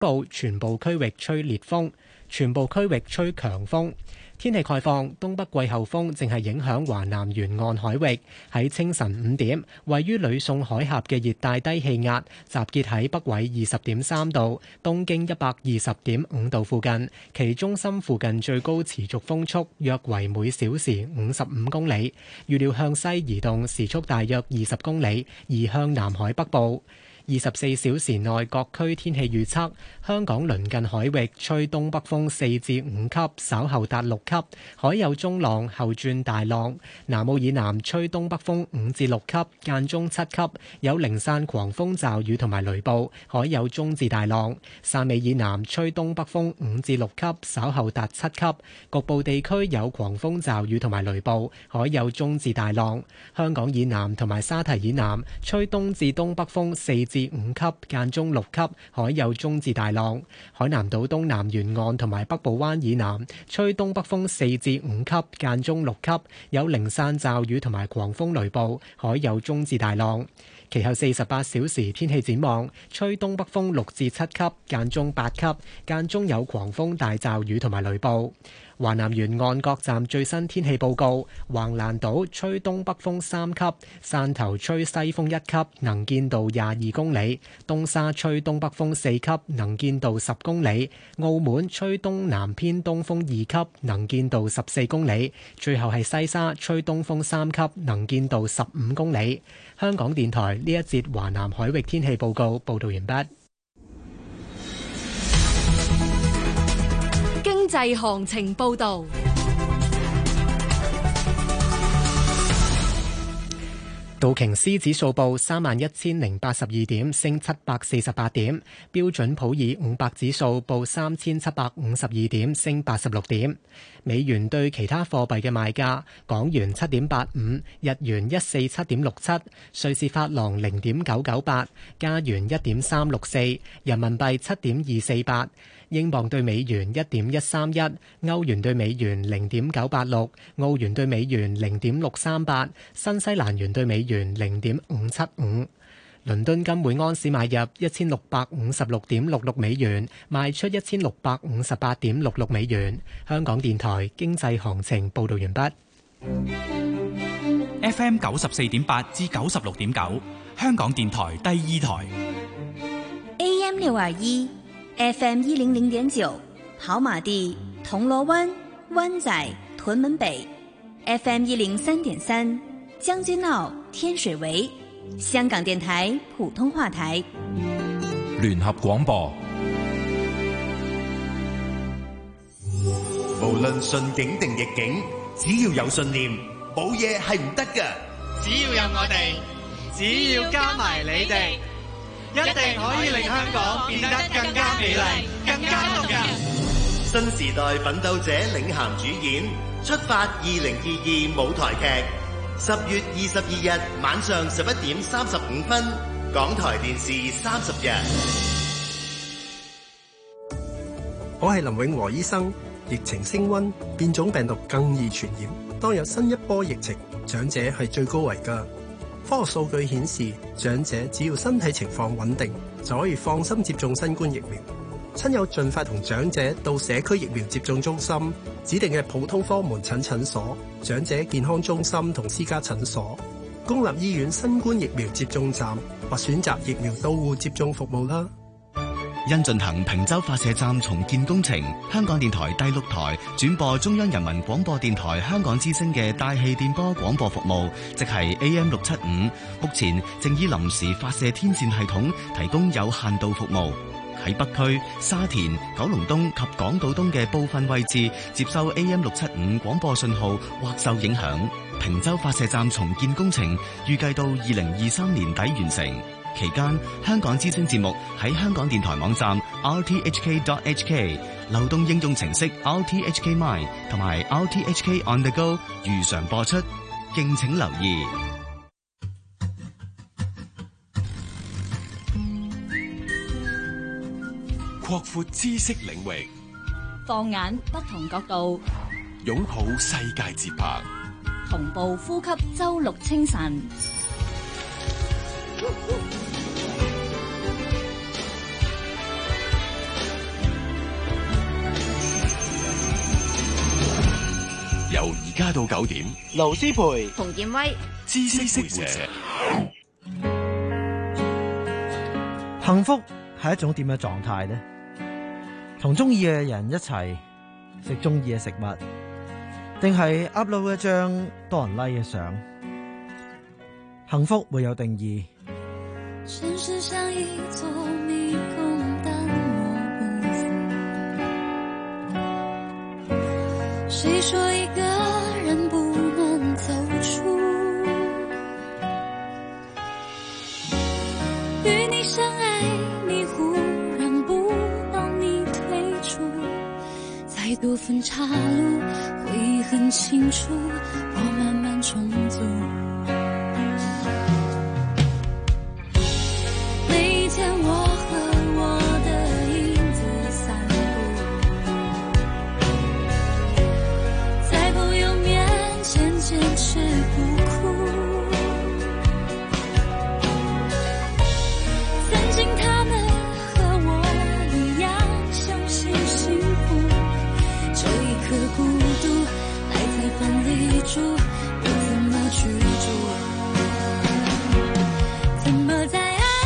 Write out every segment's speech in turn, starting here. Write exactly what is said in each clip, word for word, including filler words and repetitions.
部全部區域吹烈風，全部區域吹強風。天氣概況，東北季候風正係影響華南沿岸海域。喺清晨五點，位於呂宋海峽嘅熱帶低氣壓集結喺北緯二十點三度、東經一百二十點五度附近，其中心附近最高持續風速約為每小時五十五公里，預料向西移動，時速大約二十公里，移向南海北部。二十四小時內各區天氣預測：香港鄰近海域吹東北風四至五級，稍後達六級，海有中浪，後轉大浪。南澳以南吹東北風五至六級，間中七級，有零散狂風驟雨同埋雷暴，海有中至大浪。汕尾以南吹東北風五至六級，稍後達七級，局部地區有狂風驟雨同埋雷暴，海有中至大浪。香港以南同埋沙堤以南吹東至東北風四至五級，間中六級，海有中至大浪。海南島東南沿岸同埋北部灣以南吹東北風四至五級，間中六級，有零散驟雨同埋狂風雷暴，海有中至大浪。其後四十八小時天氣展望，吹東北風六至七級，間中八級，間中有狂風大驟雨同埋雷暴。華南沿岸各站最新天氣報告：橫瀾島吹東北風三級，汕頭吹西風一級，能見度廿二公里；東沙吹東北風四級，能見度十公里；澳門吹東南偏東風二級，能見度十四公里；最後係西沙吹東風三級，能見度十五公里。香港電台呢一節華南海域天氣報告報道完畢。 經濟行情報道。 道瓊斯指數報三萬一千零八十二點，升七百四十八點。標準普爾五百指數報三千七百五十二點，升八十六點。美元對其他貨幣嘅賣價：港元七點八五，日元一四七點六七，瑞士法郎零點九九八，加元一點三六四，人民幣七點二四八。英鎊對美元一點一三一，歐元對美元零點九八六，澳元對美元零點六三八，新西蘭元對美元零點五七五。倫敦金每安士買入一千六百五十六點六六美元，賣出一千六百五十八點六六美元。香港電台經濟行情報道完畢。 F M 九十四點八至九十六點九，香港電台第二台。 A M 六二一。F M 一零零點九，跑馬地、銅鑼灣、灣仔、屯門北 ；F M 一零三點三，將軍澳、天水圍。香港電台普通話台。 聯合廣播。 無論順境定逆境，只要有信念，冇嘢係唔得㗎。 只要有我哋，只要加埋你哋。一定可以令香港變得更加美麗、更加動人。 新時代奮鬥者領銜主演，出發二零二二舞台劇，十月二十二日晚上十一點三十五分，港台電視三十日。 我係林永和醫生。疫情升溫，變種病毒更易傳染。當有新一波疫情，長者係最高危㗎。科學數據顯示，長者只要身體情況穩定，就可以放心接種新冠疫苗。親友盡快同長者到社區疫苗接種中心、指定嘅普通科門診診所、長者健康中心同私家診所、公立醫院新冠疫苗接種站或選擇疫苗到戶接種服務啦。 因進行坪洲發射站重建工程，香港電台第六台轉播中央人民廣播電台香港之聲嘅大氣電波廣播服務，即係 A M 六七五，目前正以臨時發射天線系統提供有限度服務。喺北區、沙田、九龍東及港島東嘅部分位置接收 A M 六七五廣播信號或受影響。坪洲發射站重建工程預計到二零二三年底完成。期間，香港之聲節目喺香港電台網站 r t h k dot h k、流動應用程式 r t h k mine 同埋 r t h k on the go 如常播出，敬請留意。 擴闊知識領域， 放眼不同角度， 擁抱世界節拍， 同步呼吸周六清晨。 而家到九點， 盧思培、 馮建威， 知識會社。 幸福係一種點嘅狀態呢？同中意嘅人一齊食中意嘅食物，定係 upload 一張多人 like 嘅相？幸福沒有定義。 城市像一座迷宮，但我不死。誰說一個人不能走出？與你相愛，你忽然不懂你退出，再多分岔路，回憶很清楚，我慢慢重組。我和我的影子散步，在朋友面前堅持不哭。曾經他們和我一樣相信幸福，這一刻孤獨還在風裡住，我怎麼去做？怎麼在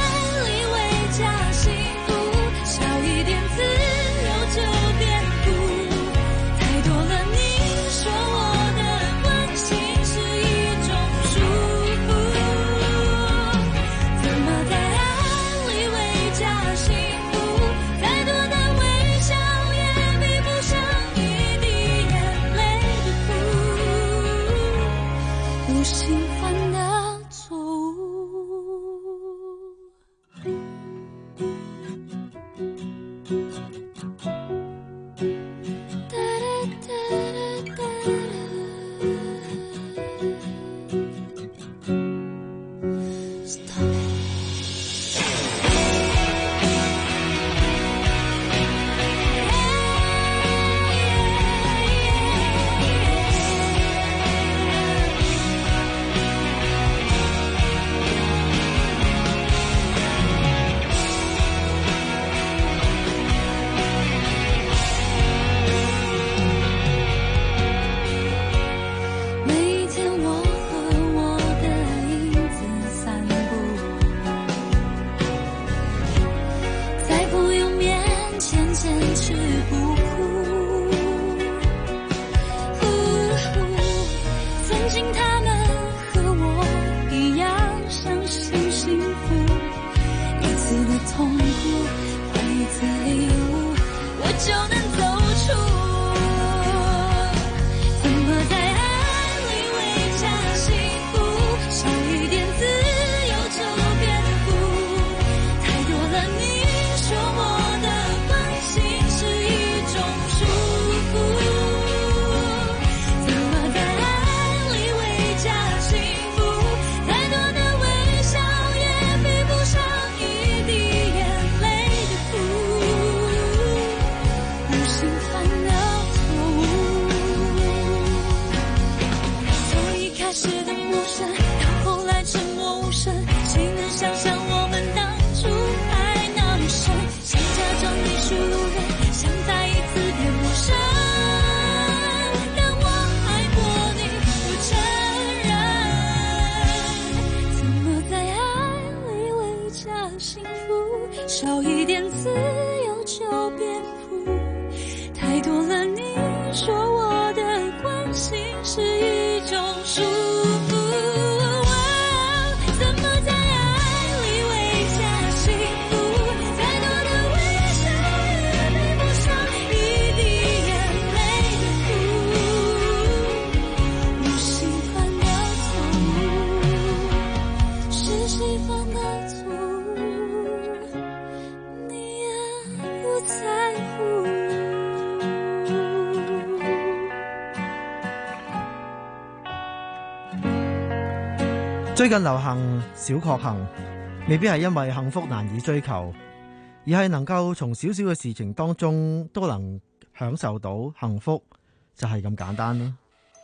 最近流行小確幸，未必係因為幸福難以追求，而係能夠從小小嘅事情當中都能享受到幸福，就係咁簡單啦。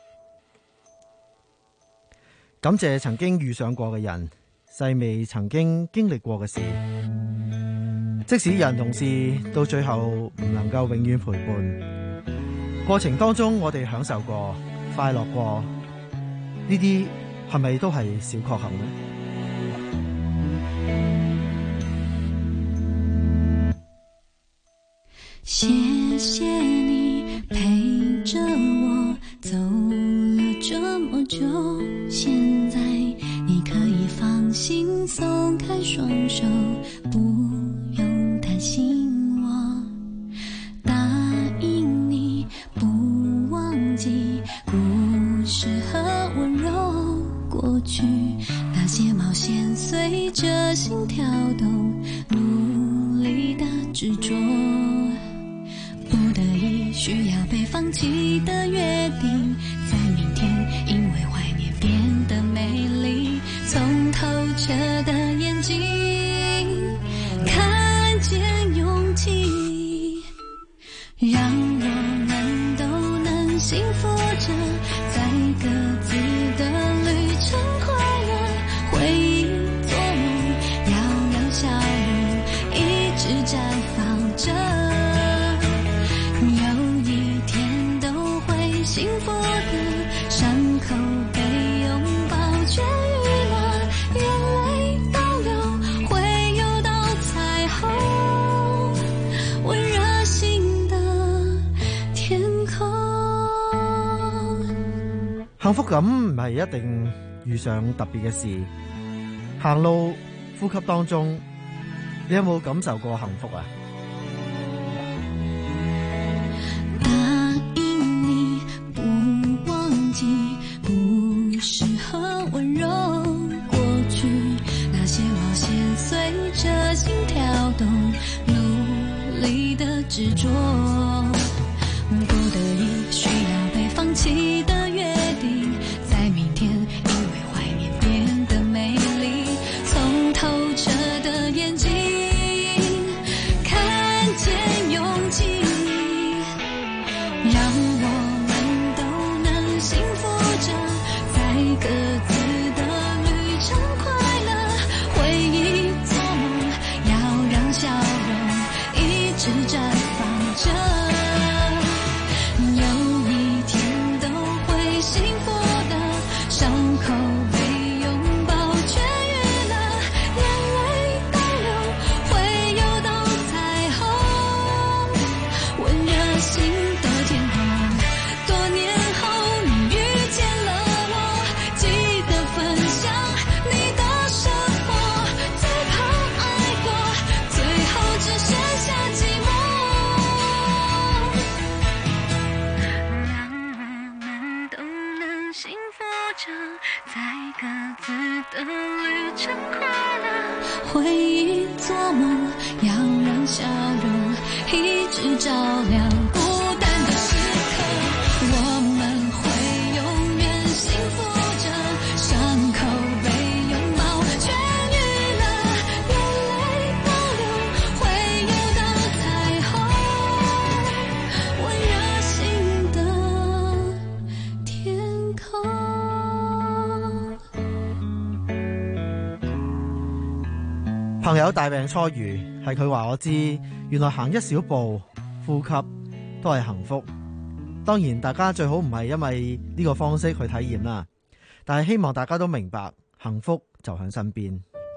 感謝曾經遇上過嘅人，細味曾經經歷過嘅事，即使人同事到最後唔能夠永遠陪伴，過程當中我哋享受過， 快樂過，呢啲係咪都係小確幸呢？ 謝謝你陪着我走了這麼久，現在你可以放心鬆開雙手，不用擔心我，答應你不忘記故事和溫柔，過去那些冒險隨着心跳動，努力的執着，不得已需要被放棄的約定，在明天因為懷念變得美麗，從透徹的眼睛看見勇氣，讓我們都能幸福着，在各自的旅程快樂，回憶做夢，要讓笑容一直綻放着，幸福的傷口被擁抱痊癒了，眼淚倒流，會有道彩虹，溫熱性的天空。 幸福感唔係一定遇上特別嘅事，行路呼吸當中，你有冇感受過幸福啊？ 不是和溫柔，過去那些冒險隨着心跳動，努力的執着，不得已需要被放棄的約定，在明天因為懷念變得美麗，從透徹的眼睛看見勇氣，讓我幸福着，在各自的旅程快樂，回憶做夢，要讓笑容一直綻放着，有一天都會幸福的，傷口被擁抱痊癒了，眼淚倒流，會有道彩虹，溫熱心的天空，多年的旅程快樂，回憶做夢，要讓笑容一直照亮孤單的時刻，我們會永遠幸福着，傷口被擁抱痊癒了，眼淚倒流，會有道彩虹，溫熱性的天空。 朋友大病初愈，係佢話我知，原來行一小步，呼吸都係幸福。當然，大家最好唔係因為呢個方式去體驗啦，但係希望大家都明白，幸福就喺身邊。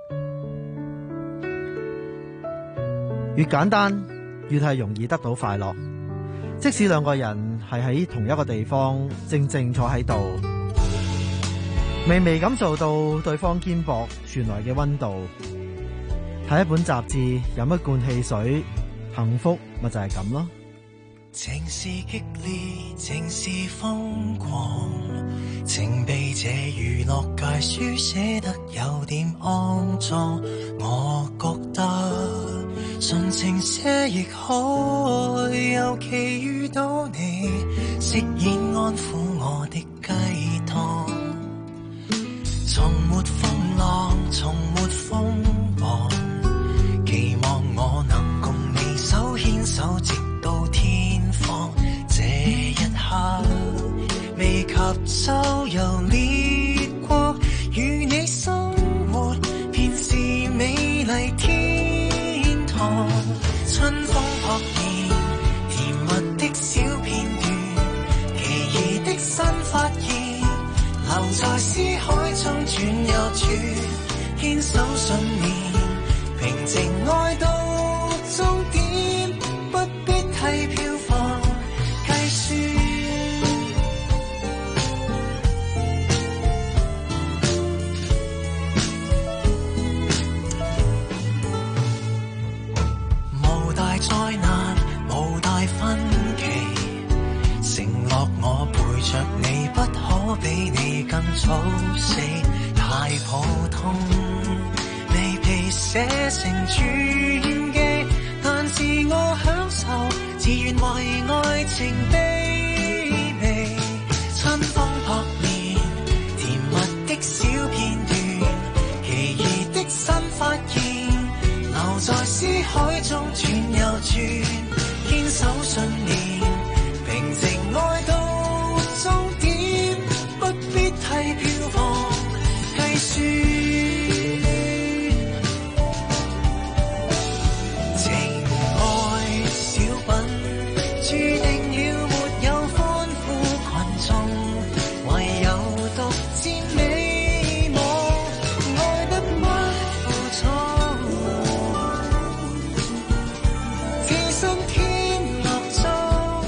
越簡單，越係容易得到快樂。即使兩個人係喺同一個地方，靜靜坐喺度，微微感受到對方肩膊傳來嘅溫度。睇一本雜誌，飲一罐汽水，幸福咪就係咁咯。 情是激烈，情是瘋狂，情被這娛樂界書寫得有點骯髒。我覺得純情些亦好，尤其遇到你，飾演安撫我的雞湯。從沒風浪，從沒風浪，期望我能共你手牽手直到天荒。這一刻未及周遊列國，與你生活便是美麗天堂。春風撲面，甜蜜的小片段，奇異的新發更早死，太普通，未被寫成傳記，但自我享受，自願為愛情卑微，春風撲面，甜蜜的小片段，奇異的新發現，留在思海中轉又轉，堅守信念，平靜愛到終點，不必替票房計算。情愛小品注定了沒有歡呼群眾，唯有獨佔美夢，愛得不負重，置身天樂中。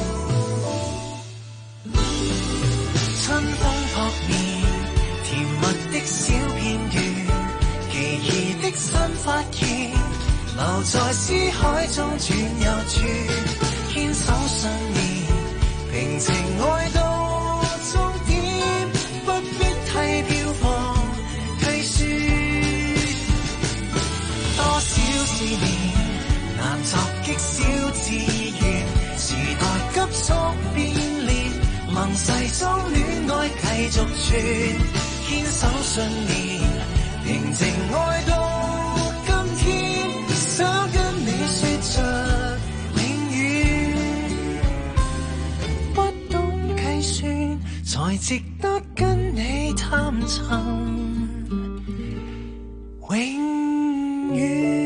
春風撲面，甜蜜的小片段，奇異的新發現，留在思海中轉又轉，堅守信念，平靜愛到終點，不必替票房計算。多少思念，難作擊小志願，時代急速變臉，盟誓中戀愛繼續傳，堅守信念，平靜愛到今天，想跟你說着永遠，不懂計算，才值得跟你探尋永遠。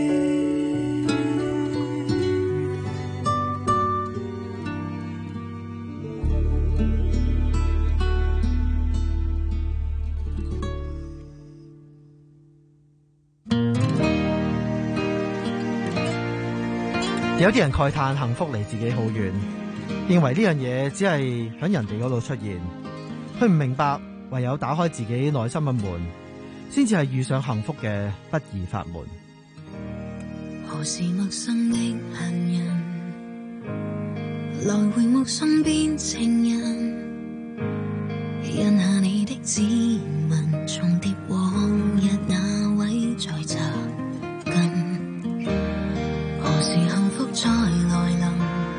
有啲人慨嘆幸福離自己好遠，認為呢樣嘢只係喺人哋嗰度出現。佢唔明白，唯有打開自己內心嘅門，先至係遇上幸福嘅不二法門。 何時陌生的行人，來回目送變情人，印下你的指紋，重疊往日那位在側近。何時幸福再來臨，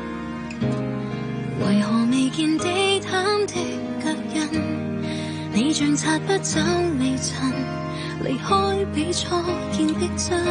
為何未見地毯的腳印，你像擦不走微塵，離開比初見逼真。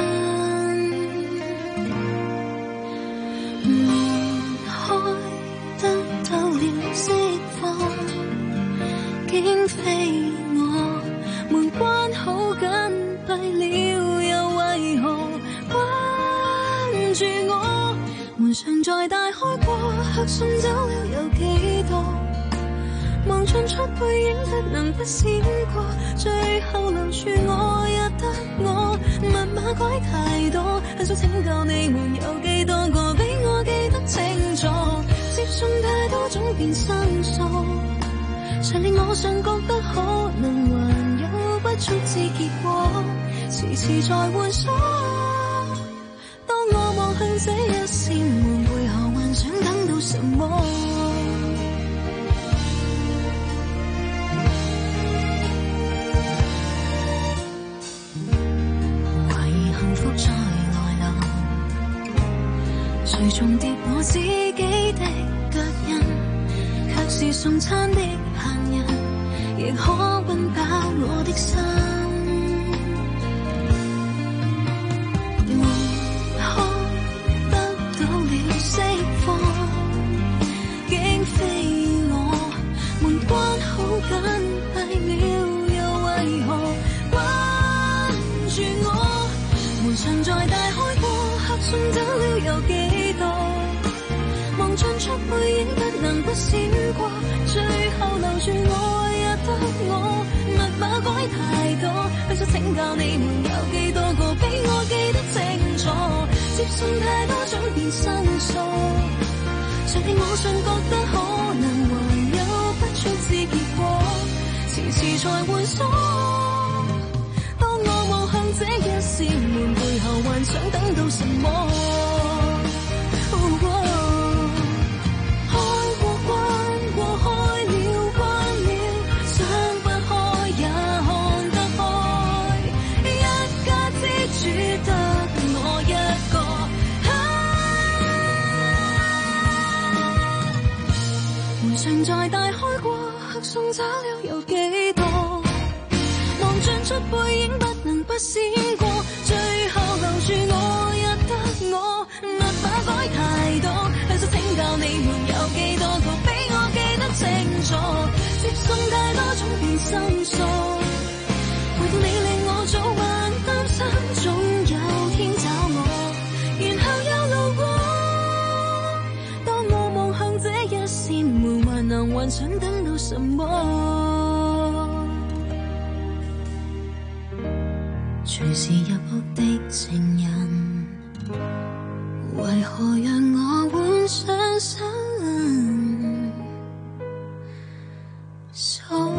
門開得到了釋放，竟非我，門關好緊閉了，又為何關住我？門常在大開過，客送走了有幾多？望進出背影不能不閃過，最後留住我也得我，密碼改太多，很想請教你們有幾多個比我記得清楚，接送太多總變生疏，誰令我尚覺得可能還有不速之結果，遲遲在換鎖。當我望向這一扇門背後，還想等到什麼？懷疑幸福再來臨，誰重疊我自己的腳印，卻是送餐的行人，亦可溫飽我的心。釋放，竟非我，門關好緊閉了，又為何關住我？門常在大開過，客送走了有幾多？望進出背影不能不閃過，最後留住我也得我，密碼改太多，很想請教你們有幾多個比我記得清楚，接送太多轉變生疏，誰令我尚覺得可能還有不速之結果，遲遲才換鎖。當我望向這一扇門背後，還想等到什麼？哦哦開過關過開了關了，想不開常在大開過，客送找了有幾多？望盡出背影，不能不閃過，最後留住我也得我，密碼改太多，向手請教你們有幾多個比我記得清楚，接送太多種變心疏，回到你令我早晚擔心，總有天找我，然後又路過，當我望向這一扇門，還能幻想等到什麼？隨時入屋的情人，為何讓我換上身手？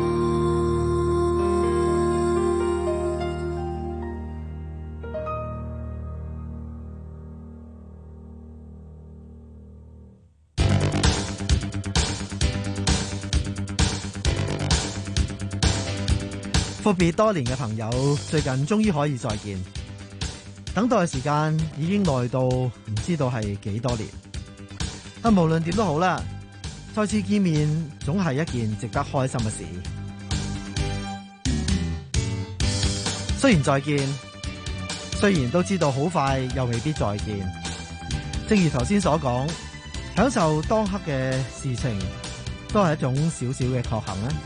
闊別多年嘅朋友，最近終於可以再見。等待嘅時間已經耐到唔知道係幾多年。啊，無論點都好啦，再次見面總係一件值得開心嘅事。雖然再見，雖然都知道好快又未必再見。正如頭先所講，享受當刻嘅事情都係一種少少嘅確幸啦。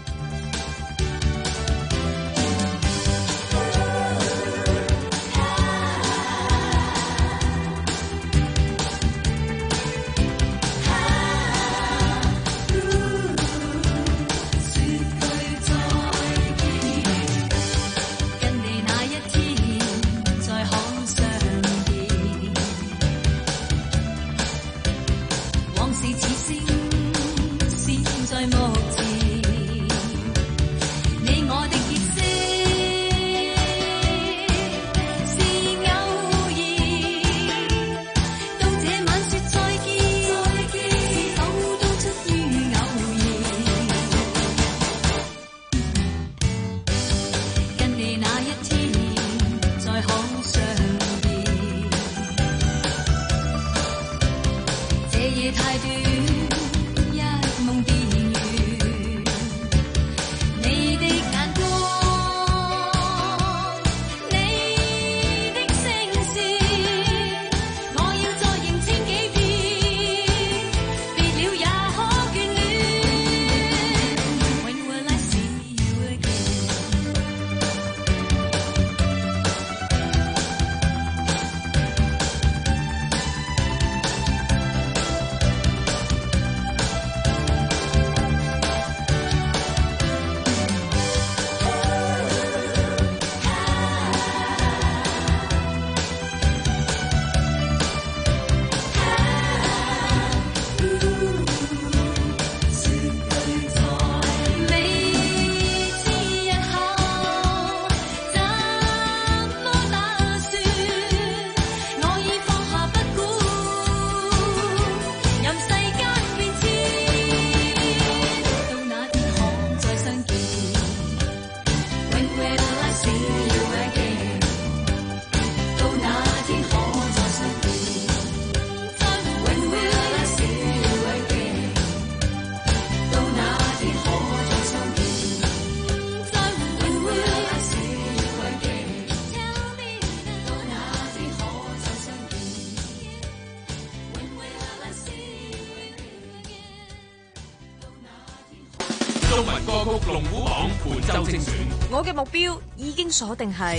中文歌曲龍虎榜本周精選， 我嘅目標已經鎖定係。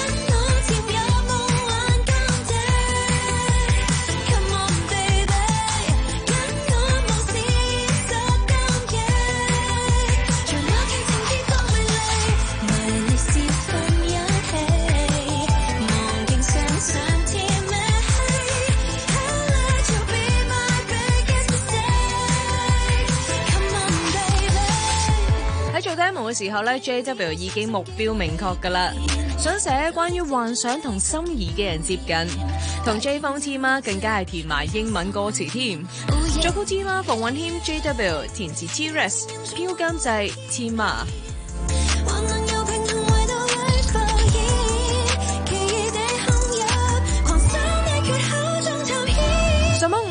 嘅時候咧 ，J W 已經目標明確噶啦，想寫關於幻想同心儀嘅人接近，同 J 方添啊，更加係填埋英文歌詞添。作曲添啊，馮允謙 J W 填詞 T-Rex， 編監製添啊。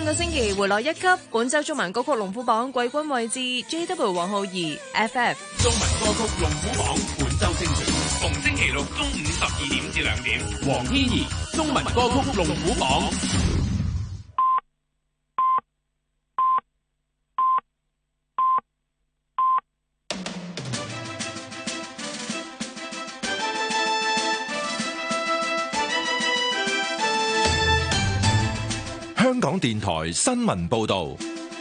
個星期回落一級。本周中文歌曲龍虎榜季軍位置 J W 黃浩儀 F F。 中文歌曲龍虎榜本周精選，逢星期六中午十二點至兩點。黃天怡中文歌曲龍虎榜。 香港電台新聞報道。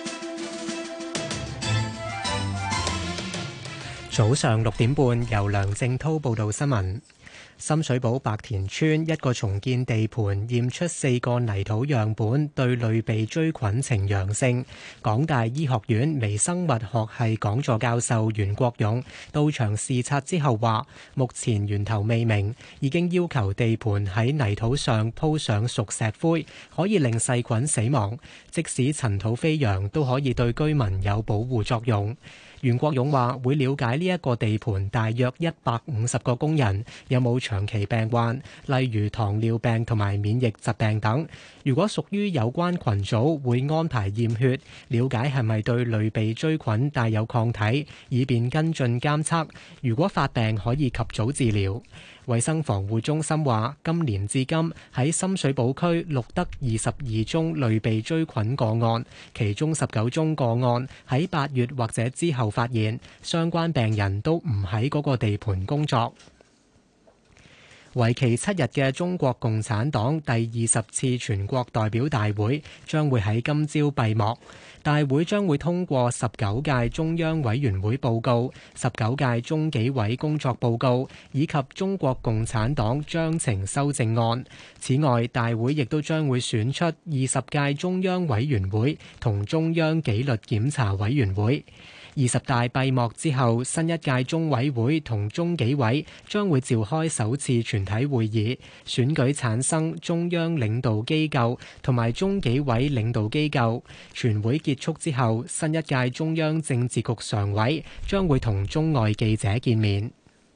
早上六點半，由梁正濤報道新聞。深水埗白田村一個重建地盤驗出四個泥土樣本對類鼻疽菌呈陽性。港大醫學院微生物學系講座教授袁國勇到場視察之後話，目前源頭未明，已經要求地盤喺泥土上鋪上熟石灰，可以令細菌死亡。即使塵土飛揚，都可以對居民有保護作用。袁國勇話會了解呢一個地盤大約一百五十個工人有冇長期病患，例如糖尿病同埋免疫疾病等。如果屬於有關群組，會安排驗血，了解係咪對類鼻疽菌帶有抗體，以便跟進監測。如果發病，可以及早治療。衛生防護中心話，今年至今喺深水埗區錄得二十二宗類鼻疽菌個案，其中十九宗個案喺八月或者之後發現，相關病人都唔喺嗰個地盤工作。為期七日嘅中國共產黨第二十次全國代表大會將會喺今朝閉幕。大會將會通過十九屆中央委員會報告、十九屆中紀委工作報告以及中國共產黨章程修正案。此外，大會亦都將會選出二十屆中央委員會同中央紀律檢查委員會。二十大閉幕之後，新一屆中委會同中紀委將會召開首次全體會議，選舉產生中央領導機構同埋中紀委領導機構。全會結束之後，新一屆中央政治局常委將會同中外記者見面。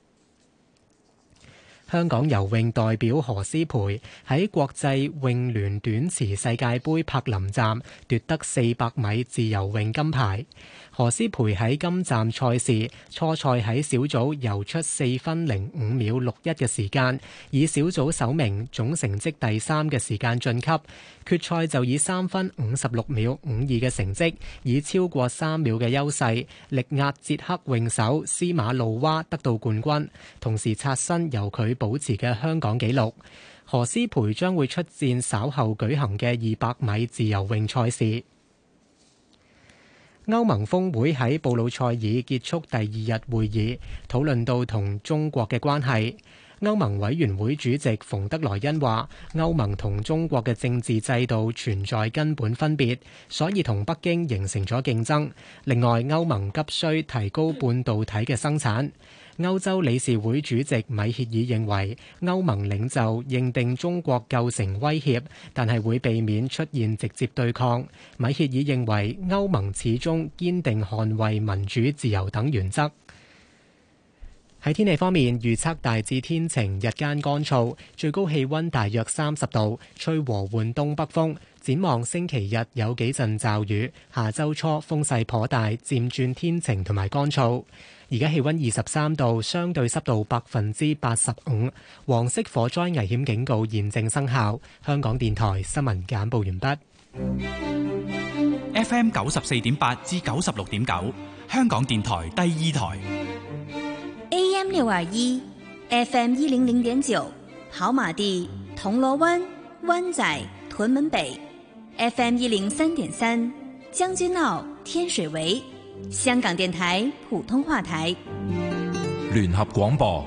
香港游泳代表何詩蓓喺國際泳聯短池世界盃柏林站奪得四百米自由泳金牌。何詩蓓喺今站賽事初賽喺小組游出四分零五秒六一嘅時間，以小組首名、總成績第三嘅時間晉級。決賽就以三分五十六秒五二嘅成績，以超過三秒嘅優勢力壓捷克泳手斯馬路娃得到冠軍，同時刷新由佢保持嘅香港紀錄。何詩蓓將會出戰稍後舉行嘅二百米自由泳賽事。歐盟峰會喺布魯塞爾結束第二日會議，討論到同中國嘅關係。歐盟委員會主席馮德萊恩話，歐盟同中國嘅政治制度存在根本分別，所以同北京形成咗競爭。另外，歐盟急需提高半導體嘅生產。歐洲理事會主席米歇爾認為，歐盟領袖認定中國構成威脅，但係會避免出現直接對抗。米歇爾認為，歐盟始終堅定捍衛民主、自由等原則。喺天氣方面，預測大致天晴，日間乾燥，最高氣溫大約三十度，吹和緩東北風。展望星期日有幾陣驟雨，下周初風勢頗大，漸轉天晴同埋乾燥。而家氣溫二十三度，相對濕度百分之八十五，黃色火災危險警告現正生效。香港電台新聞簡報完畢。 F M 九十四點八至九十六點九，香港電台第二台。 A M 六二一 ，F M 一零零點九，跑馬地、銅鑼灣、灣仔、屯門北 ，F M 一零三點三，將軍澳、天水圍。香港電台普通話台聯合廣播。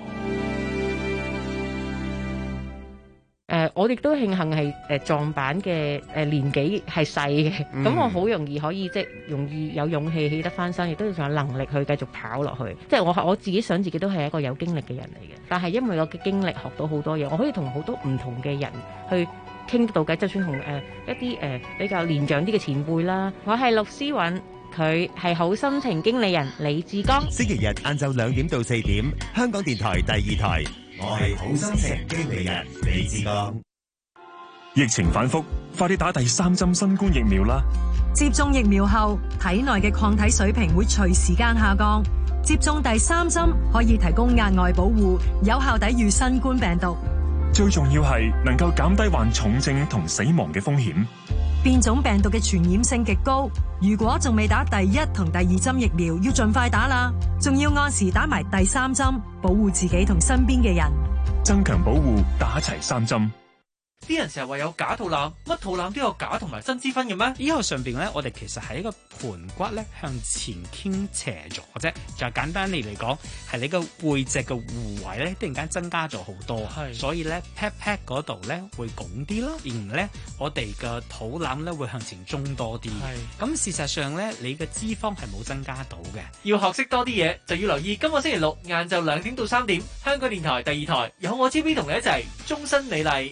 誒、呃，我哋都慶幸係誒撞板嘅誒年紀係細嘅，咁、嗯、我好容易可以即係容易有勇氣起得翻身，亦都仲有能力去繼續跑落去。即係我我自己想自己都係一個有經歷嘅人嚟嘅，但係因為我嘅經歷學到好多嘢，我可以同好多唔同嘅人去傾得到偈，就算同誒、呃、一啲誒、呃、比較年長啲嘅前輩啦。我係陸思韻。佢係好心情經理人李志剛。 星期日晏晝兩點到四點，香港電台第二台，我係好心情經理人李志剛。 疫情反覆，快啲打第三針新冠疫苗啦！ 接種疫苗後，體內嘅抗體水平會隨時間下降。接種第三針可以提供額外保護，有效抵禦新冠病毒。 最重要係能夠減低患重症同死亡嘅風險。 變種病毒嘅傳染性極高，如果仲未打第一同第二針疫苗，要盡快打啦。仲要按時打埋第三針，保護自己同身邊嘅人。 增強保護，打齊三針。 啲人成日話有假肚腩，乜肚腩都有假同埋真之分嘅咩？ 醫學上邊咧，我哋其實係一個盤骨咧向前傾斜咗啫，就係簡單嚟嚟講，係你個背脊嘅弧位咧突然間增加咗好多，所以咧 pat pat 嗰度咧會拱啲咯，然後咧我哋嘅肚腩咧會向前中多啲。咁事實上咧，你嘅脂肪係冇增加到嘅。 要學識多啲嘢，就要留意今個星期六晏晝兩點到三點，香港電台第二台有我 T V 同你一齊終身美麗。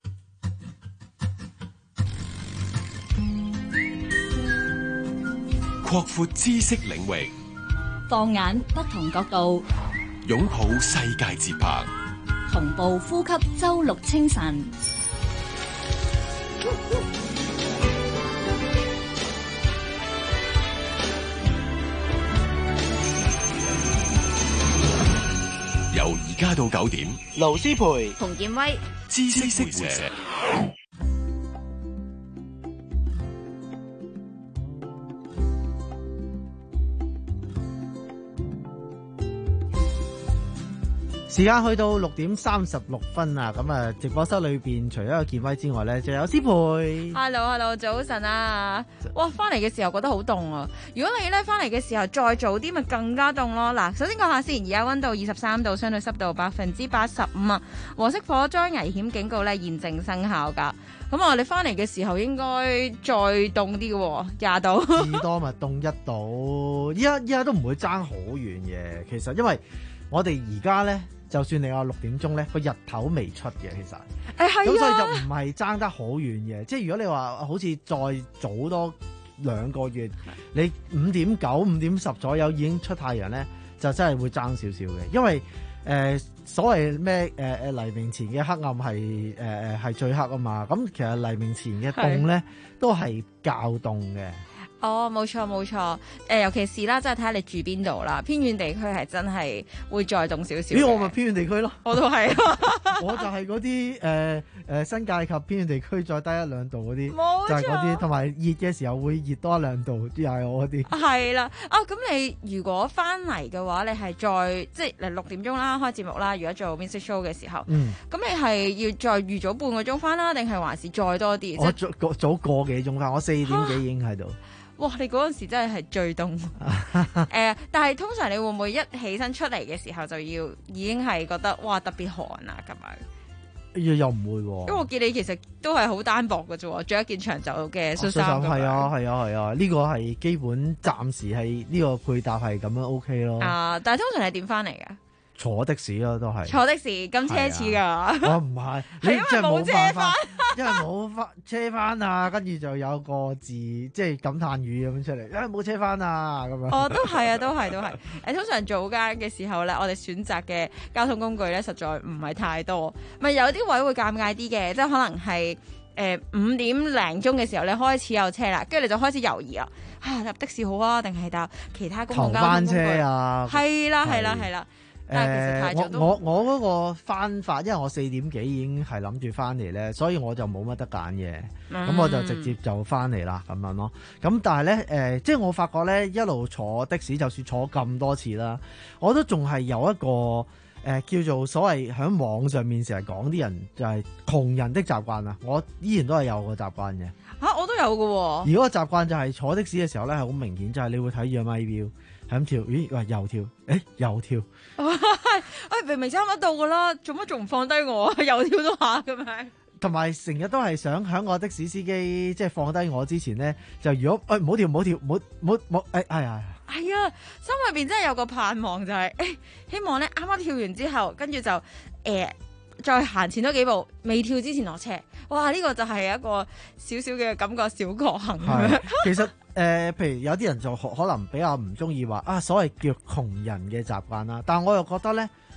擴闊知識領域， 放眼不同角度， 擁抱世界節拍， 同步呼吸周六清晨。 由而家到九點， 盧思培、 馮建威， 知識會社。 時間去到六點三十六分啊！咁啊，直播室裏邊除咗有健威之外咧，就有思培。 Hello，Hello， 早晨啊！哇，翻嚟嘅時候覺得好凍啊！如果你咧翻嚟嘅時候再早啲，咪更加凍咯。嗱，首先講下先，而家溫度二十三度，相對濕度百分之八十五啊。黃色火災危險警告咧現正生效噶。咁我哋翻嚟嘅時候應該再凍啲嘅，廿度。 至多咪凍一度，依家依家都唔會爭好遠嘅。其實因為我哋而家咧。就算你話六點鐘咧，個日頭未出嘅，其實，咁、 哎、 所以就唔係爭得好遠嘅。即係如果你話好似再早多兩個月，你五點九、五點十左右已經出太陽咧，就真係會爭少少嘅。因為誒、呃、所謂咩誒誒黎明前嘅黑暗係誒誒係最黑啊嘛。咁其實黎明前嘅凍咧都係較凍嘅。 哦，冇錯冇錯，誒、呃，尤其是啦，即係睇下你住邊度啦，偏遠地區係真係會再凍少少。 咦，我咪偏遠地區咯， 我都係， 我就係嗰啲誒誒新界及偏遠地區再低一兩度嗰啲， 冇錯， 就係嗰啲，同埋熱嘅時候會熱多一兩度，又係我嗰啲。 係啦，啊，咁你如果翻嚟嘅話，你係再即係嚟六點鐘啦開節目啦，如果做 music show 嘅時候，嗯，咁你係要再預早半個鐘翻啦，定係還是再多啲？ 我早個早個幾鐘翻，我四點幾已經喺度。 哇！你嗰陣時真係係最凍，誒、呃！但係通常你會唔會一起身出嚟嘅時候就要已經係覺得哇特別寒啊咁樣？ 又又唔會喎、啊， 因為我見你其實都係好單薄嘅啫，着一件長袖嘅恤衫。 係啊係啊係啊，呢、這個係基本暫時係呢個配搭係咁樣 OK 咯。 啊！但係通常係點翻嚟嘅？ 坐的士咯，都係坐的士咁奢侈㗎、啊。 我唔係，你因為冇車翻，因為冇翻車翻啊，跟住就有個字即係感嘆語咁樣出嚟，因為冇車翻啊咁樣。 哦，都係啊，都係都係。誒，通常早間嘅時候咧，我哋選擇嘅交通工具咧，實在唔係太多。咪有啲位會尷尬啲嘅，即係可能係誒五點零鐘嘅時候，你開始有車啦，跟住你就開始猶豫啦。啊，搭的士好啊，定係搭其他公共交通工具？頭班車啊，係啦係啦係啦。 誒、呃，我我我嗰個翻法，因為我四點幾已經係諗住翻嚟咧，所以我就冇乜得揀嘅，咁、嗯、我就直接就翻嚟啦，咁樣咯。咁但係咧，誒、呃，即係我發覺咧，一路坐的士，就算坐咁多次啦，我都仲係有一個誒、呃、叫做所謂喺網上面成日講啲人就係窮人的習慣啊，我依然都係有個習慣嘅。 嚇、啊，我都有嘅喎、哦。而嗰個習慣就係坐的士嘅時候咧，係好明顯，就係、是、你會睇住個咪錶。係咁跳，咦？話又跳，誒又跳， 誒明明差唔多到噶啦，做乜仲唔放低我？又跳多下咁樣。 同埋成日都係想喺個的士司機即係放低我之前咧，就如果誒唔好跳唔好跳，唔好唔好唔好誒係啊！ 係啊，心裏邊真係有個盼望，就係、是、誒希望咧啱啱跳完之後，跟住就誒、呃、再行前多幾步，未跳之前落車。哇！呢、這個就係一個少少嘅感覺小確幸咁樣。 其實。誒、呃，譬如有啲人就可能比較唔中意話啊，所謂叫窮人嘅習慣啦。但係我又覺得咧，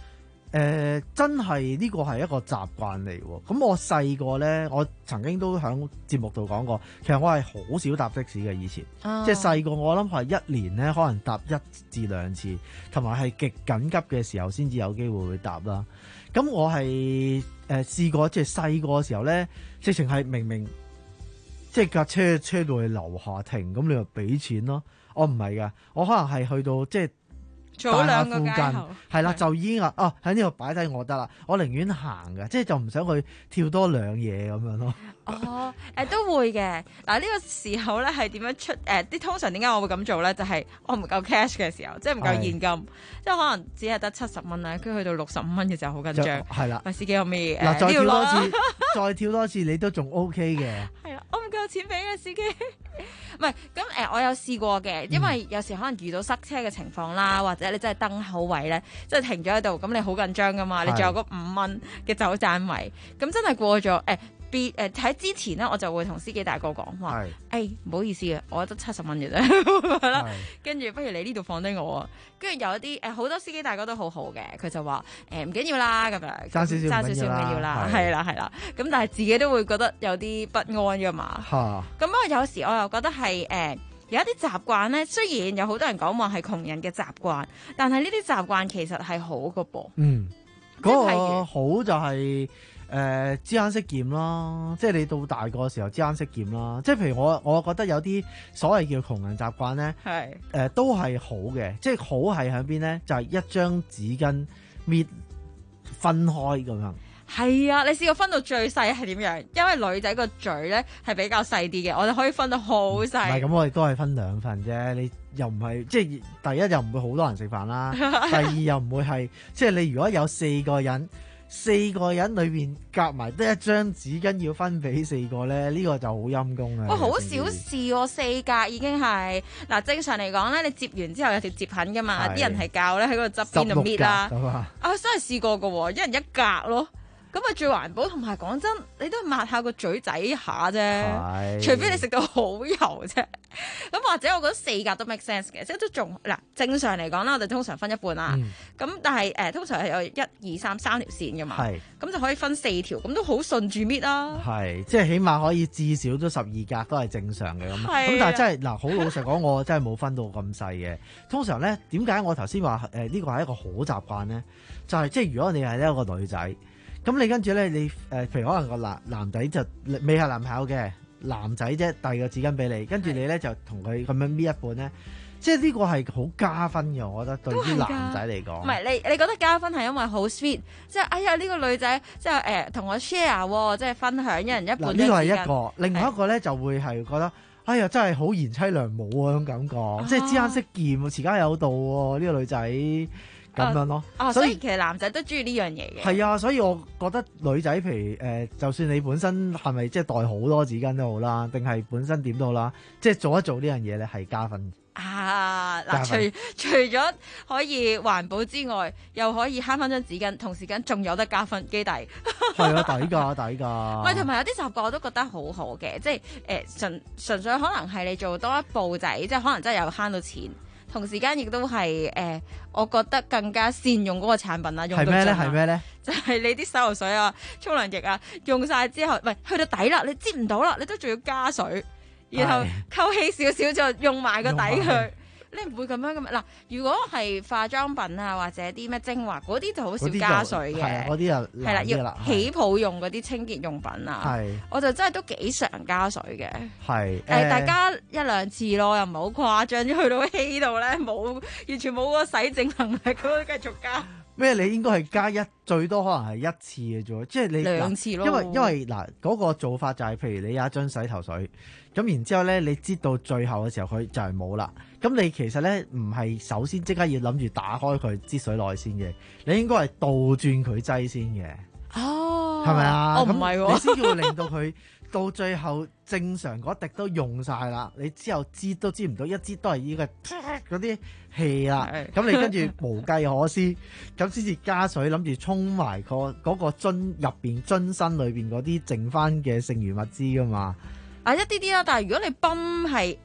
誒真係呢個係一個習慣嚟喎。咁我細個咧，我曾經都喺節目度講過，其實我係好少搭的士嘅以前， 哦即係細個我諗係一年咧可能搭一至兩次，同埋係極緊急嘅時候先至有機會會搭啦。咁我係誒、呃、試過，即係細個嘅時候咧，直情係明明即係架車車到你樓下停，咁你就俾錢咯。我唔係㗎，我可能係去到即係。 早兩個街近口係啦，就已經話哦喺呢度擺低我得啦，我寧願行嘅，即係就唔想去跳多兩嘢咁樣咯。 哦，誒都會嘅。嗱呢個時候咧係點樣出？誒啲通常點解我會咁做咧？就係我唔夠 cash 嘅時候，即係唔夠現金，即係可能只係得七十蚊啦，跟住去到六十五蚊嘅時候好緊張。 係啦， 喂司機可唔可以嗱再跳多誒次，再跳多次你都仲 OK 嘅。 係啦，我唔夠錢俾嘅司機。唔係咁誒，我有試過嘅，因為有時可能遇到塞車嘅情況啦，或者你真係燈口位咧，即係停咗喺度，咁你好緊張噶嘛，你仲有嗰五蚊嘅走盞位，咁真係過咗誒。誒喺之前咧，我就會同司機大哥講話，誒唔好意思啊，我得七十蚊嘅啫，啦，跟住不如你呢度放低我啊。跟住有一啲誒好多司機大哥都好好嘅，佢就話誒唔緊要啦咁樣， 爭少少爭少少唔緊要啦，係啦係啦。咁但係自己都會覺得有啲不安噶嘛。咁不過有時我又覺得係誒、呃、有一啲習慣咧，雖然有好多人講話係窮人嘅習慣，但係呢啲習慣其實係好嘅噃。 嗯，嗰、那個好就係、是。誒、呃、知慳識儉啦，即係你到大個嘅時候知慳識儉啦。即係譬如我，我覺得有啲所謂叫窮人習慣咧，誒、呃、都係好嘅。即係好係喺邊咧？就係、是、一張紙巾搣分開咁樣。 係啊，你試過分到最細係點樣？因為女仔個嘴咧係比較細啲嘅，我哋可以分到好細。唔係咁，我哋都係分兩份啫。你又唔係即係第一又唔會好多人食飯啦，第二又唔會係即係你如果有四個人。四個人裏邊夾埋得一張紙巾要分俾四個咧，呢、這個就好陰功啊！ 哇，好小事喎，四格已經係嗱。正常嚟講咧，你接完之後有條摺痕噶嘛，啲人係教咧喺個側邊度搣啦。啊，真係試過噶喎，一人一格咯。咁啊最環保，同埋講真，你都抹下個嘴仔下啫，除非你食到好油啫。咁或者我覺得四格都 make sense 嘅，即係都仲嗱正常嚟講啦，我哋通常分一半啦。咁、嗯、但係誒、呃、通常係有一二三三條線噶嘛，咁就可以分四條，咁都好順住搣啦。係， 即係起碼可以至少都十二格都係正常嘅咁。咁但係真係嗱，好老實講，我真係冇分到咁細嘅。通常咧，點解我頭先話誒呢個係一個好習慣咧？就係、是、即係如果你係一個女仔。咁你跟住咧，你誒、呃，譬如可能個男男仔就未係男朋友嘅男仔啫，遞個紙巾俾你，跟住你咧就同佢咁樣搣一半咧，即係呢個係好加分嘅，我覺得對於男仔嚟講。 唔係你你覺得加分係因為好 sweet，即係哎呀呢、呢個女仔即係誒同我 share， 即係分享一人一半。呢個係一個，另外一個咧就會係覺得哎呀真係好賢妻良母啊種感覺，啊、即係知慳識儉，持家有道喎、啊、呢、呢個女仔。咁樣咯， 啊啊、所以其實男仔都中意呢樣嘢嘅。 係啊，所以我覺得女仔譬如誒、呃，就算你本身係咪即係袋好多紙巾都好啦，定係本身點都好啦，即係做一做呢樣嘢咧係加分。 啊嗱，除除咗可以環保之外，又可以慳翻張紙巾，同時間仲有得加分基底。 係啊，抵㗎，抵㗎。 喂，同埋有啲習慣我都覺得好好嘅，即係誒、呃、純純粹可能係你做多一步仔，即係可能真係有慳到錢。同時間亦都係誒、呃，我覺得更加善用嗰個產品啦。用到盡。係咩咧？係咩咧？就係、是、你啲洗頭水啊、沖涼液啊，用晒之後，唔係去到底啦，你擠唔到啦，你都仲要加水，然後溝氣少少就用埋個底佢。你唔會咁樣噶嘛？嗱，如果係化妝品啊，或者啲咩精華嗰啲就好少加水嘅。嗰啲啊，係啦，要起泡用嗰啲清潔用品啊，我就真係都幾常加水嘅。係誒、呃，大家一兩次咯，又唔係好誇張，去到稀度咧，冇完全冇個洗淨能力，咁都繼續加。 咩？你應該係加一最多可能係一次嘅啫，即係你兩次咯。 因為因為嗱嗰、嗰個做法就係、是，譬如你有一樽洗頭水，咁然之後咧，你擠到最後嘅時候，佢就係冇啦。咁你其實咧唔係首先即刻要諗住打開佢擠水內先嘅，你應該係倒轉佢擠先嘅。哦，係咪啊？ 哦，唔係喎， 你先至會令到佢到最後正常嗰滴都用晒啦。你之後擠都擠唔到，一擠都係呢個嗰啲氣啦。咁你跟住無計可施，咁先至加水，諗住沖埋個嗰個樽入邊樽身裏邊嗰啲剩翻嘅剩餘物資噶嘛。 啊，一啲啲啦，但係如果你泵係誒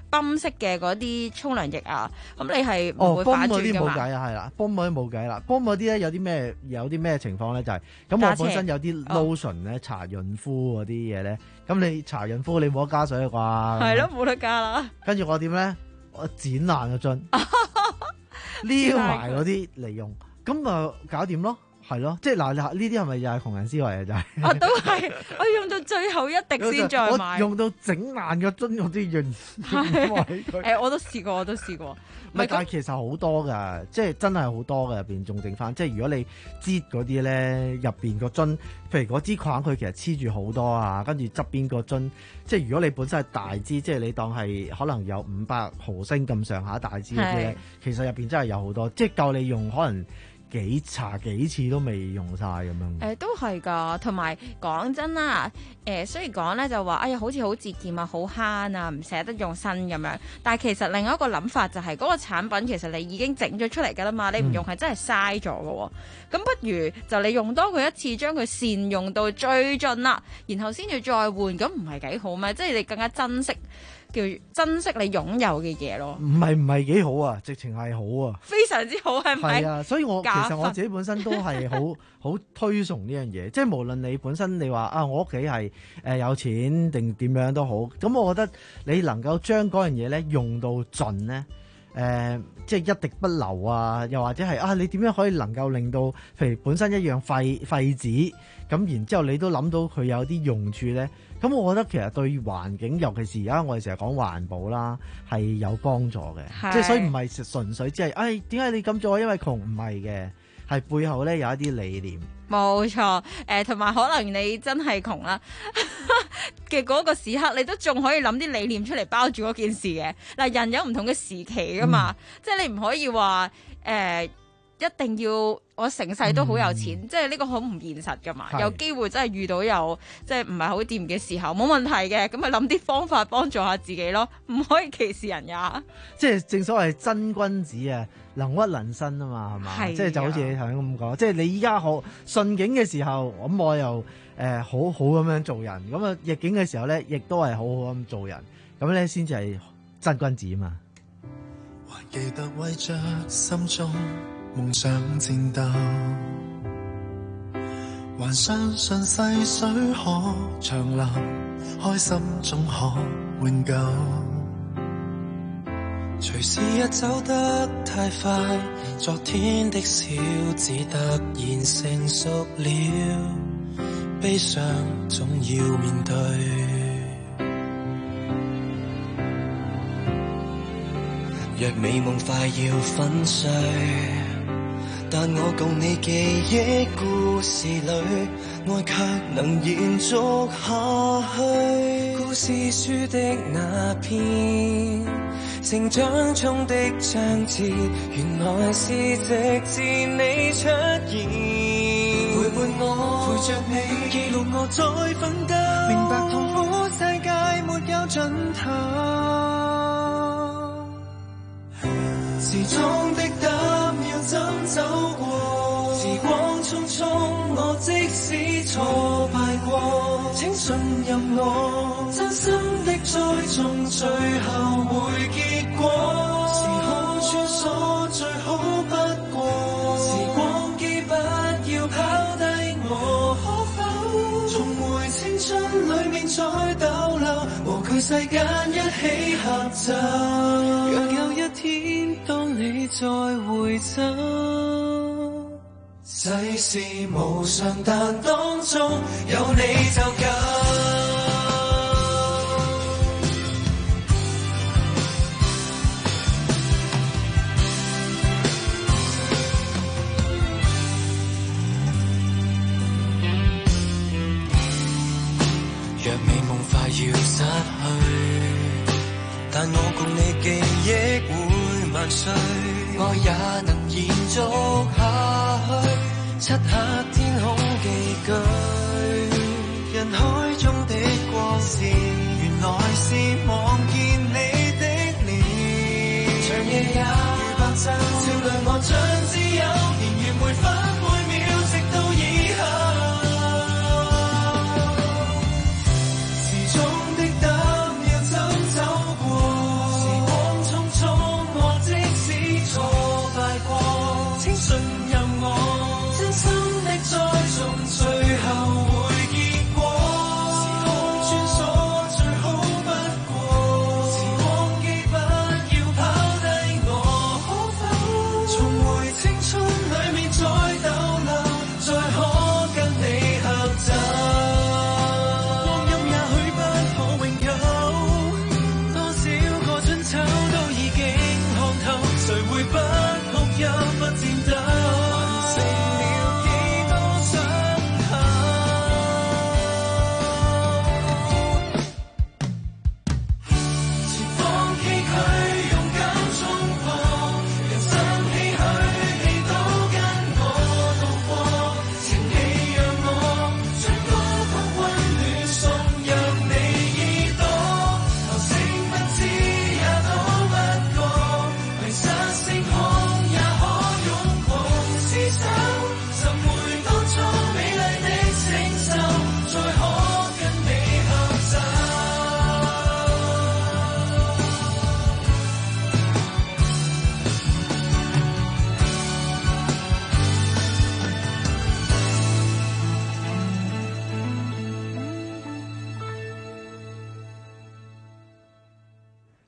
泵式嘅嗰啲沖涼液啊，咁你係唔哦， 會泵嗰啲反轉㗎嘛？ 冇計啊，係啦，泵嗰啲冇計啦，泵嗰啲咧有啲咩有啲咩情況咧就係、咁加車我本身有啲 lotion 咧搽潤膚嗰啲嘢咧，咁你搽潤膚你冇得加水啊啩？ 係咯，冇得加啦。 跟住我點咧？我剪爛個樽，撩埋嗰啲嚟用，咁啊搞掂咯。係咯，即係嗱，呢啲係咪又係窮人思維啊？就係我都係，我用到最後一滴先再買， 我用到整爛個樽嗰啲潤潤埋佢。 誒，我都試過，我都試過。 唔係，但係其實好多㗎，即係真係好多㗎入邊仲剩翻。即係如果你擠嗰啲咧，入邊個樽，譬如嗰支框佢其實黐住好多啊，跟住側邊個樽，即係如果你本身係大支，即係你當係可能有五百毫升咁上下大支嗰啲咧，其實入邊真係有好多，即係夠你用可能。幾搽幾次都未用晒咁樣。誒、 呃、都係㗎，同埋講真啦，誒、呃、雖然講咧就話，哎呀好似好節儉啊，好慳啊，唔捨得用新咁樣。但係其實另外一個諗法就係、是、嗰、那個產品其實你已經整咗出嚟㗎啦嘛，你唔用係真係嘥咗㗎喎。咁、嗯、不如就你用多佢一次，將佢善用到最盡啦，然後先至再換，咁唔係幾好咩？即係你更加珍惜。叫珍惜你擁有嘅嘢咯， 唔係唔係幾好啊，直情係好啊， 非常之好，係咪？ 係啊，所以我其實我自己本身都係好好推崇呢樣嘢，即係無論你本身你話啊，我屋企係誒有錢定點樣都好，咁我覺得你能夠將嗰樣嘢咧用到盡咧，誒、呃、即係一滴不留啊，又或者係啊，你點樣可以能夠令到譬如本身一樣廢廢紙，咁然之後你都諗到佢有啲用處咧。咁我覺得其實對環境，尤其是而家我哋成日講環保啦，係有幫助嘅。即係所以唔係純粹只係，誒點解你咁做？因為窮唔係嘅，係背後咧有一啲理念。 冇錯，誒同埋可能你真係窮啦嘅嗰個時刻，你都仲可以諗啲理念出嚟包住嗰件事嘅。嗱，人有唔同嘅時期噶嘛，嗯、即係你唔可以話誒。呃一定要我成世都好有錢，嗯、即係呢個好唔現實噶嘛。有機會真係遇到有即係唔係好掂嘅時候，冇問題嘅，咁咪諗啲方法幫助下自己咯，唔可以歧視人呀。即係正所謂真君子啊，能屈能伸啊嘛，係嘛？即係就好似你頭先咁講，即係你依家好順境嘅時候，咁我又誒、呃、好好咁樣做人，咁啊逆境嘅時候咧，亦都係好好咁做人，咁咧先至係真君子啊嘛。 還記得為着心中夢想戰鬥，還相信細水可長流，開心總可永久。隨時日走得太快，昨天的小子突然成熟了，悲傷總要面對。若美夢快要粉碎，但我共你記憶故事裏，愛卻能延續下去。故事書的那篇，成長中的章節，原來是直至你出現，陪伴我，陪着你，記錄我再奮鬥，明白痛苦世界沒有盡頭。時裝的膽要怎走過？時光匆匆，我即使挫敗過，請信任我，真心的栽種最後會結果。時空穿梭最好不過，時光機不要拋低我，可否重回青春裡面再逗留，和佢世間一起合奏。若有一天當你再回首，世事無常，但當中有你就夠。若美夢快要失去，但我共你記憶會萬歲，愛也能延續下去。漆黑天空寄居，人海中的光線，原來是望見你的臉。長夜也如白晝，照亮我像自由，年月每分每秒，直到以後。時鐘的膽要怎走過？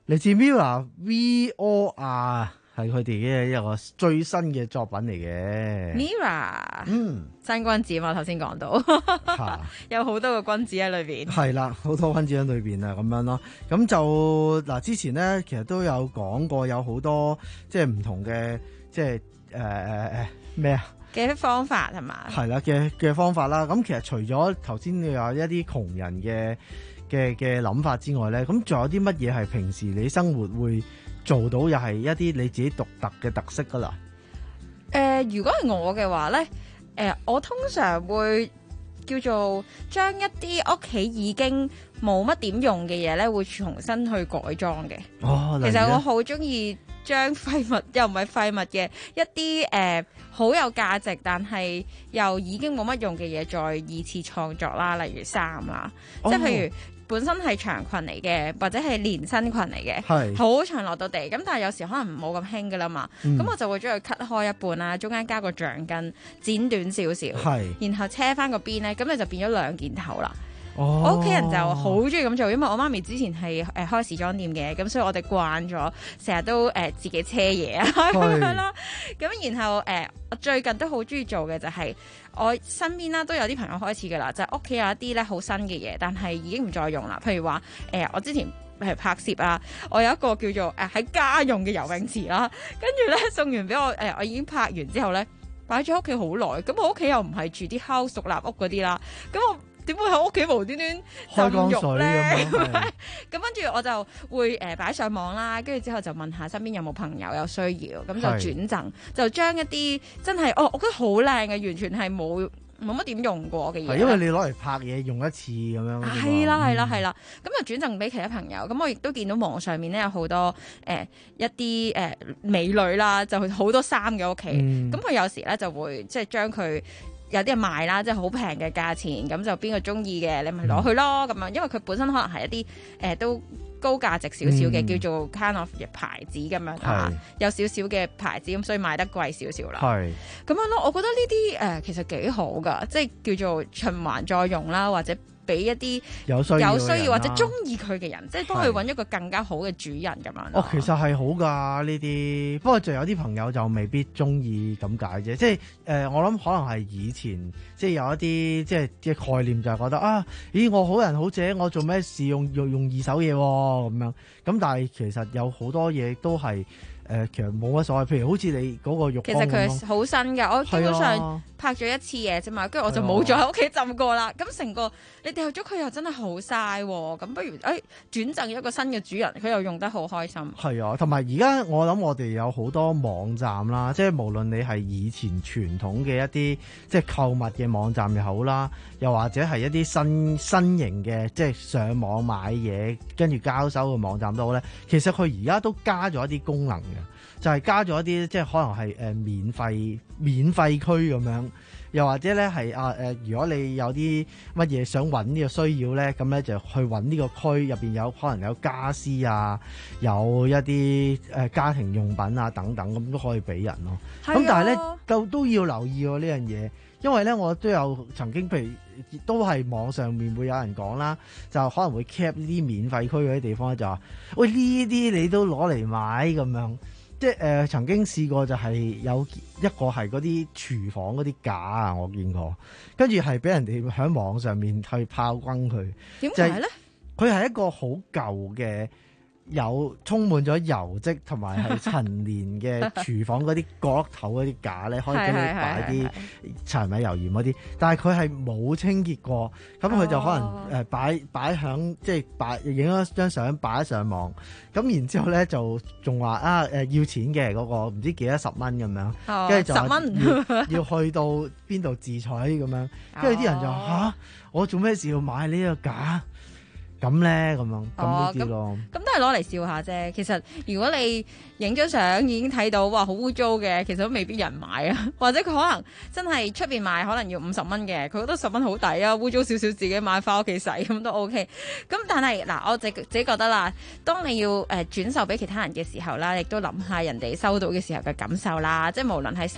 嚟自 Mirror V O R。係佢哋嘅一個最新嘅作品嚟嘅 Mirror， 嗯， 真君子嘛，頭先講到，有好多個君子喺裏邊。 係啦，好多君子喺裏邊啊，咁樣咯。咁就嗱，之前咧其實都有講過，有好多即係唔同嘅，即係誒誒誒咩啊嘅方法係嘛？ 係啦嘅嘅方法啦。咁其實除咗頭先你話一啲窮人嘅嘅嘅諗法之外咧，咁仲有啲乜嘢係平時你生活會做到又係一啲你自己獨特嘅特色噶啦？ 誒、呃，如果係我嘅話咧，誒、呃，我通常會叫做將一啲屋企已經冇乜點用嘅嘢咧，會重新去改裝嘅。 哦， 其實我好中意將廢物又唔係廢物嘅一啲誒好有價值，但係又已經冇乜用嘅嘢，再二次創作啦，例如衫啦，哦、即係譬如。本身係長裙嚟嘅，或者係連身裙嚟嘅，好長落到地。咁但係有時可能冇咁興噶啦嘛，咁、嗯、我就會將佢 cut 開一半啦，中間加個橡筋，剪短少少，然後車翻個邊咧，咁你就變咗兩件頭啦。哦、我屋企人就好中意咁做，因為我媽咪之前係誒開時裝店嘅，咁所以我哋慣咗，成日都誒、呃、自己車嘢啊咁樣啦。咁然後誒、呃，我最近都好中意做嘅就係、是、我身邊啦都有啲朋友開始噶啦，就係屋企有一啲咧好新嘅嘢，但係已經唔再用啦。譬如話誒、呃，我之前係拍攝啊，我有一個叫做誒喺、呃、家用嘅游泳池啦，跟住咧送完俾我誒、呃，我已經拍完之後咧擺咗屋企好耐，咁我屋企又唔係住啲 house 獨立屋嗰啲啦，咁我。點會喺屋企無端端浸浴咧？咁跟住我就會誒擺、呃、上網啦，跟住之後就問下身邊有冇朋友有需要，咁就轉贈，就將一啲真係哦，我覺得好靚嘅，完全係冇冇乜點用過嘅嘢。 因為你攞嚟拍嘢用一次咁樣。 係啦係啦係啦，咁就轉贈俾其他朋友。咁我亦都見到網上面咧有好多誒、呃、一啲誒、呃、美女啦，就好多衫嘅屋企。咁佢、嗯、有時咧就會即係將佢。有啲人賣啦，即係好平嘅價錢，咁就邊個中意嘅，你咪攞去咯咁樣。因為佢本身可能係一啲誒、呃、都高價值少少嘅，叫做 kind of 嘅牌子咁樣啊，有少少嘅牌子咁，所以賣得貴少少啦。係咁樣咯，我覺得呢啲誒其實幾好噶，即係叫做循環再用啦，或者。俾一啲有需要或者中意佢嘅人，即係幫佢揾一個更加好嘅主人咁樣。 哦，其實係好㗎呢啲，不過就有啲朋友就未必中意咁解啫。即係誒、呃，我諗可能係以前即係有一啲即係嘅概念就係覺得啊，咦我好人好姐，我做咩事用用用二手嘢咁樣？咁但係其實有好多嘢都係。誒、呃，其實冇乜所謂。譬如好似你嗰個浴缸，其實佢好新㗎。我基本上拍咗一次嘢啫嘛，跟住、啊、我就冇再喺屋企浸過啦。咁成、啊、個你掉咗佢又真係好嘥喎。咁不如誒、哎、轉贈一個新嘅主人，佢又用得好開心。係啊，同埋而家我諗我哋有好多網站啦，即係無論你係以前傳統嘅一啲即係購物嘅網站又好啦，又或者係一啲新新型嘅即係上網買嘢跟住交收嘅網站都好咧。其實佢而家都加咗一啲功能嘅。就係、是、加咗一啲即係可能係誒、呃、免費免費區咁樣，又或者咧係啊誒，如果你有啲乜嘢想揾呢個需要咧，咁咧就去揾呢個區入邊有可能有家私啊，有一啲誒、呃、家庭用品啊等等，咁都可以俾人咯。咁、啊、但係咧都都要留意喎呢樣嘢，因為咧我都有曾經譬如都係網上面會有人講啦，就可能會 cap 呢啲免費區嗰啲地方咧，就話喂呢啲你都攞嚟買咁樣。即係誒、呃、曾經試過就係有一個係嗰啲廚房嗰啲架啊，我見過，跟住係俾人哋喺網上面去炮轟佢。點解咧？佢係一個好舊嘅，有充滿咗油漬同埋係陳年嘅廚房嗰啲角落頭嗰啲架咧，可以俾你擺啲柴米油鹽嗰啲，但係佢係冇清潔過，咁佢就可能誒擺擺響即係擺影咗張相擺上網，咁然之後咧就仲話啊誒要錢嘅嗰個唔知幾多十蚊咁樣，跟住就十蚊要去到邊度自取咁樣，跟住啲人就嚇、啊、我做咩事要買呢個架？咁咧咁樣咁呢啲咯， 咁都係攞嚟笑下啫。其實如果你影張相已經睇到哇好污糟嘅，其實都未必人買啊。或者佢可能真係出邊買可能要五十蚊嘅，佢覺得十蚊好抵啊，污糟少少自己買翻屋企洗咁都 OK。咁但係嗱，我自自己覺得啦，當你要誒轉售俾其他人嘅時候啦，亦都諗下人哋收到嘅時候嘅感受啦。即係無論係新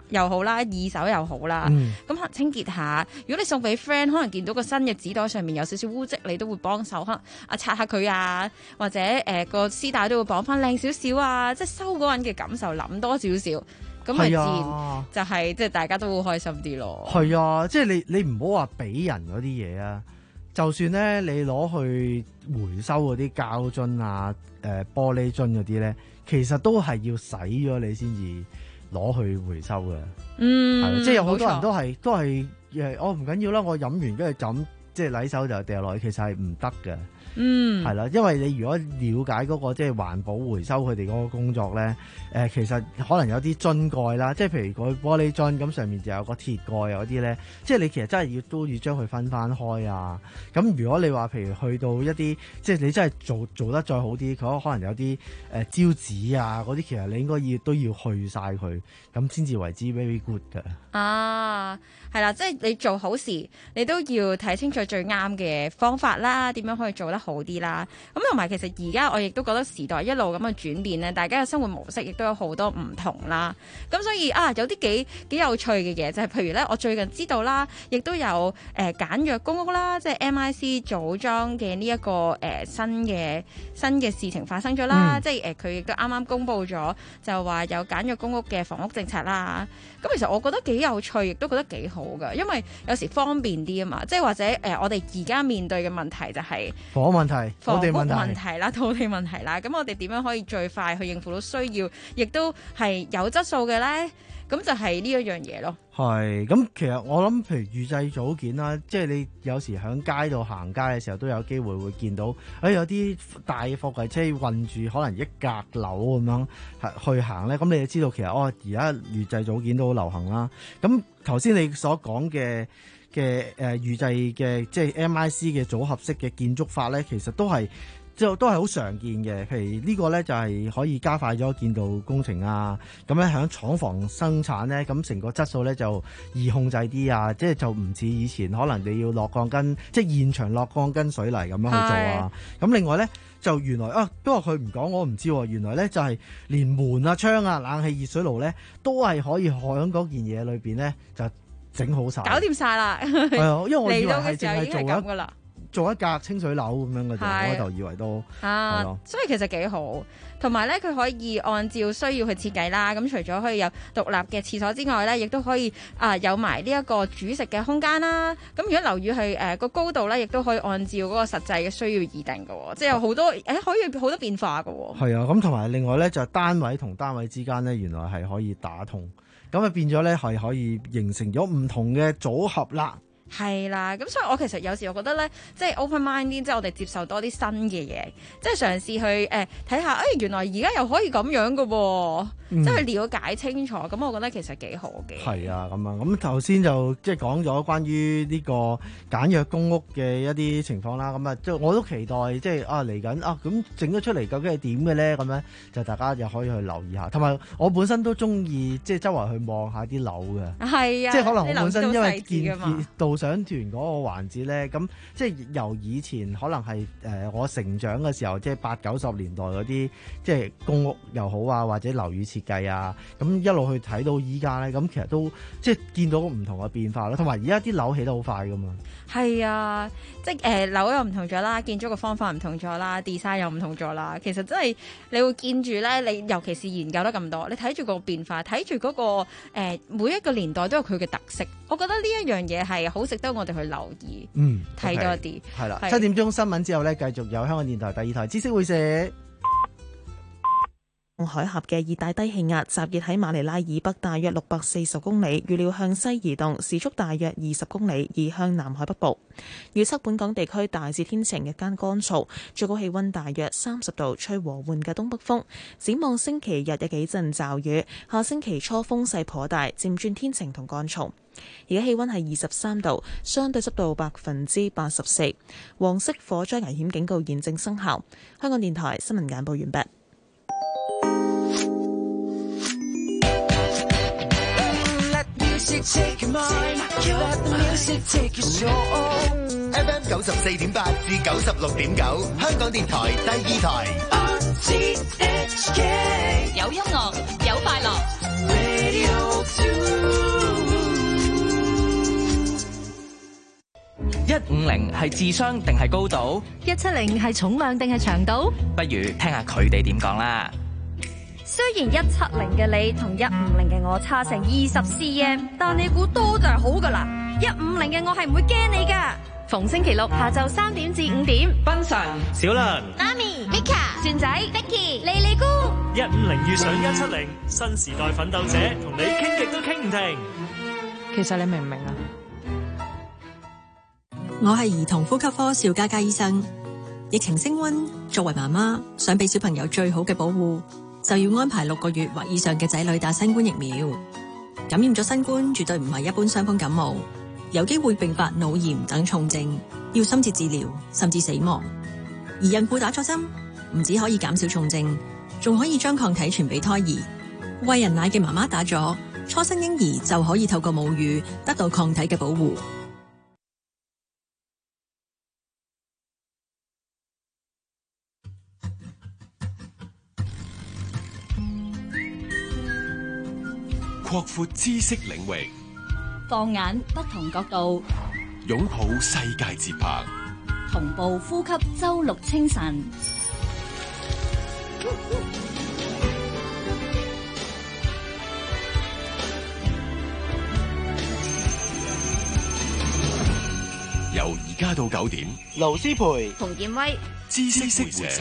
又好啦，二手又好啦，咁、嗯、可能清潔下。如果你送俾 friend， 可能見到個新嘅紙袋上面有少少污漬，你都會幫手可能啊擦下佢啊，或者誒個絲帶都會綁翻靚少少啊，即係收嗰個人嘅感受諗多少少。咁咪自然就係即係大家都會開心啲咯。 係啊，即係你你唔好話俾人嗰啲嘢啊，就算咧你攞去回收嗰啲膠樽啊、誒、呃、玻璃樽嗰啲咧，其實都係要洗咗你先至攞去回收嘅。嗯，係，即係有好多人都係都係誒，我唔緊要啦，我飲完跟住就咁即係洗手就掉落去，其實係唔得嘅。嗯，係啦，因為你如果了解嗰個即係環保回收佢哋嗰個工作咧，誒、呃，其實可能有啲樽蓋啦，即係譬如個玻璃樽咁上面就有個鐵蓋有啲咧，即係你其實真係要都要將佢分翻開啊。咁如果你話譬如去到一啲即係你真係做做得再好啲，佢可能有啲誒膠紙啊嗰啲，其實你應該要都要去晒佢，咁先至為之 very good 㗎。啊，係啦，即係你做好事，你都要睇清楚最啱嘅方法啦，點樣可以做得好啲啦。咁同埋其實而家我亦都覺得時代一路咁嘅轉變咧，大家嘅生活模式亦都有好多唔同啦。咁所以啊，有啲幾幾有趣嘅嘢，就係、是、譬如咧，我最近知道啦，亦都有誒、呃、簡約公屋啦，即係 M I C 組裝嘅呢一個誒、呃、新嘅新嘅事情發生咗啦。嗯、即係誒佢亦都啱啱公布咗，就話有簡約公屋嘅房屋政策啦。咁其實我覺得幾有趣，亦都覺得幾好㗎，因為有時方便啲啊嘛。即係或者誒、呃，我哋而家面對嘅問題就係房屋問題、土地問題、問題啦、土地問題啦。咁我哋點樣可以最快去應付到需要，亦都係有質素嘅咧？咁就係呢一樣嘢咯。係，咁其實我諗，譬如預製組件啦，即係你有時喺街度行街嘅時候，都有機會會見到，誒、哎、有啲大貨櫃車運住可能一格樓咁樣去行咧，咁你就知道其實哦，而家預製組件都好流行啦。咁頭先你所講嘅嘅誒預製嘅即係 M I C 嘅組合式嘅建築法咧，其實都係。即係都係好常見嘅，譬如呢個咧就係可以加快咗建造工程啊，咁咧喺廠房生產咧，咁成個質素咧就易控制啲啊，即係就唔似以前可能你要落鋼筋，即係現場落鋼筋水泥咁樣去做啊。咁另外咧就原來啊，不過佢唔講我唔知喎，原來咧就係連門啊、窗啊、冷氣、熱水爐咧都係可以喺嗰件嘢裏邊咧就整好晒，搞掂晒啦。係啊，因為我以為係淨係做一做一格清水樓咁樣嘅啫，我開頭以為都啊，所以其實幾好。同埋咧，佢可以按照需要去設計啦。咁除咗可以有獨立嘅廁所之外咧，亦都可以啊、呃、有埋呢一個煮食嘅空間啦。咁如果樓宇係誒個高度咧，亦都可以按照嗰個實際嘅需要而定嘅，即係有好多誒、欸、可以好多變化嘅。係啊，咁同埋另外咧就係單位同單位之間咧，原來係可以打通，咁啊變咗咧係可以形成咗唔同嘅組合啦。係啦，咁所以我其實有時我覺得咧，即係 open mind 啲，即係我哋接受多啲新嘅嘢，即係嘗試去誒睇下，誒、呃、原來而家又可以咁樣嘅喎，嗯、即係去了解清楚，咁我覺得其實幾好嘅。係啊，咁啊，咁頭先就即係講咗關於呢個簡約公屋嘅一啲情況啦，咁啊，即係我都期待即係啊嚟緊啊，咁整咗出嚟究竟係點嘅咧？咁樣就大家又可以去留意下，同埋我本身都中意即係周圍去望下啲樓嘅。係啊，即係可能我本身因為見見到。上團嗰個環節咧，咁即係由以前可能係誒、呃、我成長嘅時候，即係八九十年代嗰啲，即係公屋又好啊，或者樓宇設計啊，咁一路去睇到依家咧，咁其實都即係見到唔同嘅變化啦。同埋而家啲樓起得好快噶嘛。係啊，即係誒樓又唔同咗啦，建築嘅方法唔同咗啦 ，design 又唔同咗啦。其實真係你會見住咧，你尤其是研究得咁多，你睇住個變化，睇住嗰個、呃、每一個年代都有佢嘅特色。我覺得呢一樣嘢係好值得我哋去留意，嗯，睇多啲。係啦，七點鐘新聞之後咧，繼續有香港電台第二台知識會社。 海峽嘅熱帶低氣壓集結喺馬尼拉以北大約六百四十公里，預料向西移動，時速大約二十公里，移向南海北部。預測本港地區大致天晴，日間乾燥，最高氣溫大約三十度，吹和緩嘅東北風。展望星期日有幾陣驟雨，下星期初風勢頗大，漸轉天晴同乾燥。而家氣溫係二十三度，相對濕度百分之八十四。黃色火災危險警告現正生效。香港電台新聞簡報完畢。 F M 九十四點八至九十六點九，香港電台第二台。有音樂，有快樂。 係智商定係高度？ 一七零係重量定係長度？ 不如聽下佢哋點講啦。 雖然一七零嘅你同一五零嘅我差成二十 cm， 但你估多就係好噶啦。一五零嘅我係唔會驚你噶。 逢星期六下晝三點至五點， 賓神、 小蘭、 媽咪、Mika、孫仔、Vicky、莉莉姑， 一五零遇上一七零，新時代奮鬥者同你傾極都傾唔停。 其實你明唔明啊？ 我係兒童呼吸科邵嘉嘉醫生。疫情升溫，作為媽媽想俾小朋友最好嘅保護，就要安排六個月或以上嘅仔女打新冠疫苗。感染咗新冠絕對唔係一般傷風感冒，有機會併發腦炎等重症，要深切治療甚至死亡。而孕婦打咗針，唔止可以減少重症，仲可以將抗體傳俾胎兒。餵人奶嘅媽媽打咗，初生嬰兒就可以透過母乳得到抗體嘅保護。 擴闊知識領域， 放眼不同角度， 擁抱世界節拍， 同步呼吸周六清晨。 由而家到九點， 盧思培、 馮建威， 知識會社。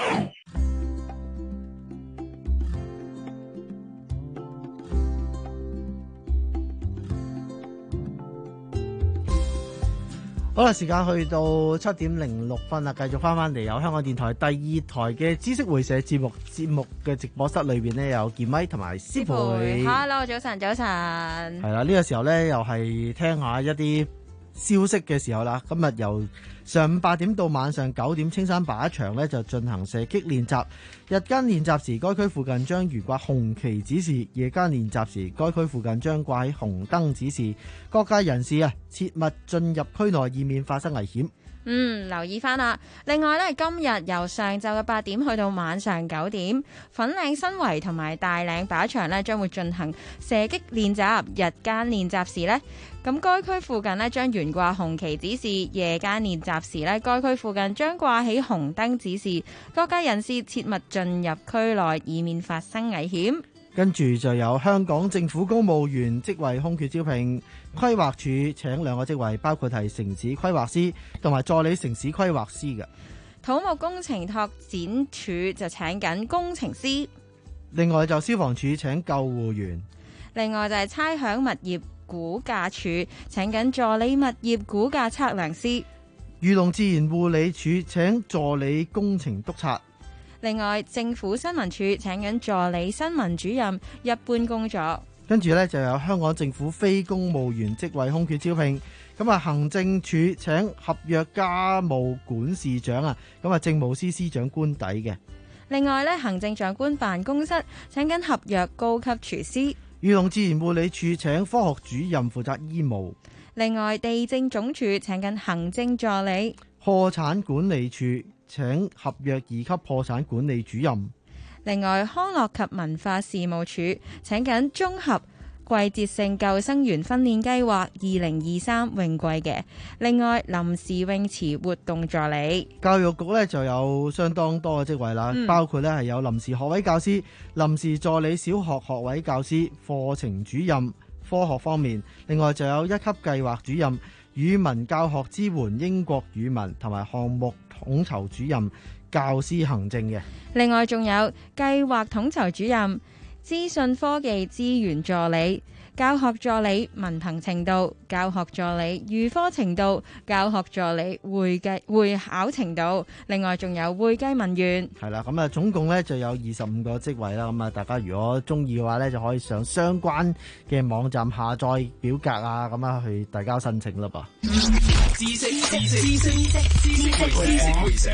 好啦，時間去到七點零六分啦，繼續翻翻嚟有香港電台第二台嘅知識會社節目，節目嘅直播室裏邊呢，有健威同埋思培。 Hello， 早晨，早晨。 係啦，呢個時候呢，又係聽下一啲消息嘅時候啦。今日由上午八點到晚上九點，青山靶場呢就進行射擊練習。日間練習時，該區附近將懸掛紅旗指示；夜間練習時，該區附近將掛起紅燈指示。各界人士啊，切勿進入區內，以免發生危險。 嗯，留意翻啦。另外咧，今日由上晝嘅八點去到晚上九點，粉嶺新圍同埋大嶺靶場咧將會進行射擊練習。日間練習時呢，咁該區附近咧將懸掛紅旗指示；夜間練習時咧，該區附近將掛起紅燈指示。各界人士切勿進入區內，以免發生危險。 跟住就有香港政府公務員職位空缺招聘，規劃署請兩個職位，包括係城市規劃師同埋助理城市規劃師嘅。 土木工程拓展署就請緊工程師。 另外就消防署請救護員。 另外就係差餉物業估價署請緊助理物業估價測量師。 漁農自然護理署請助理工程督察。 另外，政府新聞處請緊助理新聞主任一般工作。 跟住呢，就有香港政府非公務員職位空缺招聘，咁啊行政處請合約家務管事長啊，咁啊政務司司長官邸嘅。 另外呢，行政長官辦公室請緊合約高級廚師。 漁農自然護理署請科學主任負責醫務。 另外，地政總署請緊行政助理。 破產管理處請合約二級破產管理主任。 另外，康樂及文化事務署請緊綜合季節性救生員訓練計劃二零二三泳季嘅。另外，臨時泳池活動助理。 教育局呢就有相當多嘅職位啦，嗯、包括呢係有臨時學位教師、臨時助理小學學位教師、課程主任、科學方面。另外就有一級計劃主任、語文教學支援英國語文同埋項目統籌主任、教師行政嘅。 另外仲有計劃統籌主任、資訊科技資源助理、教學助理文憑程度、教學助理預科程度、教學助理會計會考程度。另外仲有會計文員。 係啦，咁啊總共咧就有二十五個職位啦。咁啊大家如果中意嘅話咧，就可以上相關嘅網站下載表格啊，咁啊去遞交申請啦噃。 知識知識知識知識會社。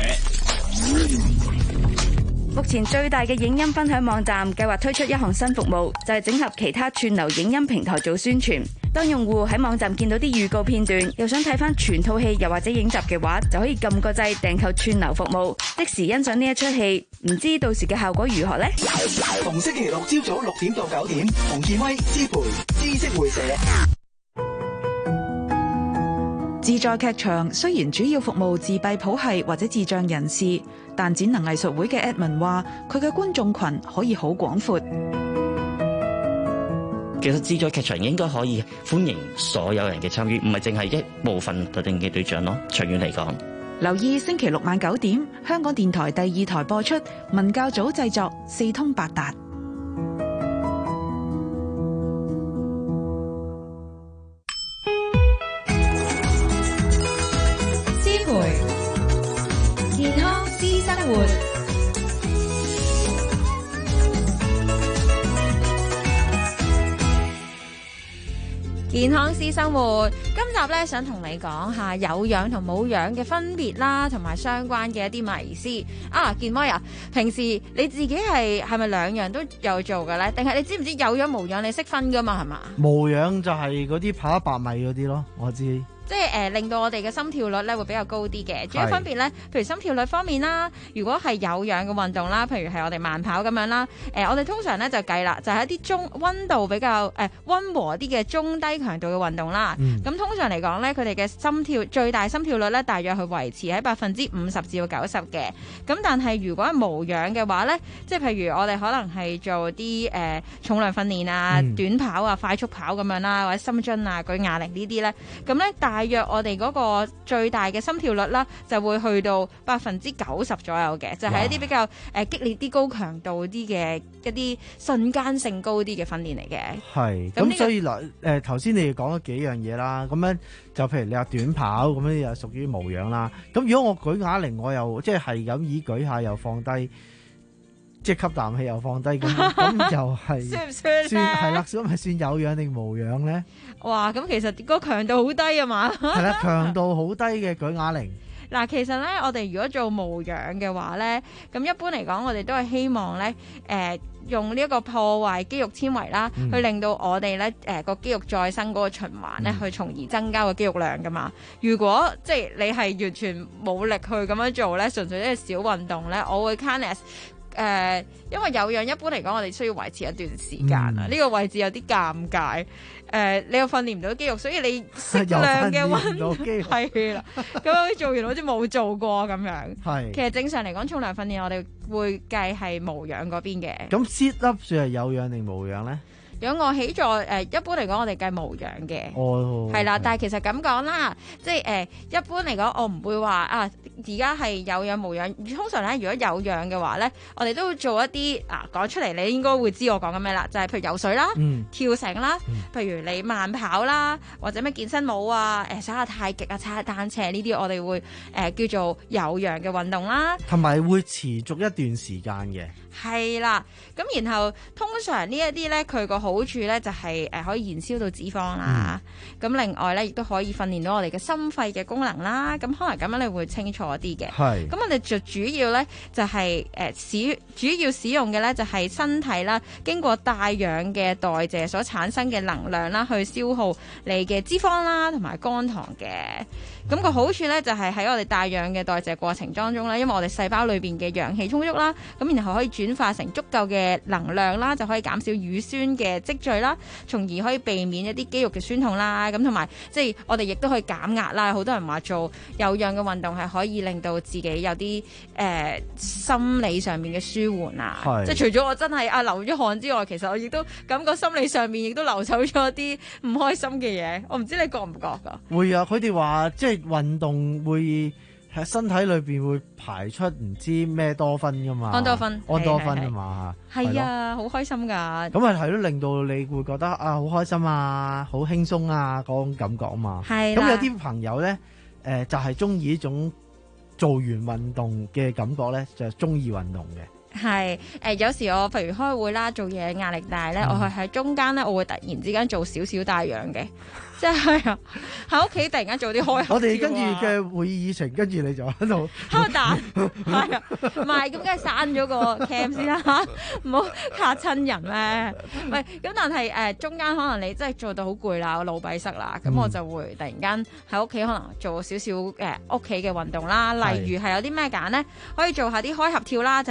目前最大嘅影音分享網站計劃推出一項新服務，就係整合其他串流影音平台做宣傳。當用戶喺網站見到啲預告片段，又想睇翻全套戲又或者影集嘅話，就可以撳個掣訂購串流服務，即時欣賞呢一出戲。唔知到時嘅效果如何呢？ 逢星期六朝早六點到九點，馮健威、思培知識會社。 自助劇場雖然主要服務自閉譜系或者智障人士，但展能藝術會嘅 Edmond 話，佢嘅觀眾群可以好廣闊。 其實自助劇場應該可以歡迎所有人嘅參與，唔係淨係一部分特定嘅對象咯。長遠嚟講， 留意星期六晚九點，香港電台第二台播出，文教組製作，四通八達。 思培健康私生活。 健康私生活，今集咧想同你講下有氧同冇氧嘅分別啦，同埋相關嘅一啲迷思啊！健威啊，平時你自己係係咪兩樣都有做嘅咧？定係你知唔知有氧無氧你識分噶嘛？係嘛？ 無氧就係嗰啲跑一百米嗰啲咯，我知。 即係誒、呃，令到我哋嘅心跳率咧會比較高啲嘅。主要分別咧，譬如心跳率方面啦，如果係有氧嘅運動啦，譬如係我哋慢跑咁樣啦，誒、呃，我哋通常咧就計啦，就係、是、一啲中溫度比較誒溫和啲嘅中低強度嘅運動啦。咁、嗯、通常嚟講咧，佢哋嘅心跳最大心跳率咧，大約去維持喺百分之五十至到九十嘅。咁但係如果係無氧嘅話咧，即係譬如我哋可能係做啲誒、呃、重量訓練啊、嗯、短跑啊、快速跑咁樣啦，或者深蹲啊、舉啞鈴呢啲咧，咁咧大大約我哋嗰個最大嘅心跳率啦，就會去到百分之九十左右嘅，就係、是、一啲比較誒激烈啲、高強度啲嘅一啲瞬間性高啲嘅訓練嚟嘅。係，咁、這個、所以嗱誒頭先你講咗幾樣嘢啦，咁樣就譬如你話短跑咁樣又屬於無氧啦。咁如果我舉啞鈴，我又即係係咁以舉下又放低。即係吸啖氣又放低咁，咁又係算唔算咧？算係啦，咁係算有氧定無氧咧？哇！咁其實個強度好低啊嘛。係啦，強度好低嘅舉啞鈴。嗱，其實咧，我哋如果做無氧嘅話咧，咁一般嚟講，我哋都係希望咧，誒、呃、用呢一個破壞肌肉纖維啦，嗯、去令到我哋咧誒個肌肉再生嗰個循環咧，嗯、去從而增加個肌肉量噶嘛。如果即係你係完全冇力去咁樣做咧，純粹一係小運動咧，我會 count as。誒、呃，因為有氧一般嚟講，我哋需要維持一段時間啊。呢、嗯、個位置有啲尷尬。誒、呃，你又訓練唔到肌肉，所以你適量嘅運動係啦。咁樣做完好似冇做過咁樣。係。其實正常嚟講，重量訓練我哋會計係無氧嗰邊嘅。咁 sit up 算係有氧定無氧咧？仰臥起坐誒、呃，一般嚟講我哋計無氧嘅，係、oh, 啦。但係其實咁講啦，即係誒、呃，一般嚟講我唔會話啊，而家係有氧無氧。通常咧，如果有氧嘅話咧，我哋都會做一啲啊，講出嚟你應該會知我講緊咩啦，就係、是、譬如游水啦、嗯、跳繩啦，譬如你慢跑啦，或者咩健身舞啊，誒耍下太極啊、踩下單車呢啲，我哋會誒、呃、叫做有氧嘅運動啦，同埋會持續一段時間嘅。係啦，咁然後通常呢一啲咧，佢個好處咧就係誒可以燃燒到脂肪啦。咁、嗯、另外咧，亦都可以訓練到我哋嘅心肺嘅功能啦。咁可能咁樣你會清楚啲嘅。係。咁我哋就主要咧就係誒使主要使用嘅咧就係身體啦，經過帶氧嘅代謝所產生嘅能量啦，去消耗你嘅脂肪啦，同埋肝糖嘅。咁、那個好處咧就係喺我哋帶氧嘅代謝過程當中咧，因為我哋細胞裏邊嘅氧氣充足啦，咁然後可以轉化成足夠嘅能量啦，就可以減少乳酸嘅積聚啦，從而可以避免一啲肌肉嘅酸痛啦。咁同埋即係我哋亦都可以減壓啦。好多人話做有氧嘅運動係可以令到自己有啲誒、呃、心理上面嘅舒緩啊。即係除咗我真係啊流咗汗之外，其實我亦都感覺心理上面亦都流走咗啲唔開心嘅嘢。我唔知你覺唔覺㗎？會啊，佢哋話即係運動會喺身體裏邊會排出唔知咩多酚噶嘛，安多酚，安多酚啊嘛，係啊，好開心噶。咁啊係咯，令到你會覺得啊好開心啊，好輕鬆啊嗰種感覺啊嘛。係。咁有啲朋友咧，誒、呃、就係中意呢種做完運動嘅感覺咧，就係中意運動嘅。係誒、呃，有時我譬如開會啦，做嘢壓力大咧、嗯，我係喺中間咧，我會突然之間做少少帶氧嘅。即係啊！喺屋企突然間做啲開合，我哋跟住嘅會議議程，跟住你就喺度喺度彈，係啊，唔係咁，梗係刪咗個 cam 先啦嚇，唔好嚇親人咩？喂，咁但係誒、呃、中間可能你真係做到好攰啦，我腦閉塞啦，咁、嗯、我就會突然間喺屋企可能做少少誒屋企嘅運動啦，例如係有啲咩揀咧？可以做下啲開合跳啦，就係、是、動作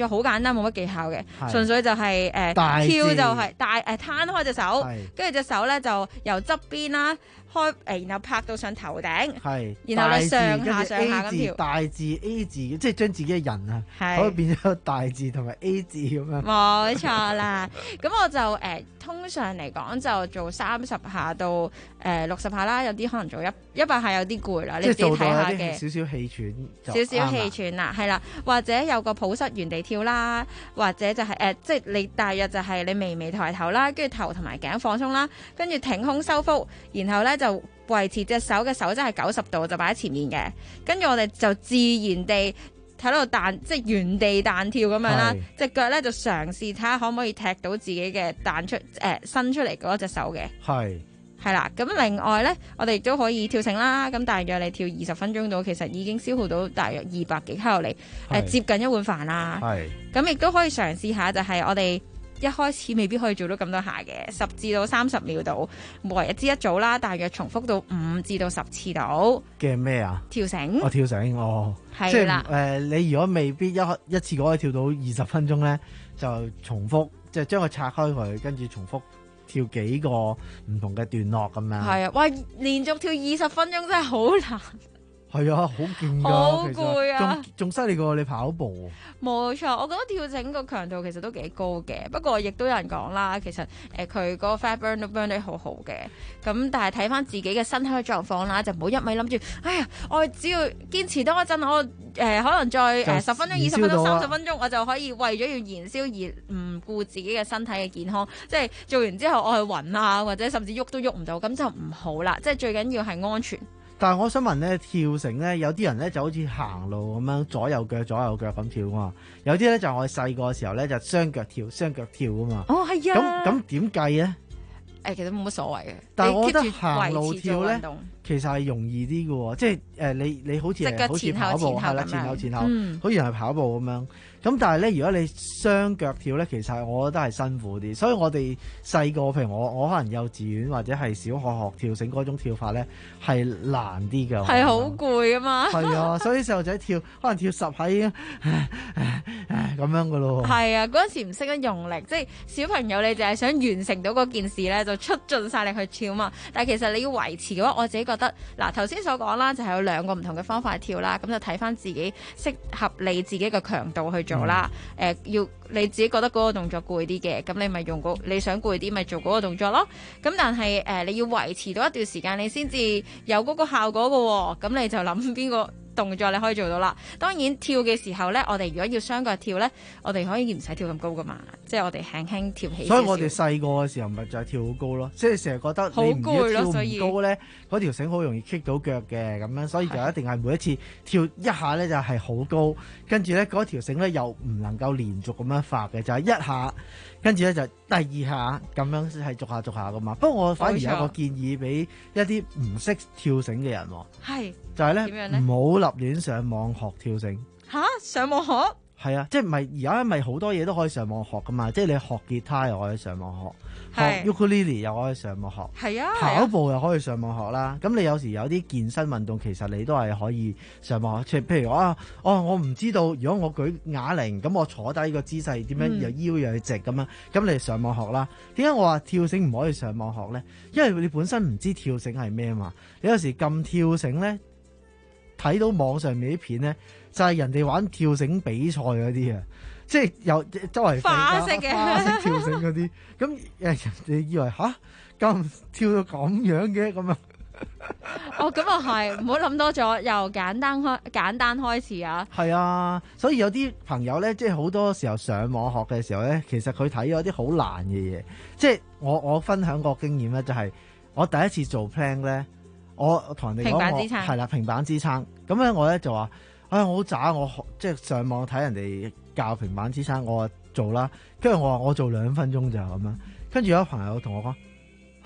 作好簡單，冇乜技巧嘅， 係純粹就係、誒、 大字跳就係大誒攤開隻手，跟住隻手咧就由側邊啦開誒，然後拍到上頭頂， 係， 然後你上下大字上下咁跟住 A 字跳。 大字 A 字，即係將自己嘅人啊， 係可以變咗大字同埋 A 字咁樣。 冇錯啦，咁我就誒、呃、通常嚟講就做三十下到誒六十下啦，有啲可能做一一百下有啲攰啦，你即係自己睇做到有啲下嘅。 少少氣喘就少少氣啱啦喘啦，係啦，或者有個抱膝原地跳啦，或者就係、呃、即係你大約就係你微微抬頭啦，跟住頭同埋頸放鬆啦，跟住挺胸收腹，然後咧就維持隻手嘅手真係九十度就擺喺前面嘅，跟住我哋就自然地喺度彈，即係原地彈跳咁樣啦，隻腳咧就嘗試睇下可唔可以踢到自己嘅彈出誒、呃、伸出嚟嗰隻手嘅。 係。 係啦，咁另外呢，我哋亦都可以跳繩啦。咁大約你跳二十分鐘到，其實已經消耗到大約二百幾卡路里，誒接近一碗飯啦。 係。 咁亦都可以嘗試下，就係我哋一開始未必可以做到咁多下嘅，十至到三十秒度，每日之一組啦，大約重複到五至到十次度。 嘅咩啊？ 跳繩。 我跳繩哦。即係係啦。 誒、呃，你如果未必一一次過可以跳到二十分鐘咧，就重複，即係將佢拆開佢，跟住重複。跳幾個唔同嘅段落咁樣， 係啊，哇！連續跳二十分鐘真係好難。 係啊，好勁㗎， 好攰啊， 仲仲犀利過你跑步。 冇錯，我覺得跳繩個強度其實都幾高嘅，不過亦都有人講啦，其實誒佢嗰個 fat burn 都 burn 得好好嘅，咁但係睇翻自己嘅身體嘅狀況啦，就唔好一味諗住，哎呀，我只要堅持多一陣，我誒、呃、可能再誒十分鐘、二十分鐘、三十分鐘，我就可以為咗要燃燒而唔顧自己嘅身體嘅健康，即係做完之後我去暈啊，或者甚至喐都喐唔到，咁就唔好啦，即係最緊要係安全。 但係我想問咧，跳繩咧，有啲人咧就好似行路咁樣左右腳左右腳咁跳啊嘛，有啲咧就我哋細個嘅時候咧就雙腳跳雙腳跳啊嘛。 哦，係啊。 咁咁點計咧？ 誒，其實冇乜所謂嘅。 但係我覺得你 keep 住行路跳咧維持做運動， 其實係容易啲嘅喎，即係誒你你好似隻腳好似前後跑步係啦， 前後咁樣前後前後， 嗯好似係跑步咁樣。咁但係咧，如果你雙腳跳咧，其實我覺得係辛苦啲。所以我哋細個，譬如我我可能幼稚園或者係小學學跳繩嗰種跳法咧，係難啲㗎。 係好攰啊嘛。 係啊，所以細路仔跳可能跳十下已經咁樣噶咯。 係啊，嗰陣時唔識得用力，即係小朋友你就係想完成到嗰件事咧，就出盡晒力去跳嘛。但係其實你要維持嘅話，我自己覺得嗱頭先所講啦，就係有兩個唔同嘅方法去跳啦。咁就睇翻自己適合你自己嘅強度去做啦。誒、嗯呃，要你自己覺得嗰個動作攰啲嘅，咁你咪用嗰你想攰啲咪做嗰個動作咯。咁但係誒、呃，你要維持到一段時間，你先至有嗰個效果嘅。咁你就諗邊個動作你可以做到啦。當然跳嘅時候咧，我哋如果要雙腳跳咧，我哋可以唔使跳咁高噶嘛，即係我哋輕輕跳起少少。 所以我哋細個嘅時候咪就係跳好高咯，即係成日覺得你唔跳唔高咧，嗰條繩好容易棘到腳嘅咁樣，所以就一定係每一次跳一下咧就係好高，跟住咧嗰條繩咧又唔能夠連續咁樣發嘅，就係、是、一下，跟住咧就第二下咁樣係逐下逐下噶嘛。不過我反而有一個建議俾一啲唔識跳繩嘅人， 係就係咧唔好立亂上網學跳繩。 吓，上網學？ 係啊，即係唔係而家咪好多嘢都可以上網學噶嘛？即係你學吉他又可以上網學，學 ukulele 又可以上網學， 係啊， 跑步又可以上網學啦。咁你有時有啲健身運動，其實你都係可以上網學。即係譬如啊，哦，我唔知道如果我舉啞鈴，咁我坐低個姿勢點樣又腰又直咁樣，咁你上網學啦。點解我話跳繩唔可以上網學咧？因為你本身唔知跳繩係咩嘛。你有時撳跳繩咧，睇到網上面啲片咧，就係、是、人哋玩跳繩比賽嗰啲啊，即係有周圍花式嘅花式跳繩嗰啲，咁誒人哋以為吓咁跳到咁樣嘅咁啊？ 哦，咁啊係，唔好諗多咗，由簡單開簡單開始啊。 係啊，所以有啲朋友咧，即係好多時候上網學嘅時候咧，其實佢睇咗啲好難嘅嘢。即係我我分享個經驗咧，就係我第一次做 plan 咧。我同人哋講我係啦，平板支撐咁咧，我咧就話，唉、哎，我好渣，我學即係上網睇人哋教平板支撐，我做啦。跟住我話我做兩分鐘就咁樣，跟住有朋友同我講，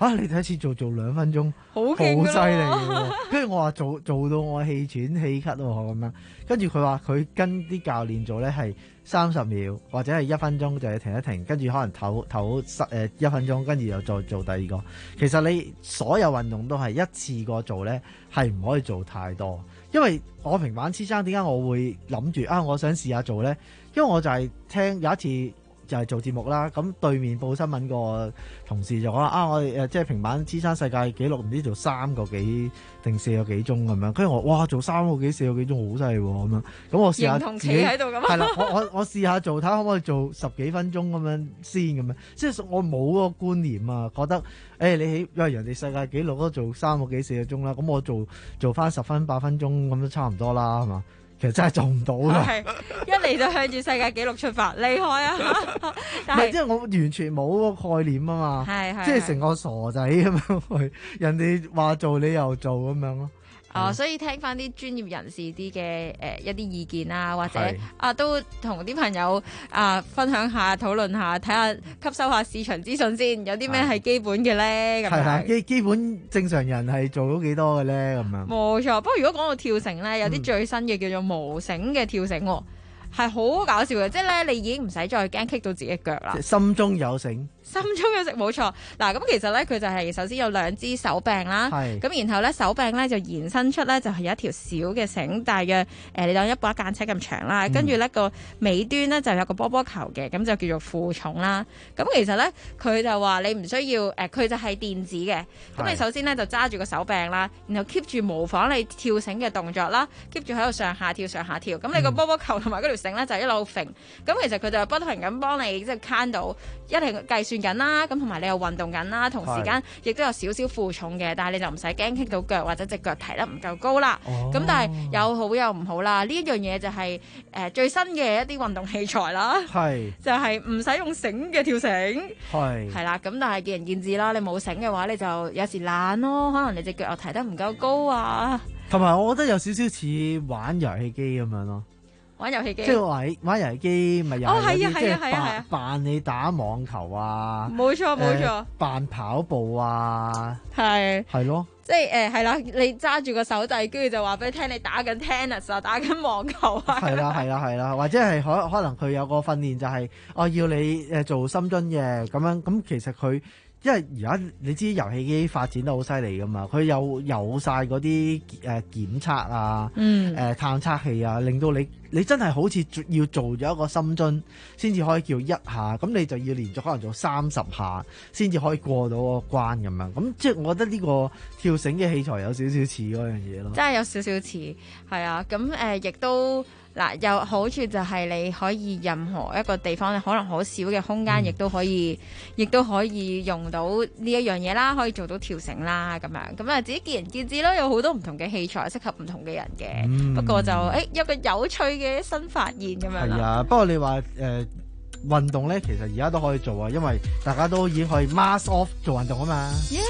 啊，你第一次做做兩分鐘， 好勁好犀利喎！跟住我話做做到我氣喘氣咳喎咁樣，跟住佢話佢跟啲教練做咧係三十秒或者係一分鐘就要停一停，跟住可能唞唞十誒一分鐘，跟住又再做第二個。其實你所有運動都係一次過做咧，係唔可以做太多。因為我平板支撐點解我會諗住啊，我想試下做咧？因為我就係聽有一次。就係做節目啦，咁對面報新聞個同事就講啊，我哋誒即係平板支撐世界紀錄，唔知做三個幾定四個幾鐘咁樣，跟住我哇做三個幾四個幾鐘好犀利喎咁樣，咁我試下自己喺度咁係啦，我我我試下做睇下可唔可以做十幾分鐘咁樣先咁樣，即係我冇嗰個觀念啊，覺得誒、欸、你起因為人哋世界紀錄都做三個幾四個鐘啦，咁我做做翻十分八分鐘咁都差唔多啦，係嘛？其實真係做唔到㗎， 一嚟就向住世界紀錄出發，厲害啊！ 唔係，即係我完全冇個概念啊嘛， 係係即係成個傻仔咁樣去，人哋話做你又做咁樣咯。 哦，所以聽翻啲專業人士啲嘅誒一啲意見啊，或者啊都同啲朋友啊分享下、討論下，睇下吸收下市場資訊先，有啲咩係基本嘅咧？咁係係基基本正常人係做到幾多嘅咧？咁樣冇錯。不過如果講到跳繩咧，有啲最新嘅叫做無繩嘅跳繩喎。係好搞笑嘅，即係咧，你已經唔使再驚棘到自己腳啦。 心中有繩， 心中有繩冇錯。嗱，咁其實咧，佢就係首先有兩支手柄啦，咁然後咧手柄咧就延伸出咧就係有一條小嘅繩，大約誒、呃、你當一把間尺咁長啦。跟住咧個尾端咧就有個波波球嘅，咁就叫做負重啦。咁其實咧佢就話你唔需要誒，佢、呃、就係電子嘅。咁你首先咧就揸住個手柄啦，然後 keep 住模仿你跳繩嘅動作啦 ，keep 住喺度上下跳上下跳。咁你個波波球同埋嗰條繩咧就一路揈，咁其實佢就不停咁幫你即係慳到，一定計算緊啦，咁同埋你又運動緊啦，同時間亦都有少少負重嘅，但係你就唔使驚棘到腳或者隻腳提得唔夠高啦。咁、哦、但係有好有唔好啦，呢一樣嘢就係、是、誒、呃、最新嘅一啲運動器材啦，就係唔使用繩嘅跳繩，係啦，咁但係見仁見智啦。你冇繩嘅話，你就有時懶咯，可能你隻腳又提得唔夠高啊。 同埋我覺得有少少似玩遊戲機咁樣咯。 玩遊戲機， 即係玩玩遊戲機，咪有哦，係啲啊，係啊，係啊，係啊， 扮你打網球啊， 冇錯冇錯， 扮、呃、跑步啊， 係係咯， 即係誒係啦，你揸住個手掣，跟住就話俾你聽，你打緊 tennis 啊，打緊網球啊， 係啦係啦係啦，或者係可可能佢有個訓練就係、是，哦要你誒做深蹲嘅咁樣，咁其實佢。因為而家你知遊戲機發展得好犀利噶嘛，佢有有晒嗰啲誒檢測啊，誒、嗯呃、探測器啊，令到你你真係好似要做咗一個深蹲先至可以叫一下，咁你就要連續可能做三十下先至可以過到個關咁樣。咁即係我覺得呢個跳繩嘅器材有少少似嗰樣嘢咯， 真係有少少似，係啊。咁誒亦都。嗱，有好處就係你可以任何一個地方，可能好少嘅空間，亦、嗯、都可以，亦都可以用到呢一樣嘢啦，可以做到跳繩啦，咁樣咁啊，自己見仁見智咯。有好多唔同嘅器材適合唔同嘅人嘅、嗯，不過就誒、欸、有個有趣嘅新發現咁樣啦。 係啊，不過你話誒、呃、運動咧，其實而家都可以做啊，因為大家都已經可以 mask off 做運動啊嘛。 Yeah.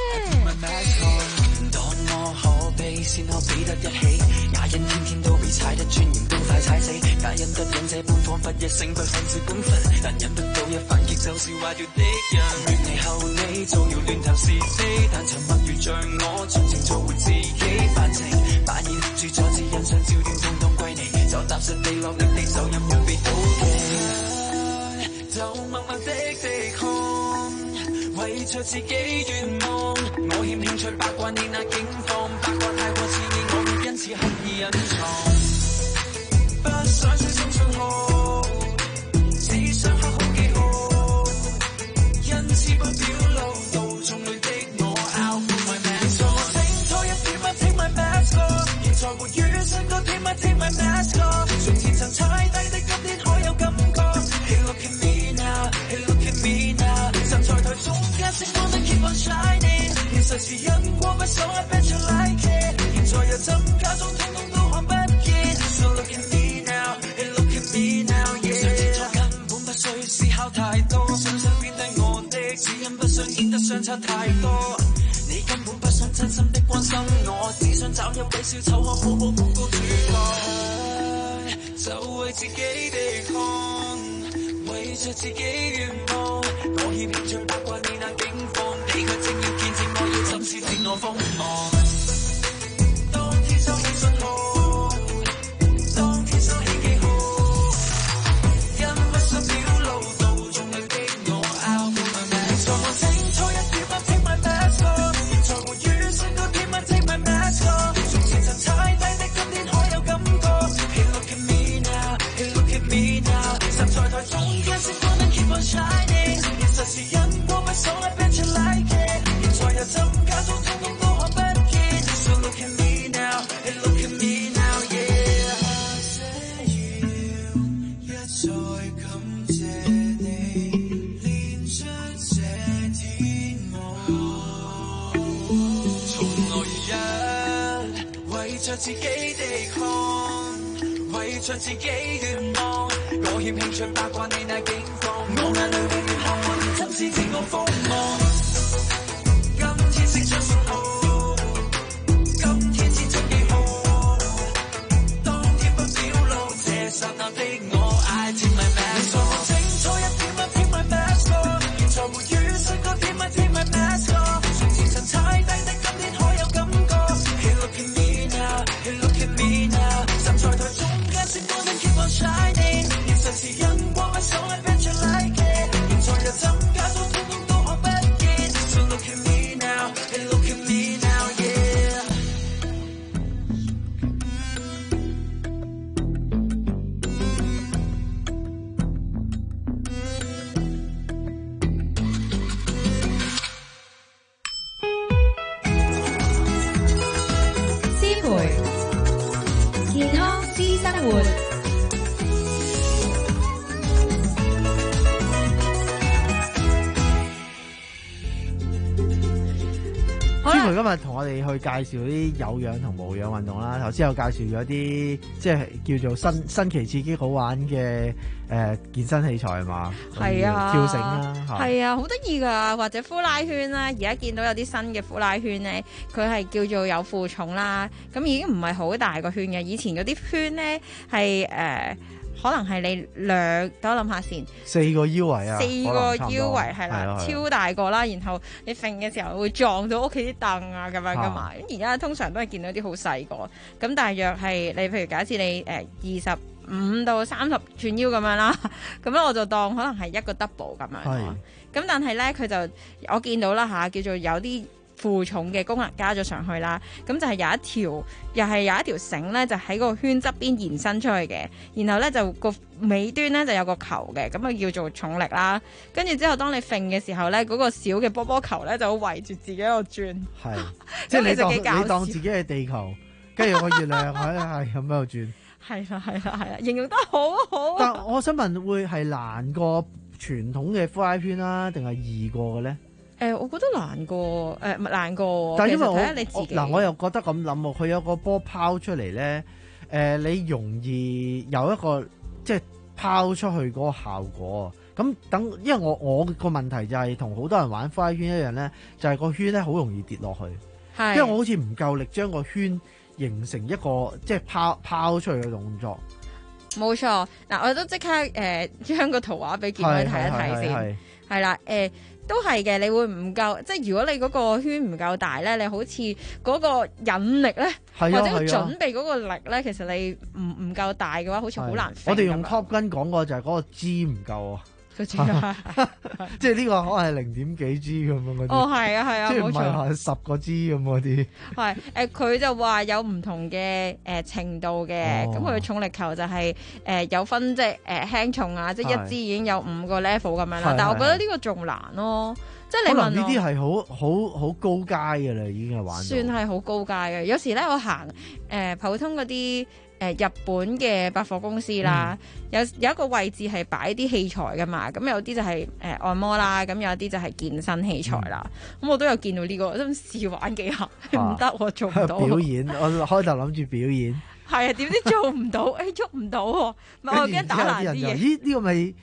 先可比得一起，也因天天都被踩得尊嚴都快踩死，也因得忍這般彷彿一生不放是本分，但忍不到一反擊就是壞掉的人。越你後你造謠亂談是非，但沉默如像我盡情做回自己，扮情扮演住阻止欣賞焦點通通歸你，就踏實地落力地手音讓別好奇，就默默的地看，為着自己願望，我欠興趣八卦你那境況，八卦太過刺激我，會因此刻意隱藏，不想寫信信號，只想刻好記號，因此不表露到眾裏的我 I'll put my mask on， 請拖一點啊 take my mask off， 現在活於身個天啊 take my mask off， 從前曾踩低的今天可有感覺 Hey look at me now Hey look at me now， 站在台中間星光的 keep on shining， 現實是因果不爽 I bet you like it， 現在又怎假裝通通都看不見 So look at me now Hey look at me now yeah， 上前錯根本不需思考太多，想身邊的我的只因不想顯得相差太多，你根本不想真心的關心我，只想找一位小丑可好好廣告主角，就為自己地看，為着自己願望，我欠興趣八卦你那境況，你卻正要見證我瘋狂。當天收起信號，當天收起記號，因不想表露到重力的我 out of my mask。在我清楚一點，I take my mask off，在沒雨水嗰天，I take my mask off。從前曾踩低的今天可有感覺 ？Hey look at me now，Hey look at me now，站在台中間星光能 keep on shining， 現實是因果不爽，I bet you like it。現在又怎假裝通通都看不見 ？So look at me now，Hey look at me now，yeah。謝要一再感謝你，練出這天我。從來如一為着自己地抗，為着自己願望，我欠興趣八卦你那境況，我眼淚永遠看看，怎知自我瘋狂。今天釋出信號，今天先出記號，當天不表露這剎那的我 I take my mask off。你在我清楚一點，I take my mask off，現在沒雨水嗰天，I take my mask off。從前曾踩低的今天可有感覺 ？Hey look at me now，Hey look at me now，站在台中間星光能 keep on shining， 現實是因果不爽，I bet you like it。現在又怎假裝通通都看不見 ？So look at me now，Hey look at me now，yeah。 思培健康私生活。 思培今日同我哋去介紹啲有氧同無氧運動啦。頭先有介紹咗啲即係叫做新新奇刺激好玩嘅誒、呃、健身器材係嘛？ 係啊， 跳繩啦， 係啊，好得意㗎，或者呼拉圈啦。而家見到有啲新嘅呼拉圈咧，佢係叫做有負重啦，咁已經唔係好大個圈嘅。以前嗰啲圈咧係誒。可能係你兩，等我諗下先。 四個腰圍啊， 四個腰圍係啦，超大個啦。然後你揈嘅時候會撞到屋企啲凳啊咁樣噶嘛。咁而家通常都係見到啲好細個，咁大約係你譬如假設你誒二十五到三十寸腰咁樣啦，咁咧我就當可能係一個 double 咁樣咯。咁但係咧佢就我見到啦嚇，叫做有啲負重嘅功能加咗上去啦，咁就係有一條，又係有一條繩咧，就喺個圈側邊延伸出去嘅，然後咧就個尾端咧就有個球嘅，咁啊叫做重力啦。跟住之後，當你揈嘅時候咧，嗰、嗰個小嘅波波球咧就會圍住自己喺度轉，係， 即係你當你當自己係地球，跟住個月亮喺係咁喺度轉，係啦係啦係啦，形容得好好。但我想問，會係難過傳統嘅呼拉圈啦，定係易過嘅咧？ 誒、呃，我覺得難過，誒、呃、唔難過。 但係因為我睇下你自己嗱，我又覺得咁諗喎，佢有個波拋出嚟咧，誒、呃，你容易有一個即係拋出去嗰個效果。咁等，因為我我個問題就係同好多人玩呼拉圈一樣咧，就係、是、個圈咧好容易跌落去。係，因為我好似唔夠力將個圈形成一個即係拋拋出去嘅動作。 冇錯，嗱，我都即刻誒將個圖畫俾建偉睇一睇先，係啦，誒。都係嘅，你會唔夠，即係如果你嗰個圈唔夠大咧，你好似嗰個引力咧，或者個準備嗰個力咧，其實你唔唔夠大嘅話，好似好難。 我哋用 Top Gun 講過就係嗰個 G 唔夠啊。即係呢個可能係零點幾 G 咁樣嗰啲。哦，係啊，係啊，即係唔係話十個 G 咁嗰啲。係誒，佢就話有唔同嘅誒程度嘅，咁佢嘅重力球就係誒有分即係誒輕重啊，即係一支已經有五個 level 咁樣啦。但係我覺得呢個仲難咯，即係你問我。可能呢啲係好好好高階嘅啦，已經係玩。算係好高階嘅，有時咧我行誒普通嗰啲。誒日本嘅百貨公司啦，嗯、有有一個位置係擺啲器材噶嘛，咁有啲就係誒按摩啦，咁有啲就係健身器材啦。咁、嗯、我都有見到呢、呢個，想試玩幾下，唔得、啊，我做唔到。表演，我開頭諗住表演。係啊，點知做唔到？誒，喐唔到喎，咪我驚打爛啲嘢。咦？呢、呢個咪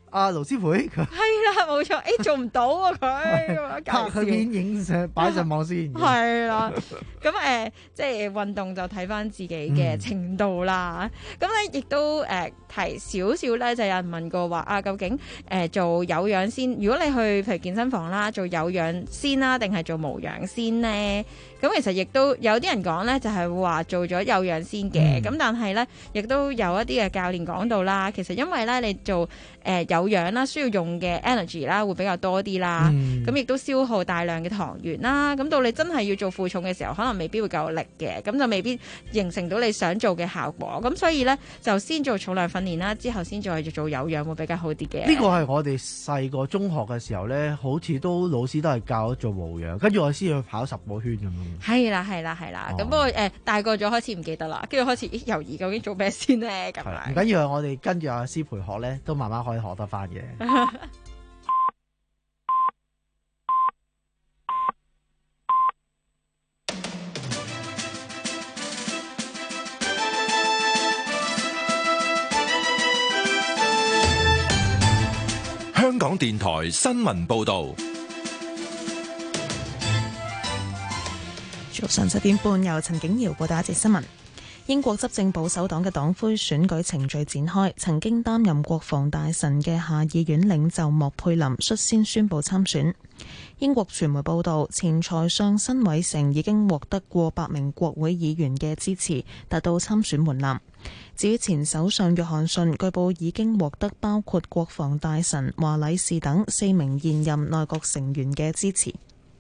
阿盧思培，佢係啦，冇錯，誒做唔到啊佢， 拍佢片影相擺上網先。 係啦，咁誒即係運動就睇翻自己嘅程度啦。咁咧亦都誒提少少咧，就有人問過話啊，究竟誒做有氧先？如果你去譬如健身房啦，做有氧先啦，定係做無氧先呢？咁其實亦都有啲人講咧，就係會話做咗有氧先嘅。咁、嗯、但係咧，亦都有一啲嘅教練講到啦，其實因為咧你做誒、呃、有氧啦，需要用嘅 energy 啦會比較多啲啦，咁亦、嗯、都消耗大量嘅糖原啦。咁到你真係要做負重嘅時候，可能未必會夠力嘅，咁就未必形成到你想做嘅效果。咁所以咧，就先做重量訓練啦，之後先再做有氧會比較好啲嘅。 呢個係我哋細個中學嘅時候咧，好似都老師都係教做無氧，跟住我先去跑十個圈咁樣。 係啦，係啦，係啦。咁、哦、不過誒、呃，大個咗開始唔記得啦，跟住開始猶豫究竟做咩先呢？咁樣。 唔緊要，我哋跟住阿師培學咧，都慢慢可以學得翻嘅。 香港電台新聞報導。 早上七點半，由陳景瑤報道一節新聞。英國執政保守黨嘅黨魁選舉程序展開，曾經擔任國防大臣嘅下議院領袖莫佩林率先宣布參選。英國傳媒報道，前財相辛偉誠已經獲得過百名國會議員嘅支持，達到參選門檻。至於前首相約翰遜，據報已經獲得包括國防大臣華禮士等四名現任內閣成員嘅支持。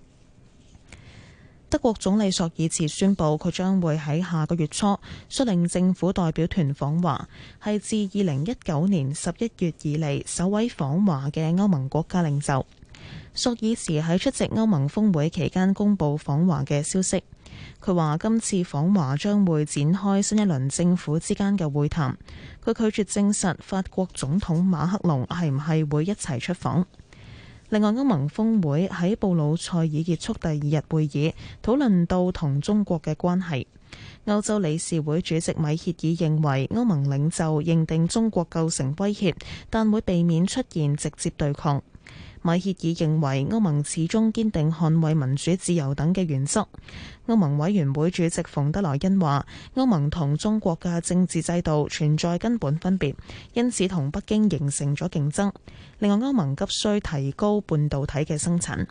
德國總理朔爾茨宣布，佢將會喺下個月初率領政府代表團訪華，係自二零一九年十一月以嚟首位訪華嘅歐盟國家領袖。朔爾茨喺出席歐盟峰會期間公布訪華嘅消息。佢話今次訪華將會展開新一輪政府之間嘅會談。佢拒絕證實法國總統馬克龍係唔係會一齊出訪。另外，歐盟峰會喺布魯塞爾結束第二日會議，討論到同中國嘅關係。歐洲理事會主席米歇爾認為，歐盟領袖認定中國構成威脅，但會避免出現直接對抗。米歇爾認為，歐盟始終堅定捍衛民主自由等嘅原則。歐盟委員會主席馮德萊恩話，歐盟同中國嘅政治制度存在根本分別，因此同北京形成咗競爭。另外，歐盟急需提高半導體嘅生產。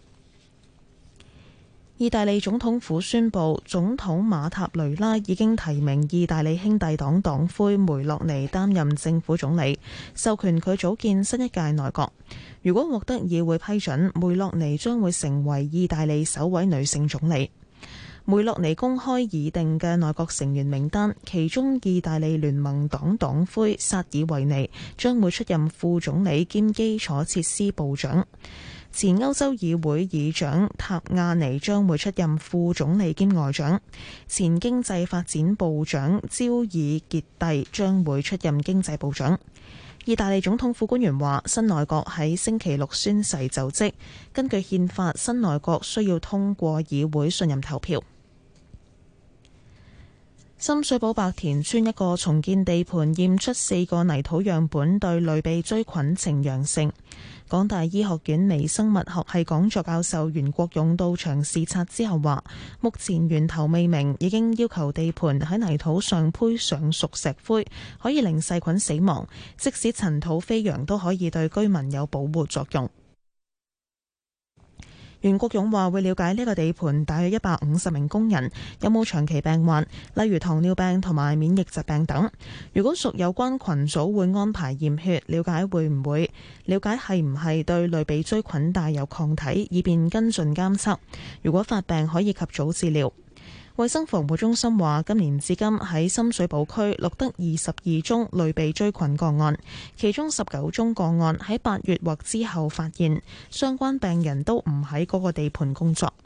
意大利總統府宣布，總統馬塔雷拉已經提名意大利兄弟黨黨魁梅洛尼擔任政府總理，授權佢組建新一屆內閣。如果獲得議會批准，梅洛尼將會成為意大利首位女性總理。梅洛尼公開擬定嘅內閣成員名單，其中意大利聯盟黨黨魁薩爾維尼將會出任副總理兼基礎設施部長。前歐洲議會議長塔亞尼將會出任副總理兼外長，前經濟發展部長焦爾傑蒂將會出任經濟部長。意大利總統府官員話，新內閣喺星期六宣誓就職，根據憲法，新內閣需要通過議會信任投票。深水埗白田村一個重建地盤驗出四個泥土樣本對類鼻疽菌呈陽性。港大醫學院微生物學系講座教授袁國勇到場視察之後話，目前源頭未明，已經要求地盤喺泥土上鋪上熟石灰，可以令細菌死亡。即使塵土飛揚，都可以對居民有保護作用。袁國勇話會了解呢個地盤大約一百五十名工人有冇長期病患，例如糖尿病同埋免疫疾病等。如果屬有關群組，會安排驗血，了解會唔會了解係唔係對類鼻疽菌帶有抗體，以便跟進監測。如果發病，可以及早治療。衛生防護中心話，今年至今喺深水埗區錄得二十二宗類鼻疽菌個案，其中十九宗個案喺八月或之後發現，相關病人都唔喺嗰個地盤工作。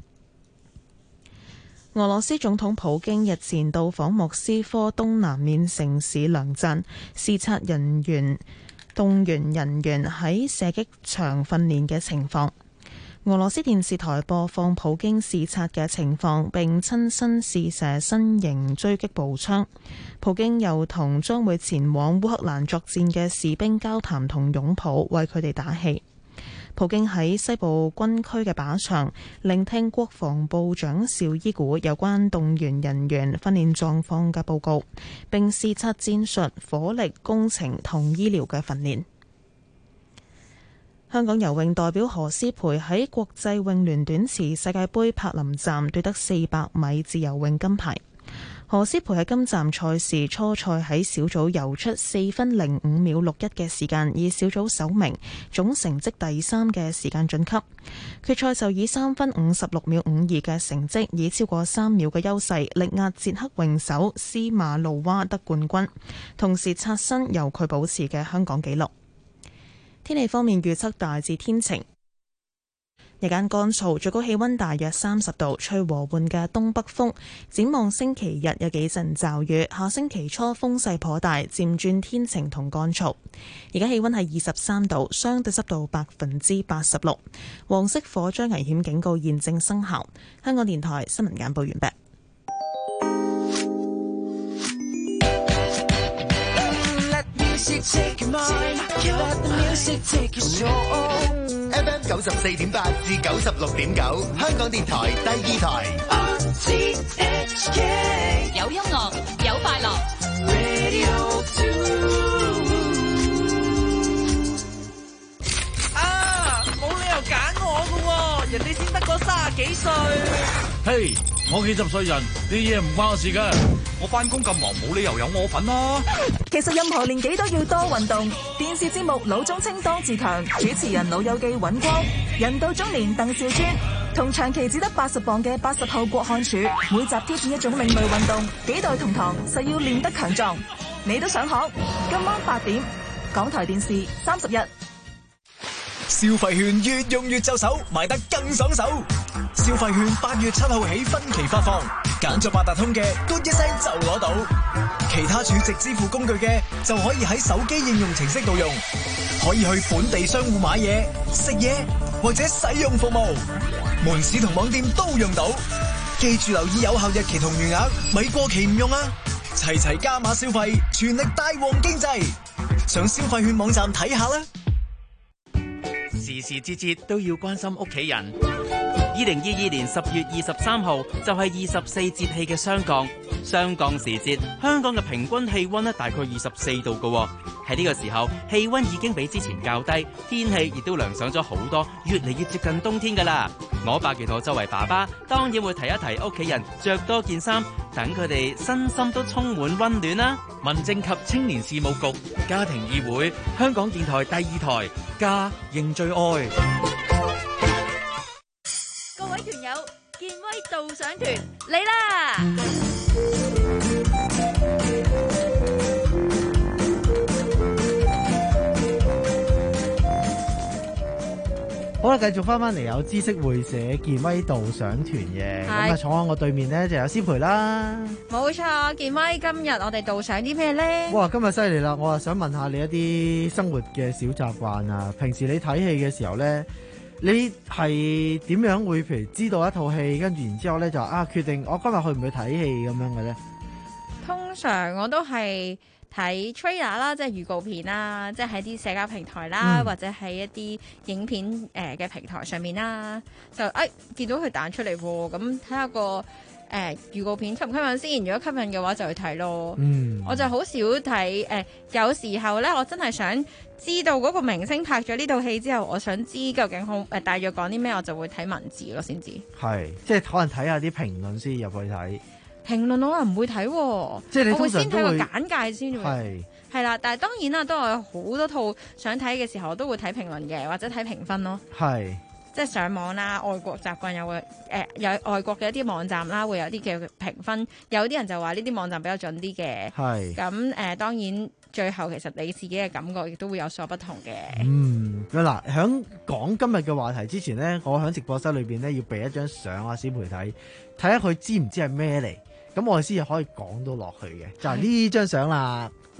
俄羅斯總統普京日前到訪莫斯科東南面城市梁贊，視察人員動員人員喺射擊場訓練嘅情況。 俄羅斯電視台播放普京視察嘅情況，並親身試射新型狙擊步槍。普京又同將會前往烏克蘭作戰嘅士兵交談同擁抱，為佢哋打氣。普京喺西部軍區嘅靶場聆聽國防部長紹伊古有關動員人員訓練狀況嘅報告，並視察戰術、火力、工程同醫療嘅訓練。香港游泳代表何詩蓓喺國際泳聯短池世界盃柏林站奪得四百米自由泳金牌。何詩蓓喺今站賽事初賽喺小組游出四分零五秒六一嘅時間，以小組首名、總成績第三嘅時間晉級。決賽就以三分五十六秒五二嘅成績，以超過三秒嘅優勢力壓捷克泳手斯馬路娃得冠軍，同時刷新由佢保持嘅香港紀錄。天氣方面預測大致天晴。日間乾燥，最高氣溫大約三十度，吹和緩嘅東北風。展望星期日有幾陣驟雨，下星期初風勢頗大，漸轉天晴同乾燥。而家氣溫係二十三度，相對濕度百分之八十六。黃色火災危險警告現正生效。香港電台新聞簡報完畢。 F M 九十四點八至九十六點九，香港電台第二台。 有音樂，有快樂。 啊，冇理由揀我㗎喎，人哋先得個卅幾歲。 嘿，我幾十歲人，啲嘢唔關我事㗎。我返工咁忙，冇理由有我份啦。 其實任何年紀都要多運動。電視節目《老中青當自強》，主持人老友記尹光，人到中年鄧兆尊，同長期只得八十磅嘅八十後郭漢柱，每集挑戰一種另類運動，幾代同堂誓要練得強壯。你都想學？今晚八點，港台電視三十一。 消費券越用越就手，買得更爽手。消費券八月七號起分期發放，揀咗八達通嘅，嘟一聲就攞到；其他儲值支付工具嘅，就可以喺手機應用程式度用，可以去本地商戶買嘢、食嘢或者使用服務，門市同網店都用到。記住留意有效日期同餘額，咪過期唔用啊！齊齊加碼消費，全力帶旺經濟，上消費券網站睇下啦。 時時節節都要關心屋企人。二零二二年十月二十三號就係二十四節氣嘅霜降，霜降時節，香港嘅平均氣溫咧大概二十四度㗎。喺呢個時候，氣溫已經比之前較低，天氣亦都涼爽咗好多，越嚟越接近冬天噶啦。我白祈禱作為爸爸，當然會提一提屋企人着多件衫，等佢哋身心都充滿溫暖啦。民政及青年事務局家庭議會，香港電台第二台，家認最愛。 各位團友，健威導賞團嚟啦！ 好啦，繼續翻翻嚟有知識會社健威導賞團嘅，咁啊坐喺我對面咧就有詩蓓啦。 冇錯，健威今日我哋導賞啲咩咧？ 哇，今日犀利啦！我啊想問下你一啲生活嘅小習慣啊。平時你睇戲嘅時候咧，你係點樣會譬如知道一套戲，跟住然之後咧就啊決定我今日去唔去睇戲咁樣嘅咧？ 通常我都係睇 trailer 啦，即係預告片啦，即係喺啲社交平台啦，嗯、或者喺一啲影片誒嘅平台上面啦，就誒、哎、見到佢彈出嚟喎，咁睇下個誒、呃、預告片吸唔吸引先。如果吸引嘅話就去睇咯。嗯，我就好少睇誒、呃，有時候咧我真係想知道嗰個明星拍咗呢套戲之後，我想知究竟好誒、呃、大約講啲咩，我就會睇文字咯先知。係， 即係可能睇下啲評論先入去睇。 評論我又唔會睇，即係你通常都會我會先睇個簡介先。係係啦，但係當然啦，都有好多套想睇嘅時候，我都會睇評論嘅，或者睇評分咯。係即係上網啦，外國習慣有個誒、呃、有外國嘅一啲網站啦，會有啲嘅評分。有啲人就話呢啲網站比較準啲嘅。係咁誒，當然最後其實你自己嘅感覺亦都會有所不同嘅。嗯， 嗱，響講今日嘅話題之前呢，我喺直播室裏邊呢，要俾一張相啊，詩蓓睇睇下佢知唔知係咩嚟。咁我哋先至可以講到落去嘅，就係呢張相啦。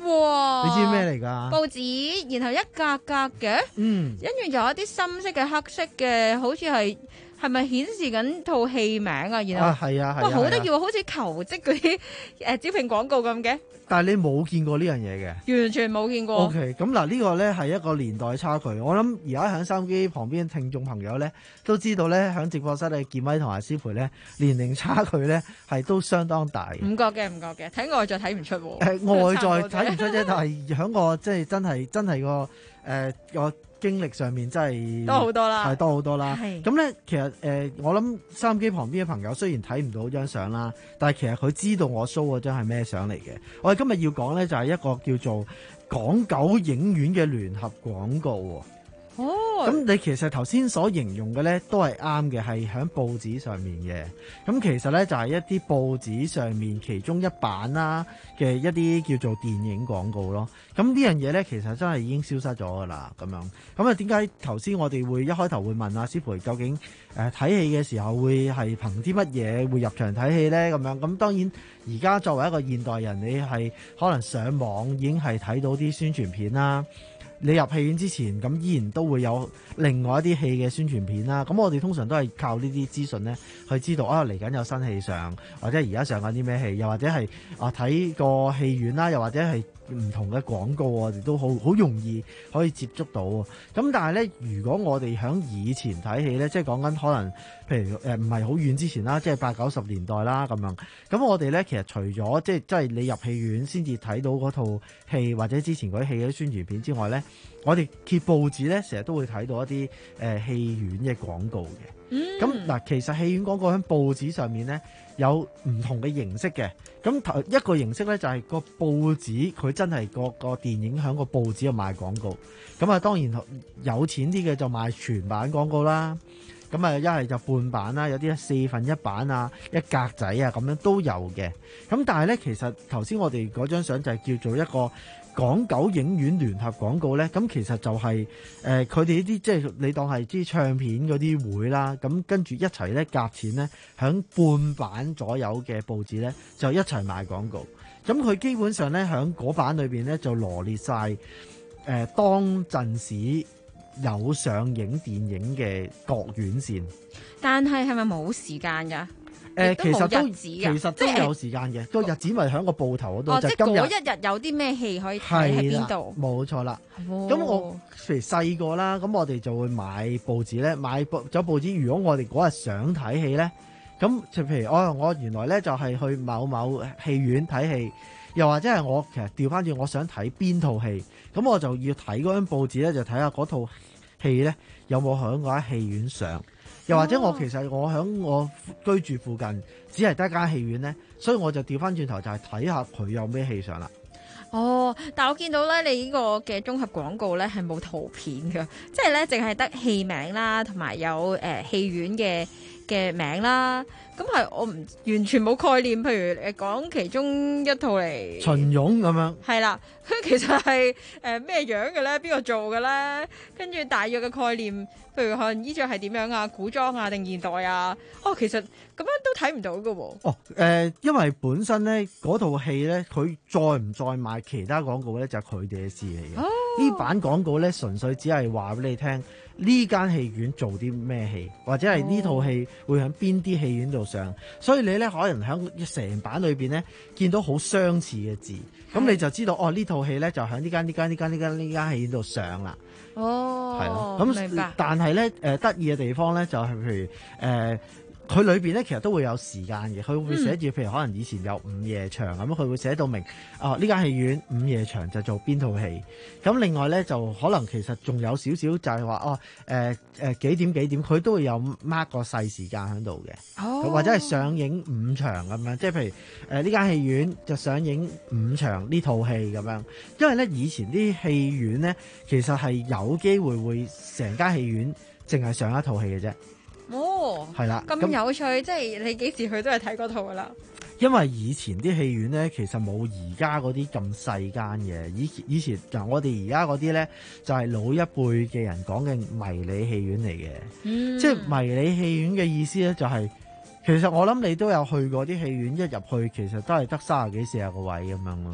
哇！ 你知咩嚟㗎？ 報紙，然後一格格嘅， 嗯， 跟住有一啲深色嘅、黑色嘅，好似係。係咪顯示緊套戲名啊？然後啊，係啊，係啊， 哇，好得意喎，好似求職嗰啲誒招聘廣告咁嘅。 但係你冇見過呢樣嘢嘅， 完全冇見過。 OK，咁嗱呢個咧係一個年代差距。我諗而家喺收音機旁邊聽眾朋友咧都知道咧，喺直播室嘅健威同埋師培咧年齡差距咧係都相當大。 唔覺嘅，唔覺嘅，睇外在睇唔出喎。 誒、呃、外在睇唔出啫，但係喺個即係真係真係個誒個。經歷上面真係多好多啦， 係多好多啦。咁咧，其實誒、呃，我諗收音機旁邊嘅朋友雖然睇唔到張相啦，但係其實佢知道我 show 嗰張係咩相嚟嘅。我哋今日要講咧就係一個叫做港九影院嘅聯合廣告喎。哦，咁你其實頭先所形容嘅咧都係啱嘅，係喺報紙上面嘅。咁其實咧就係一啲報紙上面其中一版啦嘅一啲叫做電影廣告咯。咁呢樣嘢咧其實真係已經消失咗噶啦，咁樣。咁啊點解頭先我哋會一開頭會問阿師培究竟誒睇戲嘅時候會係憑啲乜嘢會入場睇戲咧？咁樣咁當然而家作為一個現代人，你係可能上網已經係睇到啲宣傳片啦。你入戲院之前，咁依然都會有另外一啲戲嘅宣傳片啦。咁我哋通常都係靠呢啲資訊咧，去知道啊嚟緊有新戲上，或者而家上緊啲咩戲，又或者係啊睇個戲院啦，又或者係唔同嘅廣告，我哋都好好容易可以接觸到。咁但係咧，如果我哋響以前睇戲咧，即係講緊可能，譬如誒唔係好遠之前啦，即係八九十年代啦咁樣。咁我哋咧其實除咗即係即係你入戲院先至睇到嗰套戲，或者之前嗰啲戲嘅宣傳片之外咧，我哋揭報紙咧成日都會睇到一啲誒、呃、戲院嘅廣告嘅。咁嗱、嗯，其實戲院廣告喺報紙上面咧有唔同嘅形式嘅。咁頭一個形式咧就係個報紙佢真係個個電影喺個報紙度賣廣告。咁啊當然有錢啲嘅就賣全版廣告啦。咁啊一係就半版啦，有啲四分一版啊，一格仔啊咁樣都有嘅。咁但係咧其實頭先我哋嗰張相就係叫做一個港九影院聯合廣告咧，咁其實就係誒佢哋呢啲即係你當係啲唱片嗰啲會啦，咁跟住一齊咧夾錢咧，響半版左右嘅報紙咧就一齊賣廣告。咁佢基本上咧響嗰版裏邊咧就羅列晒誒、呃、當陣時有上映電影嘅各院線。 但係係咪冇時間㗎？ 誒、呃，其實都其實都有時間嘅，個日子咪喺個報頭嗰度、哦。就今日嗰一日有啲咩戲可以睇喺邊度？ 冇錯啦。咁、哦、我譬如細個啦，咁我哋就會買報紙咧，買報咗報紙。如果我哋嗰日想睇戲咧，咁就譬如哦，我原來咧就係去某某戲院睇戲，又或者係我其實調翻轉，我想睇邊套戲，咁我就要睇嗰張報紙咧，就睇下嗰套戲咧有冇喺嗰間戲院上。又或者我其實我喺我居住附近只係得一間戲院咧，所以我就調翻轉頭就係睇下佢有咩戲上啦。 哦，但係我見到咧，你呢個嘅綜合廣告咧係冇圖片㗎，即係咧淨係得戲名啦，同埋有誒戲院嘅嘅名啦。咁係我唔完全冇概念，譬如誒講其中一套嚟秦勇咁樣， 係啦，佢其實係誒咩樣嘅咧？邊個做嘅咧？跟住大約嘅概念，譬如可能衣着係點樣啊？古裝啊定現代啊？哦，其實咁樣都睇唔到㗎喎。 哦，誒、呃，因為本身咧嗰套戲咧，佢再唔再賣其他廣告咧，就係佢哋嘅事嚟嘅。呢、哦、版廣告咧，純粹只係話俾你聽。呢間戲院做啲咩戲，或者係呢套戲會喺邊啲戲院度上，哦、所以你咧可能喺成版裏邊咧見到好相似嘅字，咁你就知道哦呢套戲咧就喺呢間呢間呢間呢間呢間戲院度上啦。 哦， 係咯，咁但係咧誒得意嘅地方咧就係、是、譬如誒。呃佢裏邊咧其實都會有時間嘅，佢會寫住譬如可能以前有午夜場咁，佢、嗯、會寫到明啊呢間戲院午夜場就做邊套戲。咁另外咧就可能其實仲有少少就係話哦誒誒幾點幾點，佢都會有 mark 個細時間喺度嘅，哦、或者係上映五場咁樣，即係譬如誒呢間戲院就上映五場呢套戲咁樣。因為咧以前啲戲院咧其實係有機會會成間戲院淨係上一套戲嘅啫。 哦，係啦，咁有趣，即係你幾時去都係睇嗰套噶啦。 因為以前啲戲院咧，其實冇而家嗰啲咁細間嘅。以以前嗱，我哋而家嗰啲咧就係老一輩嘅人講嘅迷你戲院嚟嘅。嗯，即係迷你戲院嘅意思咧，就係其實我諗你都有去過啲戲院，一入去其實都係得三十幾四十個位咁樣咯。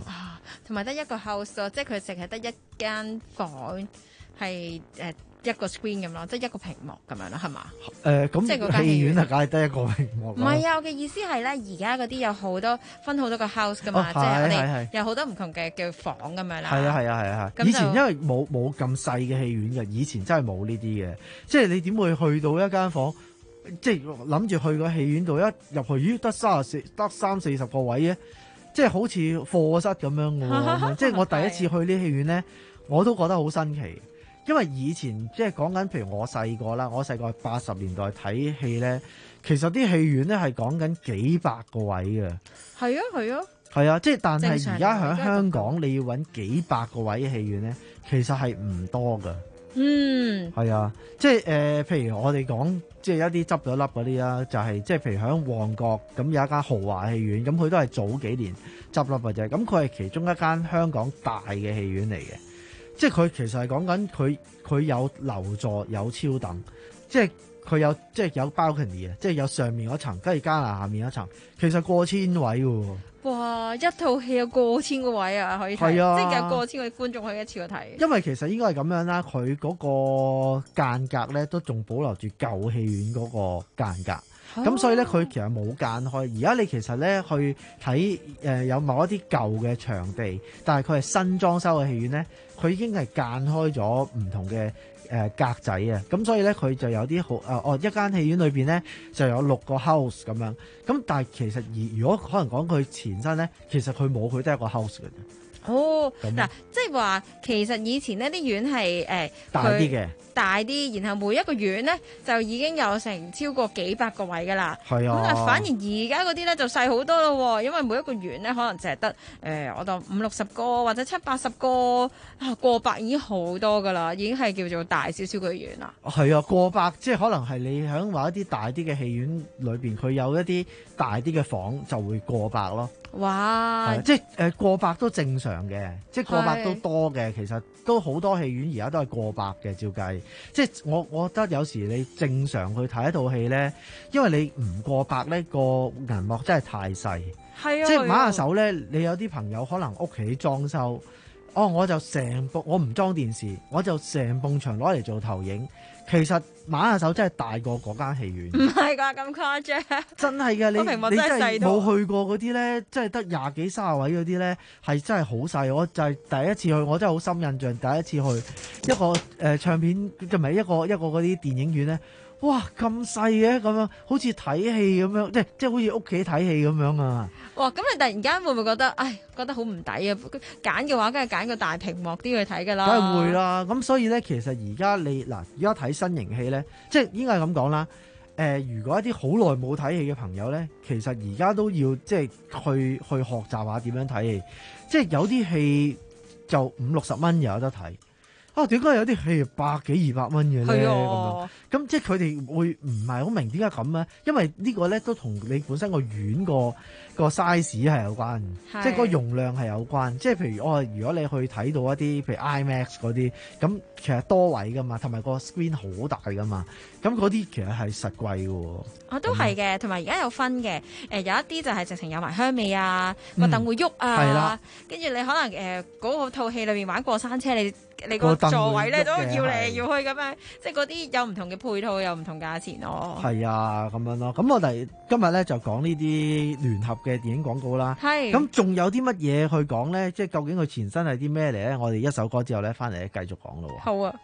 同埋得一個 house 咯，即係佢淨係得一間房係誒一個 screen 咁咯，即係一個屏幕咁樣咯，係嘛？ 誒咁， 即係嗰間戲院啊，梗係得一個屏幕。 唔係啊，我嘅意思係咧，而家嗰啲有好多分好多個 house 噶嘛， 哦即係我係係哋有好多唔同嘅叫房咁樣啦。 係啊係啊係啊係。 咁以前就因為冇冇咁細嘅戲院嘅，以前真係冇呢啲嘅，即係你點會去到一間房，即係諗住去個戲院度一入去，咦得三十四得三四十個位嘅，即係好似課室咁樣嘅喎。即係我第一次去呢戲院咧，我都覺得好新奇。因為以前即係講緊，譬如我細個啦，我細個八十年代睇戲咧，其實啲戲院咧係講緊幾百個位嘅。 係啊係啊。 係啊，即係但係而家喺香港， 正常你要揾幾百個位嘅戲院咧，其實係唔多㗎。 嗯。 係啊，即係誒、呃，譬如我哋講，即係一啲執咗笠嗰啲啦，就係、是、即係譬如喺旺角咁有一間豪華戲院，咁佢都係早幾年執笠嘅啫。咁佢係其中一間香港大嘅戲院嚟嘅。即係佢其實係講緊佢佢有樓座有超等，即係佢有即係有 balcony 啊，即係有上面嗰層，跟住加埋下面一層，其實過千位喎。 哇！一套戲有過千個位啊，可以睇， 係啊， 即係有過千個觀眾可以一次過睇。 因為其實應該係咁樣啦，佢嗰個間隔咧都仲保留住舊戲院嗰個間隔。咁、哦、所以咧，佢其實冇間開。而家你其實咧去睇誒、呃、有某一啲舊嘅場地，但係佢係新裝修嘅戲院咧，佢已經係間開咗唔同嘅誒、呃、格仔啊。咁所以咧，佢就有啲好誒哦，一間戲院裏邊咧就有六個 house 咁樣。咁但係其實而如果可能講佢前身咧，其實佢冇佢得一個 house 嘅啫。 哦，嗱、 啊， 即係話其實以前呢啲院係誒、呃、 大啲嘅， 大啲，然後每一個院咧就已經有成超過幾百個位㗎啦。 係啊， 咁但係反而而家嗰啲咧就細好多咯，因為每一個院咧可能淨係得誒我當五六十個或者七八十個啊，過百已經好多㗎啦，已經係叫做大少少嘅院啦。 係啊，過百即係可能係你喺話一啲大啲嘅戲院裏邊，佢有一啲大啲嘅房就會過百咯。 哇！ 即係誒、呃、過百都正常嘅，即係過百都多嘅，其實都好多戲院而家都係過百嘅，照計。即係我我覺得有時你正常去睇一套戲咧，因為你唔過百咧，個銀幕真係太細。 係啊， 即係馬下手咧，你有啲朋友可能屋企裝修，哦，我就成部我唔裝電視，我就成埲牆攞嚟做投影。其實馬下手真係大過嗰間戲院， 唔係㗎咁誇張， 真係嘅。你屏幕你真係真係細到冇去過嗰啲咧，真係得廿幾三十位嗰啲咧，係真係好細。我就係第一次去，我真係好深印象。第一次去一個誒、呃、唱片，就唔係一個一個嗰啲電影院咧。哇，咁細嘅咁樣，好似睇戲咁樣，即係即係好似屋企睇戲咁樣啊！ 哇，咁你突然間會唔會覺得，唉，覺得好唔抵啊？揀嘅話，梗係揀個大屏幕啲去睇㗎啦。 梗係會啦，咁所以咧，其實而家你嗱，而家睇新型戲咧，即係應該係咁講啦。誒、呃，如果一啲好耐冇睇戲嘅朋友咧，其實而家都要即係去去學習下點樣睇戲。即係有啲戲就五六十蚊又有得睇。啊，點解有啲戲百幾二百蚊嘅咧？咁樣咁即係佢哋會唔係好明點解咁咧？因為呢個咧都同你本身個院個個 size 係有關，即係個容量係有關。即係譬如我、哦，如果你去睇到一啲譬如 IMAX 嗰啲，咁其實多位噶嘛，同埋個 screen 好大噶嘛，咁嗰啲其實係實貴嘅喎。 啊，都係嘅，同埋而家有分嘅，誒、呃、有一啲就係直情有埋香味啊，個、嗯、凳會喐啊，跟住你可能誒嗰、呃嗰個套戲裏面玩過山車，你你個座位咧都要嚟要去咁樣，即係嗰啲有唔同嘅配套，有唔同價錢咯。 係啊，咁樣咯。咁我哋今日咧就講呢啲聯合嘅電影廣告啦。 係。 咁仲有啲乜嘢去講咧？即係究竟佢前身係啲咩嚟咧？我哋一首歌之後咧，翻嚟繼續講咯。 好啊。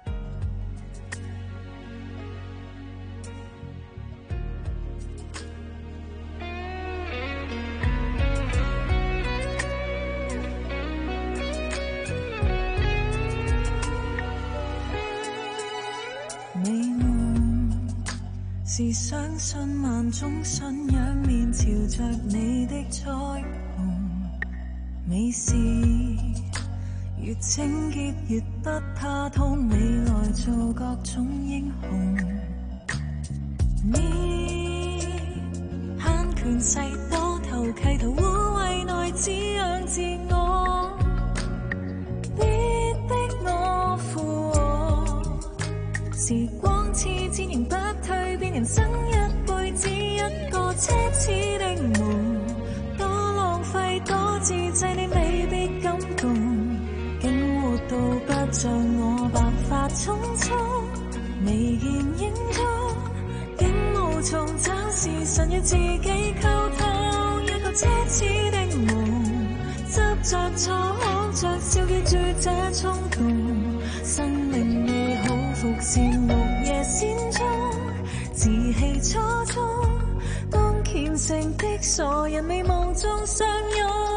你們是相信萬種信仰面朝着你的彩虹，你是越清潔越不怕痛，你來做各種英雄。你慳權勢多投契圖污為內滋養自我，必逼我附和。時光似箭形不退變，人生一輩子一個奢侈的夢，多浪費多自制，你未必然影中，竟無從找時辰與自己溝通，一個奢侈的夢，執着錯好着笑記住這衝動，生命美好伏線綠夜仙蹤，自棄初衷，當虔誠的傻人美夢中相擁。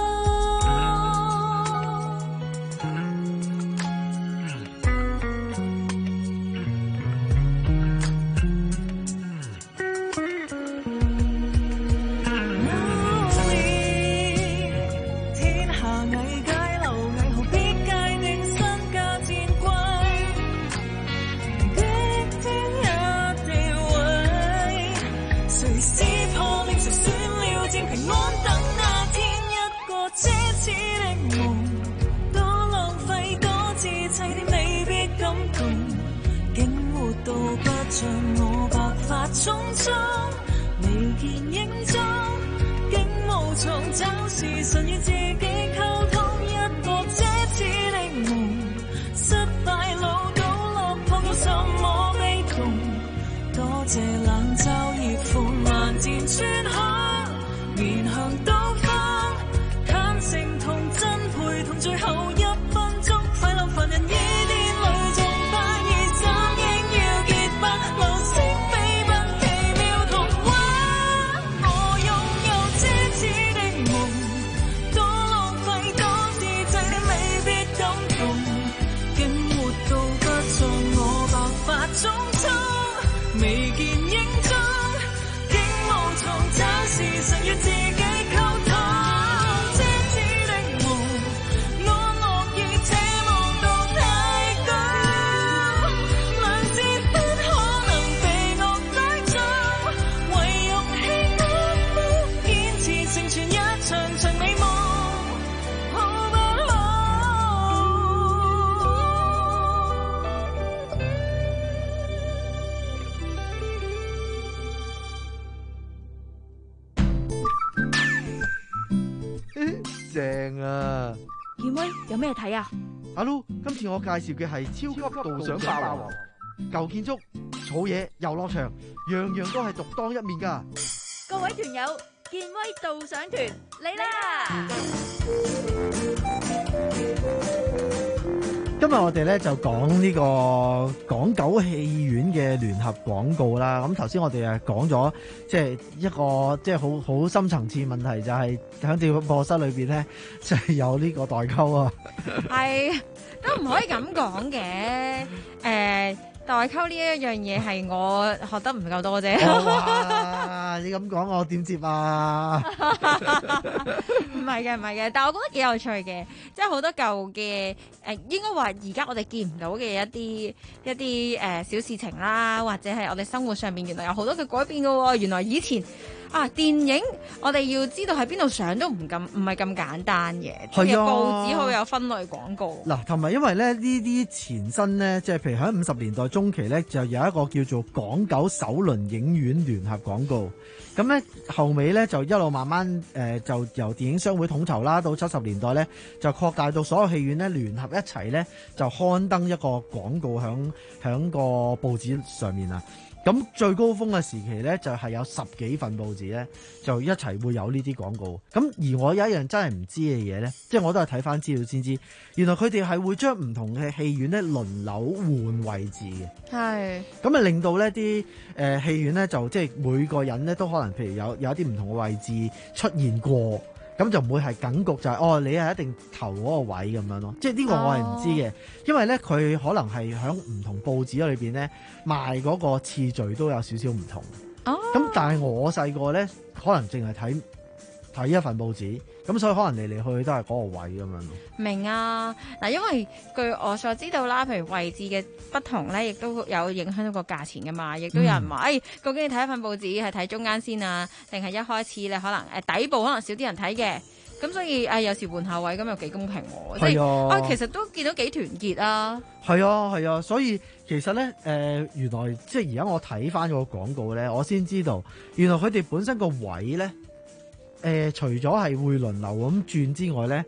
像我白髮匆匆，未見影蹤，竟無從找時辰與自己溝通，一個奢侈的夢，失敗路倒落碰到什麼悲痛，多謝冷驟熱風漫漸穿空，面向東方，坦誠同真陪同最後一分鐘，快樂凡人依天裏仲不易心應要結伴。流星飛奔奇妙童話，我擁有奢侈的夢，多浪費多自制，你未必感動，竟活到不像我白髮匆匆，未見影蹤，竟無從找時辰與自己溝通，奢侈的夢，安樂而且望到太高，良知不可能被惡帶走，唯勇氣安撫，堅持成全一場場美夢，好不好？ 正啊！ 健威有咩睇啊？ 阿 Lu，今次我介紹嘅係超級導賞霸王，舊建築、草野、遊樂場，樣樣都係獨當一面噶。 各位團友，健威導賞團嚟啦！ 今日我哋咧就講呢個港九戲院嘅聯合廣告啦。咁頭先我哋誒講咗，即係一個即係好好深層次問題，就係喺直播室裏邊咧，就係有呢個代溝啊。 係都唔可以咁講嘅，誒。代溝呢一樣嘢係我學得唔夠多啫。 哇！你咁講我點接啊？ 唔係嘅，唔係嘅，但係我覺得幾有趣嘅，即係好多舊嘅誒，應該話而家我哋見唔到嘅一啲一啲誒、呃、小事情啦，或者係我哋生活上面原來有好多嘅改變㗎喎。原來以前啊電影我哋要知道喺邊度上都唔咁唔係咁簡單嘅，即係報紙好有分類廣告。 嗱，同埋因為咧呢啲前身咧，即係譬如喺五十年代中期咧，就有一個叫做港九首輪影院聯合廣告。咁咧後尾咧就一路慢慢誒、呃、就由電影商會統籌啦，到七十年代咧就擴大到所有戲院咧聯合一齊咧就刊登一個廣告響響個報紙上面啊。咁最高峰嘅時期咧，就係有十幾份報紙咧，就一齊會有呢啲廣告。咁而我有一樣真係唔知嘅嘢咧，即係我都係睇翻資料先知，原來佢哋係會將唔同嘅戲院咧輪流換位置嘅。 係。咁啊令到呢啲誒戲院咧就即係每個人咧都可能譬如有有一啲唔同嘅位置出現過。咁就唔會係梗局就係、是、哦，你係一定投嗰個位咁樣咯，即係呢個我係唔知嘅，哦、因為咧佢可能係喺唔同報紙裏邊咧賣嗰個次序都有少少唔同。哦，咁但係我細個咧可能淨係睇睇一份報紙，咁所以可能嚟嚟去去都係嗰個位咁樣咯。明啊，嗱，因為據我所知道啦，譬如位置嘅不同咧，亦都有影響到個價錢噶嘛，亦都有人話，誒、嗯哎，究竟你睇一份報紙係睇中間先啊，定係一開始你可能誒底部可能少啲人睇嘅，咁所以誒、哎、有時換下位咁又幾公平喎，即係啊，其實都見到幾團結啊。係啊係啊，所以其實咧誒、呃、原來即係而家我睇翻個廣告咧，我先知道原來佢哋本身個位咧。誒、呃，除咗係會輪流咁轉之外咧，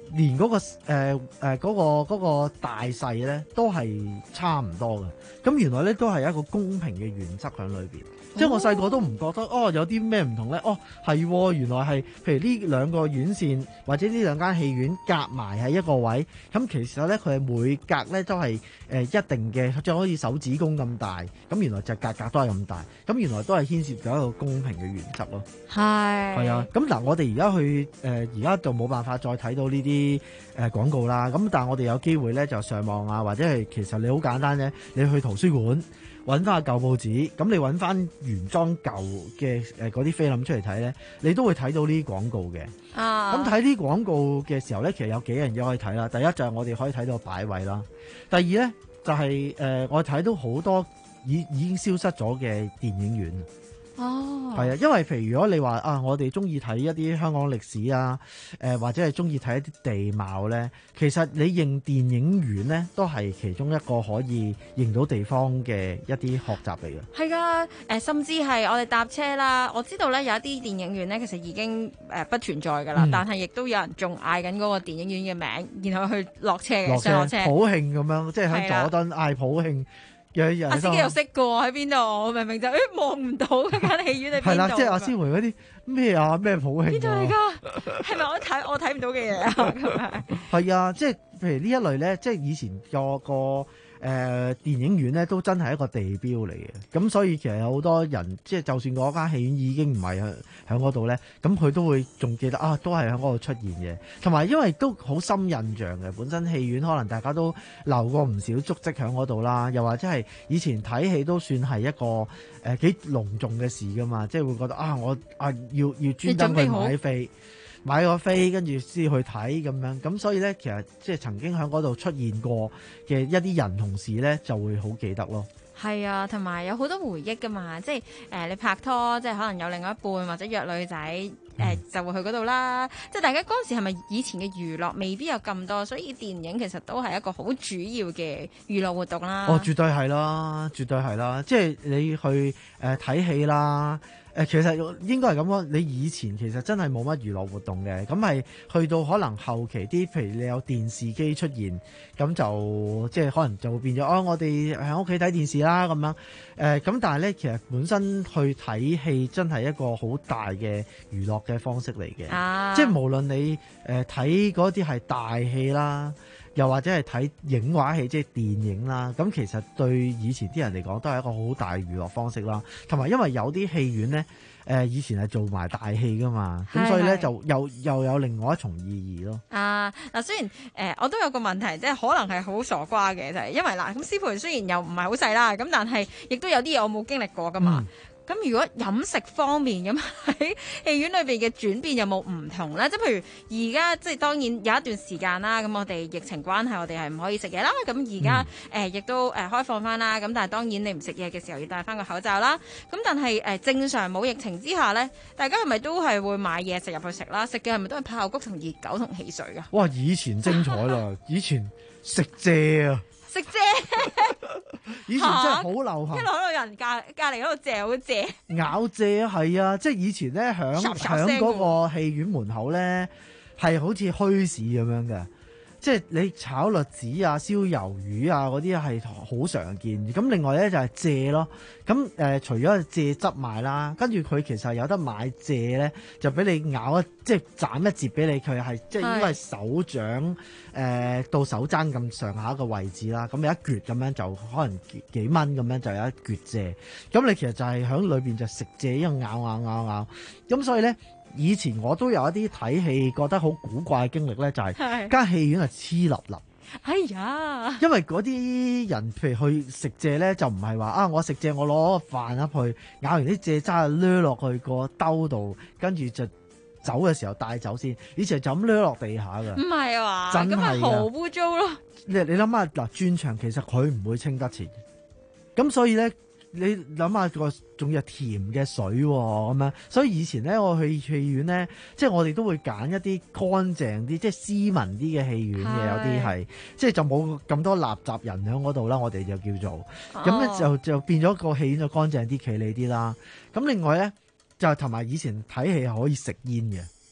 連嗰、嗰個誒誒嗰個嗰、嗰個大細咧都係差唔多嘅。咁原來咧都係一個公平嘅原則喺裏邊。即係我細個都唔覺得哦，有啲咩唔同咧？哦，係原來係譬如呢兩個院線或者呢兩間戲院夾埋喺一個位，咁其實咧佢係每格咧都係誒、呃、一定嘅，即係好似手指公咁大。咁原來就格格都係咁大。咁原來都係牽涉咗一個公平嘅原則咯。 係係啊。咁嗱，我哋而家去誒而家就冇辦法再睇到呢啲誒廣告啦。咁但係我哋有機會咧就上網啊，或者係其實你好簡單啫，你去圖書館揾翻個舊報紙，咁你揾翻原裝舊嘅誒嗰啲菲林出嚟睇咧，你都會睇到呢啲廣告嘅。 啊！ 咁睇呢啲廣告嘅時候咧，其實有幾樣嘢可以睇啦。第一就係我哋可以睇到擺位啦。第二咧就係、是、誒、呃、我睇到好多已已經消失咗嘅電影院。 哦， 係啊，因為譬如如果你話啊，我哋中意睇一啲香港歷史啊，誒、呃、或者係中意睇一啲地貌咧，其實你認電影院咧都係其中一個可以認到地方嘅一啲學習嚟嘅。 係噶，誒、呃、甚至係我哋搭車啦，我知道咧有一啲電影院咧其實已經誒、呃、不存在噶啦，嗯、但係亦都有人仲嗌緊嗰個電影院嘅名，然後去落車嘅上落車，普慶咁樣，即係喺佐敦嗌普慶。 阿司機又識噶喎，喺邊度？我明明就誒望唔到嗰間戲院喺邊度。 係啦，即係阿思梅嗰啲咩啊咩普慶？ 邊度嚟㗎？係咪我睇我睇唔到嘅嘢啊？ 係啊，即係譬如呢一類咧，即係以前個個。誒、呃、電影院咧都真係一個地標嚟嘅，咁所以其實有好多人，即係就算嗰間戲院已經唔係喺喺嗰度咧，咁佢都會仲記得啊，都係喺嗰度出現嘅。同埋因為都好深印象嘅，本身戲院可能大家都留過唔少足跡喺嗰度啦，又或者係以前睇戲都算係一個誒幾、呃、隆重嘅事噶嘛，即係會覺得啊，我啊要要專登去買飛。買個飛跟住先去睇咁樣，咁所以咧，其實即係曾經喺嗰度出現過嘅一啲人同事咧，就會好記得咯。 係啊，同埋有好多回憶噶嘛，即係誒、呃、你拍拖，即係可能有另外一半或者約女仔誒、呃、就會去嗰度啦。即係大家嗰陣時係咪以前嘅娛樂未必有咁多，所以電影其實都係一個好主要嘅娛樂活動啦。 哦，絕對係啦，絕對係啦，即係你去誒睇戲啦。誒，其實應該係咁講，你以前其實真係冇乜娛樂活動嘅，咁係去到可能後期啲，譬如你有電視機出現，咁就即係可能就會變咗哦，我哋喺屋企睇電視啦咁樣。誒、呃，咁但係咧，其實本身去睇戲真係一個好大嘅娛樂嘅方式嚟嘅，啊、即係無論你誒睇嗰啲係大戲啦。又或者係睇影畫戲，即係電影啦。咁其實對以前啲人嚟講，都係一個好大娛樂方式啦。同埋因為有啲戲院咧，誒、呃、以前係做埋大戲噶嘛，咁所以咧就又又有另外一重意義咯。啊， 嗱雖然誒、呃、我都有個問題，即係可能係好傻瓜嘅，就係因為嗱，咁師傅雖然又唔係好細啦，咁但係亦都有啲嘢我冇經歷過噶嘛。嗯咁如果飲食方面咁喺戲院裏邊嘅轉變有冇唔同咧？即係譬如而家即係當然有一段時間啦，咁我哋疫情關係，我哋係唔可以食嘢啦。咁而家誒亦都誒開放翻啦。咁但係當然你唔食嘢嘅時候要戴翻個口罩啦。咁但係誒、呃、正常冇疫情之下咧，大家係咪都係會買嘢食入去食啦？食嘅係咪都係爆谷同熱狗同汽水㗎？ 哇！以前精彩啦，以前食蔗啊！ 食蔗， 以前真係好流行， 一路喺度人隔隔離嗰度嚼蔗， 咬蔗係啊！即係以前咧，響響嗰個戲院門口咧，係好似墟市咁樣嘅。即係你炒栗子啊、燒魷魚啊嗰啲係好常見。咁另外咧就係蔗咯。咁誒、呃，除咗蔗汁賣啦，跟住佢其實有得買蔗咧，就俾你咬一即係斬一截俾你，佢係即係應該係手掌誒、呃、到手踭咁上下一個位置啦。咁有一撅咁樣就可能幾幾蚊咁樣就有一撅蔗。咁你其實就係喺裏邊就食蔗，因為咬咬咬咬。咁所以咧。以前我都有一啲睇戲覺得好古怪嘅經歷咧，就係間戲院係黐立立。 哎呀！因為嗰啲人譬如去食蔗咧，就唔係話啊，我食蔗我攞個飯入去，咬完啲蔗渣掠落去個兜度，跟住就走嘅時候帶走先。以前就咁掠落地下㗎。唔係啊嘛， 真係咁咪好污糟咯。 你你諗下嗱，轉場其實佢唔會清得切，咁所以咧。你諗下個仲有甜嘅水喎，咁樣，所以以前咧我去戲院咧，即係我哋都會揀一啲乾淨啲、即係斯文啲嘅戲院嘅，有啲係，即係就冇咁多垃圾人喺嗰度啦。我哋就叫做，咁咧、哦、就就變咗個戲院就乾淨啲、企理啲啦。咁另外咧就同埋以前睇戲係可以食煙嘅。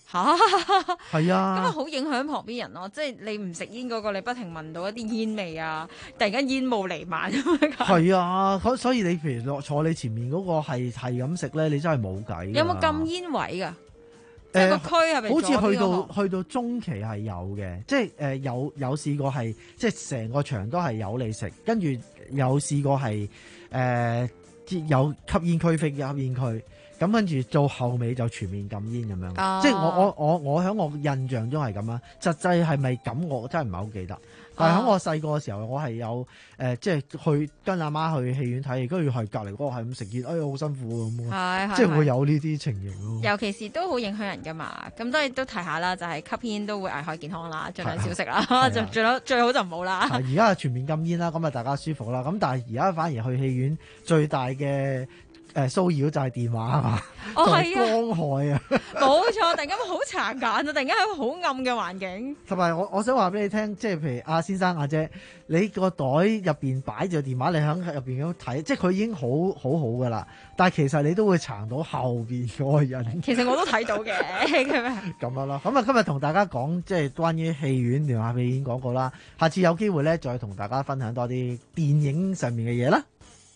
嚇， 係啊， 咁啊好影響旁邊人咯。即係你唔食煙嗰個，你不停聞到一啲煙味啊，突然間煙霧瀰漫咁樣。 係啊，所以你譬如落坐你前面嗰個係係咁食咧，你真係冇計。 有冇禁煙位㗎？即誒係個區係咪？ 好似去到去到中期係有嘅，即係誒、呃、有有試過係即係成個場都係有你食，跟住有試過係誒、呃、有吸煙區、非吸煙區。咁跟住到後尾就全面禁煙咁樣， 哦、 即係我我我我喺我印象中係咁啦。實際係咪咁？我真係唔係好記得。但係喺我細個嘅時候，我係有誒、呃，即係去跟阿媽去戲院睇，跟住係隔離嗰個係咁食煙，哎呀好辛苦咁，即係會有呢啲情形咯。 尤其是都好影響人噶嘛，咁當然都提下啦，就係、是、吸煙都會危害健康啦，盡量少食啦，就最好最好就唔好啦。 而家係全面禁煙啦，咁啊大家舒服啦。咁但係而家反而去戲院最大嘅誒騷擾就係電話啊嘛， 哦同埋光害啊， 冇錯，突然間好殘眼啊，突然間喺個好暗嘅環境。 同埋我我想話俾你聽，即係譬如阿先生阿姐，你個袋入邊擺住個電話，你喺入邊咁睇，即係佢已經好好好噶啦，但係其實你都會撐到後邊嗰個人。 其實我都睇到嘅， 咁樣啦。咁啊，今日同大家講即係關於戲院電話戲院講過啦，下次有機會咧再同大家分享多啲電影上面嘅嘢啦。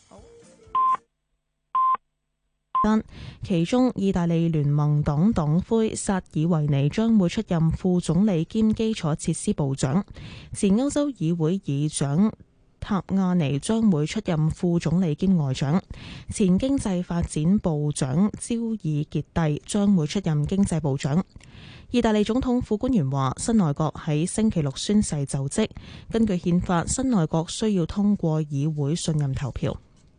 其中，意大利聯盟黨黨魁薩爾維尼將會出任副總理兼基礎設施部長，前歐洲議會議長塔亞尼將會出任副總理兼外長，前經濟發展部長焦爾傑蒂將會出任經濟部長。意大利總統府官員話，新內閣喺星期六宣誓就職，根據憲法，新內閣需要通過議會信任投票。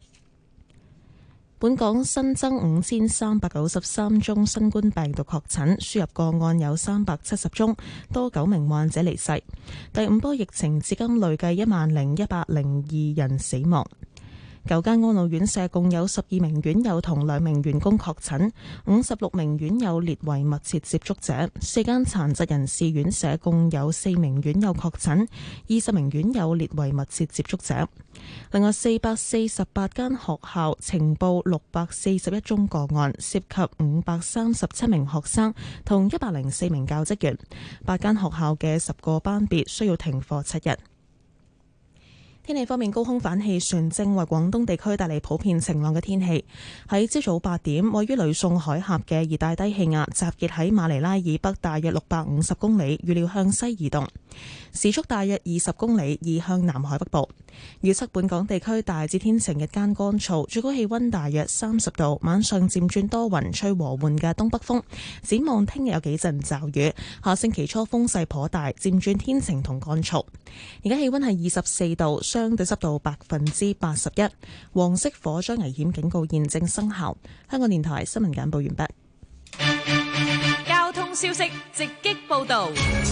本港新增五千三百九十三宗新冠病毒確診，輸入個案有三百七十宗，多九名患者離世。第五波疫情至今累計一萬零一百零二人死亡。九間安老院舍共有十二名院友同兩名員工確診，五十六名院友列為密切接觸者。四間殘疾人士院舍共有四名院友確診，二十名院友列為密切接觸者。另外，四百四十八間學校呈報六百四十一宗個案，涉及五百三十七名學生同一百零四名教職員。八間學校嘅十個班別需要停課七日。天氣方面，高空反氣旋正為廣東地區帶嚟普遍晴朗嘅天氣。喺朝早八點，位於呂宋海峽嘅熱帶低氣壓集結喺馬尼拉以北大約六百五十公里，預料向西移動，時速大約二十公里，移向南海北部。預測本港地區大致天晴，日間乾燥，最高氣溫大約三十度，晚上漸轉多雲，吹和緩嘅東北風。展望聽日有幾陣驟雨，下星期初風勢頗大，漸轉天晴同乾燥。而家氣溫係二十四度，相對濕度百分之八十一，黃色火災危險警告現正生效。香港電台新聞簡報完畢。 交通消息直擊報道。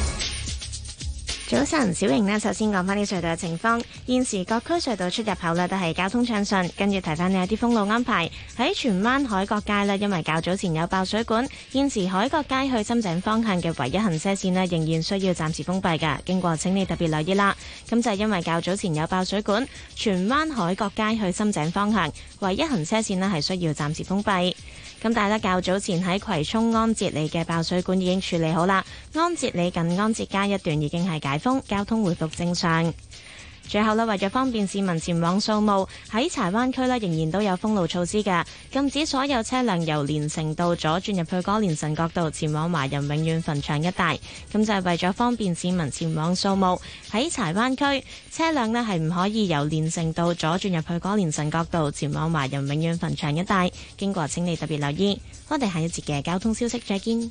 早晨，小瑩呢，首先講返啲隧道嘅情況。現時各區隧道出入口呢都係交通暢順，跟住提翻你一啲封路安排。喺荃灣海角街呢，因為較早前有爆水管，現時海角街去深井方向嘅唯一行車線呢，仍然需要暫時封閉㗎。經過請你特別留意啦。咁就係因為較早前有爆水管，荃灣海角街去深井方向唯一行車線呢係需要暫時封閉。咁大家較早前喺葵涌安捷里嘅爆水管已經處理好啦，安捷里近安捷街一段已經係解封，交通回復正常。最後呢，為咗方便市民前往掃墓，喺柴灣區呢仍然都有封路措施嘅，禁止所有車輛由連城道左轉入去歌連臣角道前往華人永遠墳場一帶。咁就係為咗方便市民前往掃墓，喺柴灣區車輛呢係唔可以由連城道左轉入去歌連臣角道前往華人永遠墳場一帶。經過請你特別留意。我哋下一節嘅交通消息再見。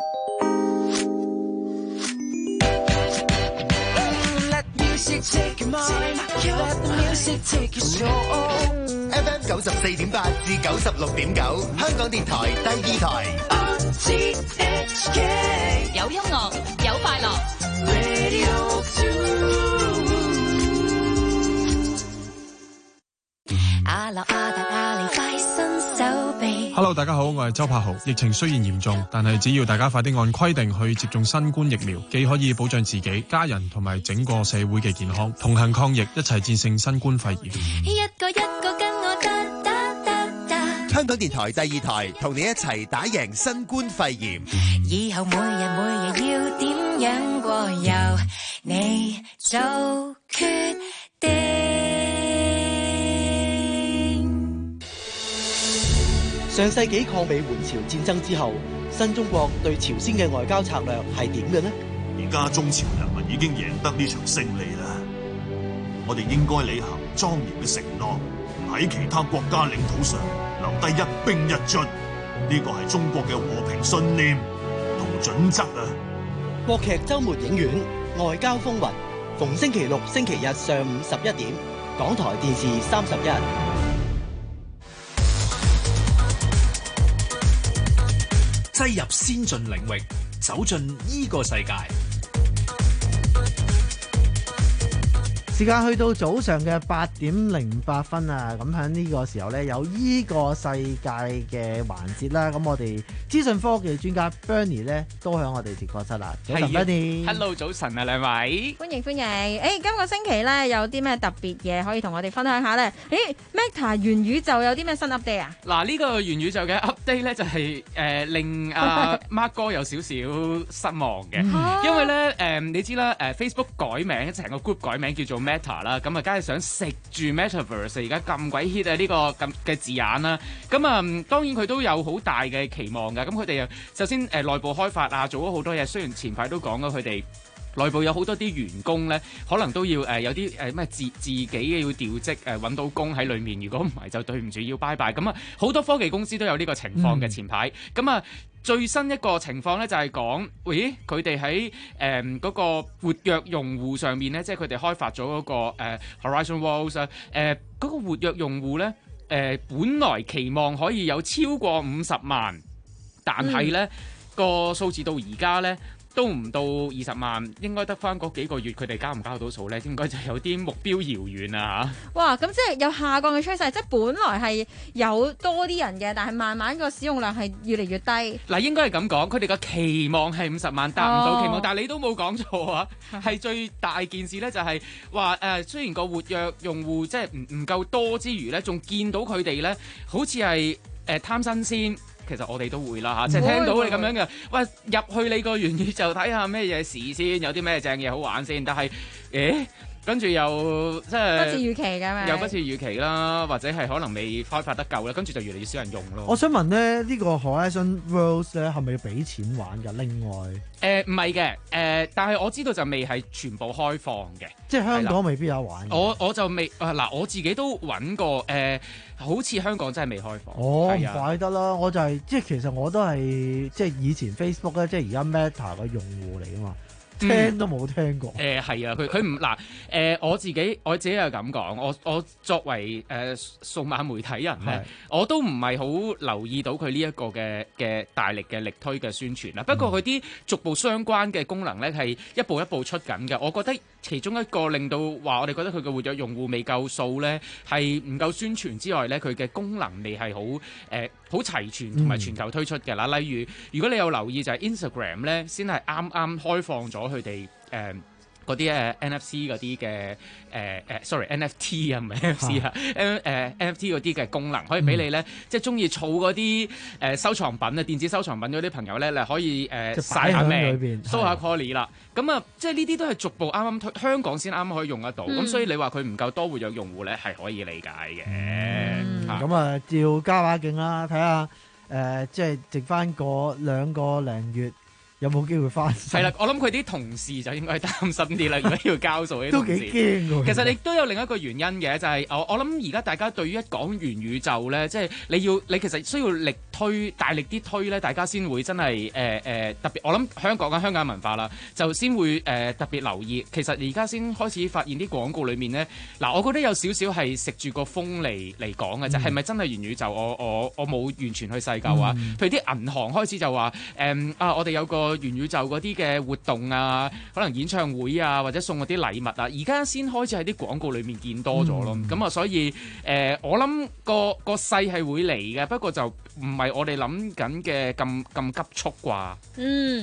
F M 九十四點八至九十六點九，香港電台第二台。 有音樂，有快樂。 阿樂阿達阿里快伸手臂。 Hello， 大家好，我係周柏豪。疫情雖然嚴重，但係只要大家快啲按規定去接種新冠疫苗，既可以保障自己、家人同埋整個社會嘅健康，同行抗疫，一齊戰勝新冠肺炎。 一個一個跟我噠噠噠噠， 香港電台第二台同你一齊打贏新冠肺炎。 以後每日每日要點樣過，由你做決定。 上世紀抗美援朝戰爭之後，新中國對朝鮮嘅外交策略係點嘅呢？ 而家中朝人民已經贏得呢場勝利啦，我哋應該履行莊嚴嘅承諾，喺其他國家領土上留低一兵一卒，呢個係中國嘅和平信念同準則啊！ 國劇周末影院《外交風雲》，逢星期六、星期日上午十一點，港台電視三十一。 擠入先進領域，走進呢個世界。 時間去到早上嘅八點零八分啊！咁喺呢個時候呢，有呢個世界嘅環節啦。咁我哋資訊科技專家 Bernie 呢都喺我哋直播室啦。早晨 Bernie。 Hello， 早晨啊，兩位。 歡迎歡迎。誒，今個星期呢，有啲咩特別嘢可以同我哋分享下呢？誒 ，Meta 元宇宙有啲咩新 update 啊？ 嗱，呢個元宇宙嘅 update 呢，就係、是、誒、呃、令阿、啊、Mark 哥有少少失望嘅，因為呢，誒、呃、你知啦，誒、呃、Facebook 改名，成個 group 改名叫做 Meta 啦，咁啊，梗係想食住 Metaverse 而家咁鬼 hit 啊呢個咁嘅字眼啦。咁啊、嗯，當然佢都有好大嘅期望㗎。咁佢哋又首先誒、呃、內部開發啊，做咗好多嘢。雖然前排都講咗佢哋內部有好多啲員工咧，可能都要誒、呃、有啲誒咩自自己嘅要調職誒揾到工喺裏面。如果唔係就對唔住要拜拜。咁啊，好多科技公司都有呢個情況嘅前排。咁啊、嗯，最新一個情況咧就係講，咦佢哋喺誒嗰個活躍用戶上面咧，即係佢哋開發咗嗰、那個、呃、Horizon Worlds 啊、呃，誒、那、嗰個活躍用戶咧，誒、呃、本來期望可以有超過五十萬，但係咧、嗯、個數字到而家咧，都唔到二十萬，應該得翻嗰幾個月，佢哋交唔交到數咧？應該就有啲目標遙遠啊嚇！ 哇，咁即係有下降嘅趨勢，即係本來係有多啲人嘅，但係慢慢個使用量係越嚟越低。 嗱，應該係咁講，佢哋嘅期望係五十萬，達唔到期望，哦、但係你都冇講錯啊！係最大件事咧，就係話誒，雖然個活躍用戶即係唔唔夠多之餘咧，仲見到佢哋咧，好似係誒貪新鮮。其實我哋都會啦嚇，即係聽到你咁樣嘅，喂入去你個元宇宙睇下咩嘢事先，有啲咩正嘢好玩先。但係，誒跟住又即係不似預期嘅咪， 又不似預期啦，或者係可能未開發得夠啦，跟住就越嚟越少人用咯。 我想問咧，呢、這個 Horizon Worlds 咧係咪要俾錢玩㗎？另外， 誒唔係嘅，誒、呃、但係我知道就未係全部開放嘅， 即係香港未必有玩。 我我就未啊嗱，我自己都揾過誒。呃好似香港真係未開放， 哦唔怪得啦，我就係、是、即係其實我都係即係以前 Facebook 咧，即係而家 Meta 嘅用戶嚟㗎嘛。聽都冇聽過。 誒係、呃、啊，佢佢唔嗱誒，我自己我自己係咁講，我我作為誒、呃、數碼媒體人咧，我都唔係好留意到佢呢一個嘅嘅大力嘅力推嘅宣傳啦。不過佢啲逐步相關嘅功能咧係一步一步出緊嘅。我覺得其中一個令到話我哋覺得佢嘅活躍用戶未夠數咧，係唔夠宣傳之外咧，佢嘅功能未係好誒好齊全同埋全球推出嘅啦。例如如果你有留意就係 Instagram 咧，先係啱啱開放咗。佢哋誒嗰啲誒 N F C 嗰啲嘅誒誒，sorry N F T 啊，唔係 N F C 啊，N 誒 N F T 嗰啲嘅功能可以俾你咧，嗯、即係中意儲嗰啲誒收藏品啊，電子收藏品嗰啲朋友咧，你可以誒晒下命，收下 coin 啦。咁啊，即係呢啲都係逐步啱啱推，香港先啱啱可以用得到。咁、嗯、所以你話佢唔夠多活躍用戶咧，係可以理解嘅。 咁、嗯、啊，照加把勁啦，睇下誒，即係剩翻個兩個零月。有冇機會翻？ 係啦，我諗佢啲同事就應該擔心啲啦。如果要交數啲同事， 都幾驚㗎。 其實亦都有另一個原因嘅，就係、是、我我諗而家大家對於一講元宇宙咧，即、就、係、是、你要你其實需要力推大力啲推咧，大家先會真係誒誒特別。我諗香港嘅香港文化啦，就先會誒、呃、特別留意。其實而家先開始發現啲廣告裏面咧，嗱，我覺得有少少係食住個風嚟嚟講嘅，就係咪真係元宇宙？我我我冇完全去細究啊。嗯、譬如啲銀行開始就話誒、嗯、啊，我哋有個元宇宙嗰啲嘅活動啊，可能演唱會啊，或者送嗰啲禮物啊，而家先開始喺啲廣告裏面見多咗咯。咁啊、嗯，所以誒、呃，我諗個個勢係會嚟嘅，不過就唔係我哋諗緊嘅咁咁急速啩。 嗯。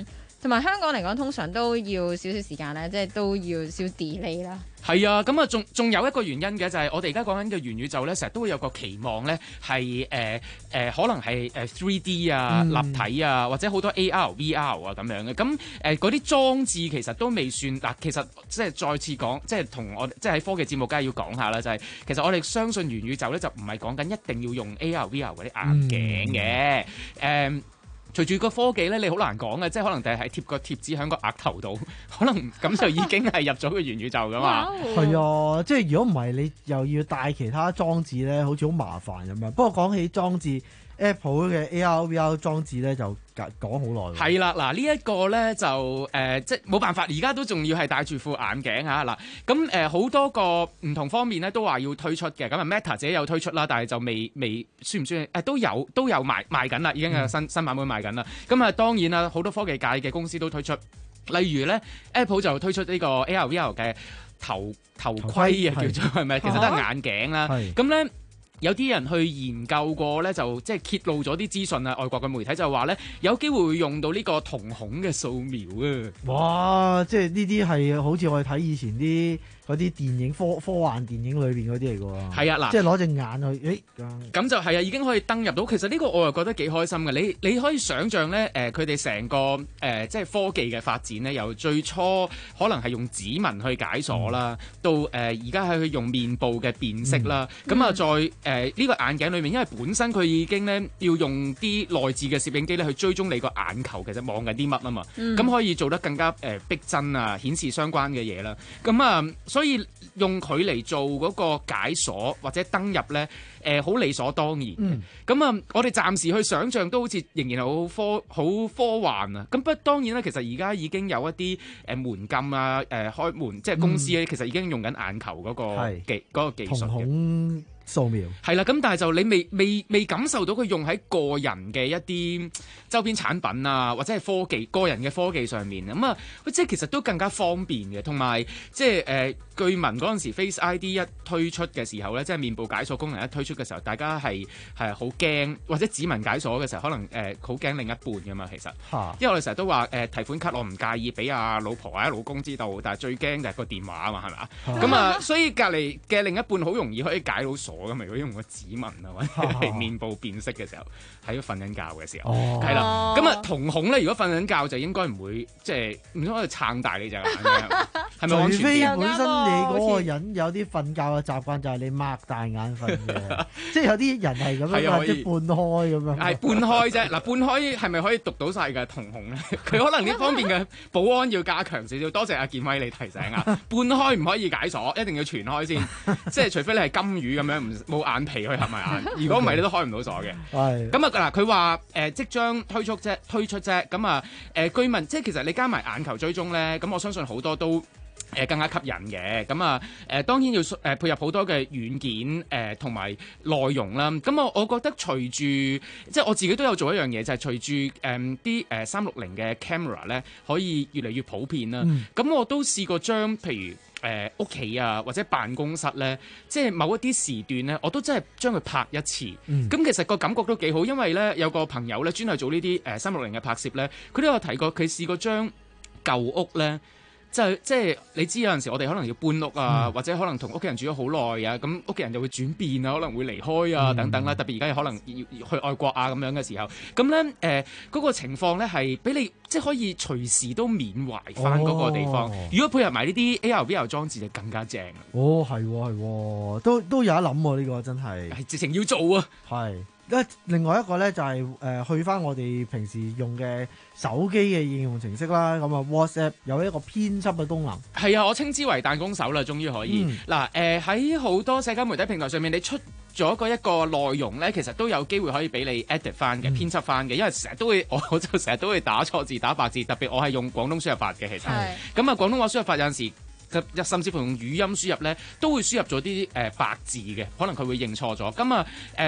同埋香港嚟講，通常都要少少時間咧，即係都要少 delay 啦。 係啊，咁啊，仲仲有一個原因嘅就係、是、我哋而家講緊嘅元宇宙咧，成日都會有個期望咧，係誒誒可能係誒 three D 啊、嗯、立體啊，或者好多 A R、V R 啊咁樣嘅。咁誒嗰啲裝置其實都未算嗱，其實即係再次講，即係同我即係喺科技節目梗係要講下啦，就係、是、其實我哋相信元宇宙咧就唔係講緊一定要用 A R、V R 嗰啲眼鏡嘅，誒、嗯。隨住個科技咧，你好難講嘅，即係可能第日係貼個貼紙喺個額頭度，可能咁就已經係入咗個元宇宙噶嘛。 係啊，即係如果唔係你又要帶其他裝置咧，好似好麻煩咁樣。不過講起裝置 ，Apple 嘅 A R V R 裝置咧就講好耐。 係啦，嗱呢一個咧就誒、呃、即係冇辦法，而家都仲要係戴住副眼鏡嚇嗱。咁誒好多個唔同方面咧都話要推出嘅，咁啊 Meta 自己有推出啦，但係就未未算唔算誒、呃、都有都有賣賣緊啦，已經有新、嗯、新版本賣緊啦。咁啊當然啦，好多科技界嘅公司都推出，例如咧 Apple 就推出呢個 A R V R 嘅頭頭盔啊，叫做係咪？其實都係眼鏡啦。咁咧。有啲人去研究過咧，就即係揭露咗啲資訊啊！外國嘅媒體就話咧，有機會會用到呢個瞳孔嘅掃描啊！ 哇！即係呢啲係好似我哋睇以前啲嗰啲電影科科幻電影裏邊嗰啲嚟㗎喎。係啊，嗱，即係攞隻眼去，誒咁就係啊，已經可以登入到。其實呢個我又覺得幾開心嘅。你你可以想像咧，誒佢哋成個誒、呃、即係科技嘅發展咧，由最初可能係用指紋去解鎖啦，嗯、到誒而家係去用面部嘅辨識啦，咁啊、嗯、再誒。呃誒呢、這個眼鏡裏面，因為本身佢已經咧要用啲內置嘅攝影機咧去追蹤你個眼球，其實望緊啲乜啊嘛，咁、嗯、可以做得更加誒、呃、逼真啊，顯示相關嘅嘢啦。咁啊、呃，所以用佢嚟做嗰個解鎖或者登入咧，誒、呃、好理所當然。咁、嗯、啊、呃，我哋暫時去想像都好似仍然係好科好科幻啊。咁不過當然啦，其實而家已經有一啲誒門禁啊，誒、呃、開門即係公司咧，嗯、其實已經用緊眼球嗰個技嗰、那個技術嘅。掃描係啦，咁但係就你未未未感受到佢用喺個人嘅一啲周邊產品啊，或者係科技個人嘅科技上面咁啊，即係其實都更加方便嘅，同埋即係誒據聞嗰陣時 Face I D 一推出嘅時候咧，即係面部解鎖功能一推出嘅時候，大家係係好驚，或者指紋解鎖嘅時候，可能誒好驚另一半㗎嘛，其實，因為我哋成日都話誒、呃、提款卡我唔介意俾阿老婆或者老公知道，但係最驚就係個電話啊嘛，係咪？咁啊，所以隔離嘅另一半好容易可以解到鎖。咁如果用個指紋啊，或者係面部辨識嘅時候，喺瞓緊覺嘅時候，係啦、哦。咁啊，瞳孔咧，如果瞓緊覺就應該唔會即係唔通可以撐大你隻眼嘅，係咪安全啲？除非本身你嗰個人有啲瞓覺嘅習慣，就係你擘大眼瞓嘅，即係有啲人係咁樣，即係半開咁樣。係半開啫，嗱半開係咪可以讀到晒嘅瞳孔咧？佢可能呢方面嘅保安要加強少少。多謝阿健威你提醒啊！半開唔可以解鎖，一定要全開先，即係除非你係金魚咁樣唔冇眼皮去合埋眼，如果唔係你都開唔到鎖嘅。係咁啊嗱，佢話誒即將推出啫，推出啫。咁啊誒據聞即係其實你加埋眼球追蹤咧，咁我相信好多都誒、呃、更加吸引嘅。咁啊誒當然要誒、呃、配合好多嘅軟件誒同埋內容啦。咁我我覺得隨住即係我自己都有做一樣嘢，就係、是、隨住誒啲誒三六零嘅 camera 咧可以越嚟越普遍啦。咁、嗯、我都試過將譬如誒屋企啊，或者辦公室咧，即係某一啲時段咧，我都真係將佢拍一次。咁、嗯、其實個感覺都幾好，因為咧有個朋友咧專係做呢啲誒三六零嘅拍攝咧，佢都有提過，佢試過將舊屋咧。就係即係你知有陣時我哋可能要搬屋啊，嗯、或者可能同屋企人住咗好耐啊，咁屋企人就會轉變啊，可能會離開啊、嗯、等等啦。特別而家可能要去外國啊咁樣嘅時候，咁咧誒嗰個情況咧係俾你即係可以隨時都緬懷翻嗰個地方。哦、如果配合埋呢啲 A R V R 裝置就更加正。哦，係喎係喎，都都有得諗喎，呢個真係係直情要做啊，係。另外一個咧就係、是、誒、呃、去翻我哋平時用嘅手機嘅應用程式啦，咁啊 WhatsApp 有一個編輯嘅功能。係啊，我稱之為彈弓手啦，終於可以。嗱誒喺好多社交媒體平台上面，你出咗個一個內容咧，其實都有機會可以俾你 edit 翻嘅，嗯、編輯翻嘅，因為成日都會我就成日都會打錯字、打白字，特別我係用廣東輸入法嘅，其實。係。咁啊，廣東話輸入法有陣時。甚至乎用語音輸入咧，都會輸入咗啲誒白字嘅，可能佢會認錯咗。咁啊誒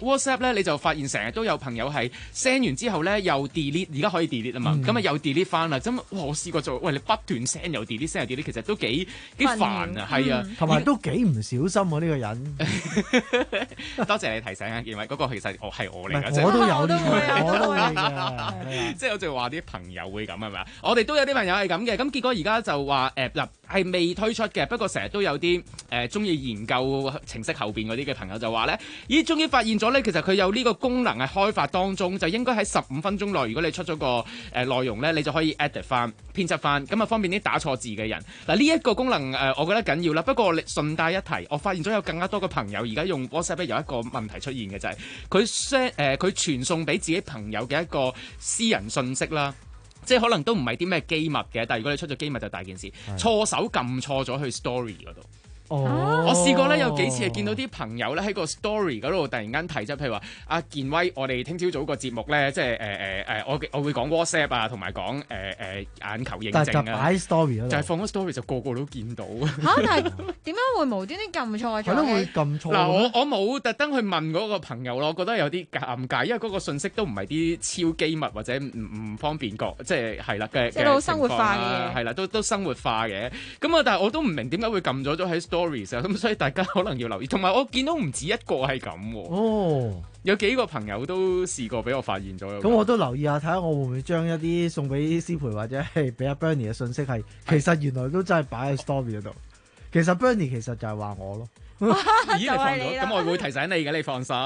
WhatsApp 咧，你就發現成日都有朋友係 send 完之後咧又 delete， 而家可以 delete 啊嘛，咁啊、嗯、又 delete 翻啦。咁哇，我試過做，喂你不斷 send 又 delete，send 又 delete，其實都幾幾煩啊，係啊， 同埋都幾唔小心啊呢個人。 多謝你提醒啊，因為嗰個其實我係我嚟㗎， 我都有， 我都會， 我都會嘅， 即係我就話啲朋友會咁係咪啊？我哋都有啲朋友係咁嘅，咁結果而家就話誒嗱係未推出嘅，不過成日都有啲誒中意研究程式後邊嗰啲嘅朋友就話咧，咦，終於發現咗咧，其實佢有呢個功能係開發當中，就應該喺十五分鐘內，如果你出咗個誒、呃、內容咧，你就可以 edit 翻、編輯翻，咁啊方便啲打錯字嘅人。嗱呢一個功能誒、呃，我覺得緊要啦。不過順帶一提，我發現咗有更加多嘅朋友而家用 WhatsApp 有一個問題出現嘅就係佢 send 誒佢傳送俾自己朋友嘅一個私人信息啦。即係可能都唔係啲咩機密嘅，但係如果你出咗機密就大件事，錯手撳錯咗去 story 嗰度。哦，我試過咧有幾次係見到啲朋友咧喺個 story 嗰度突然間提出，譬如話阿健威，我哋聽朝早個節目咧，即係誒誒誒，我我會講 WhatsApp 啊，同埋講誒誒眼球認證啊， 就擺 story 嗰度， 就係放咗 story 就個個都見到。 嚇！但係點解會無端端撳錯咗？ 係咯，會撳錯。 嗱，我我冇特登去問嗰個朋友咯，我覺得有啲尷尬，因為嗰個信息都唔係啲超機密或者唔唔方便講，即係係啦嘅。即係好生活化嘅嘢。係啦，都都生活化嘅。咁啊，但係我都唔明點解會撳咗咗喺 stories 咁，所以大家可能要留意。同埋我見到唔止一個係咁。哦，有幾個朋友都試過俾我發現咗。 咁我都留意下，睇下我會唔會將一啲送俾思培或者係俾阿 Bernie 嘅信息係，其實原來都真係擺喺 story 嗰度。其實 Bernie 其實就係話我咯。 咦，你放咗？咁我會提醒你嘅，你放心。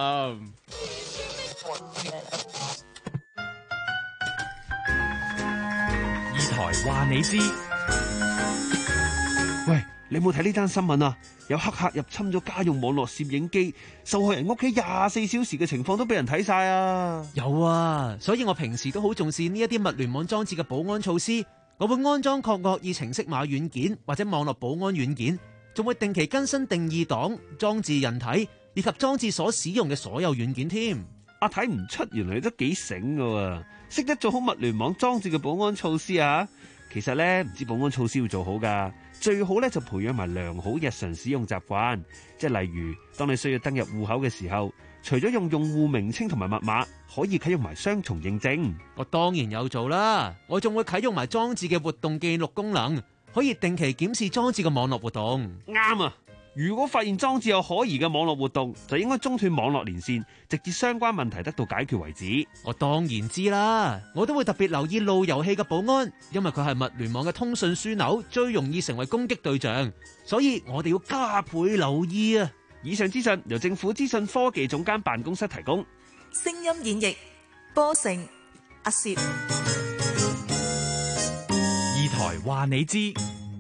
二台話你知。喂，你有冇睇呢單新聞啊？有黑客入侵咗家用網絡攝影機，受害人屋企廿四小時嘅情況都俾人睇晒啊！ 有啊，所以我平時都好重視呢一啲物聯網裝置嘅保安措施。我會安裝確惡意程式碼軟件或者網絡保安軟件，仲會定期更新定義檔、裝置人體以及裝置所使用嘅所有軟件添。 啊，睇唔出原來你都幾醒噶，識得做好物聯網裝置嘅保安措施啊！其實咧，唔知保安措施要做好噶，最好咧就培養埋良好日常使用習慣，即係例如當你需要登入戶口嘅時候，除咗用用戶名稱同埋密碼，可以啟用埋雙重認證。 我當然有做啦，我仲會啟用埋裝置嘅活動記錄功能，可以定期檢視裝置嘅網絡活動。 啱啊！如果發現裝置有可疑嘅網絡活動，就應該中斷網絡連線，直至相關問題得到解決為止。 我當然知啦，我都會特別留意路由器嘅保安，因為佢係物聯網嘅通訊樞紐，最容易成為攻擊對象，所以我哋要加倍留意啊！ 以上資訊由政府資訊科技總監辦公室提供。 聲音演繹波成阿薛。 二台話你知。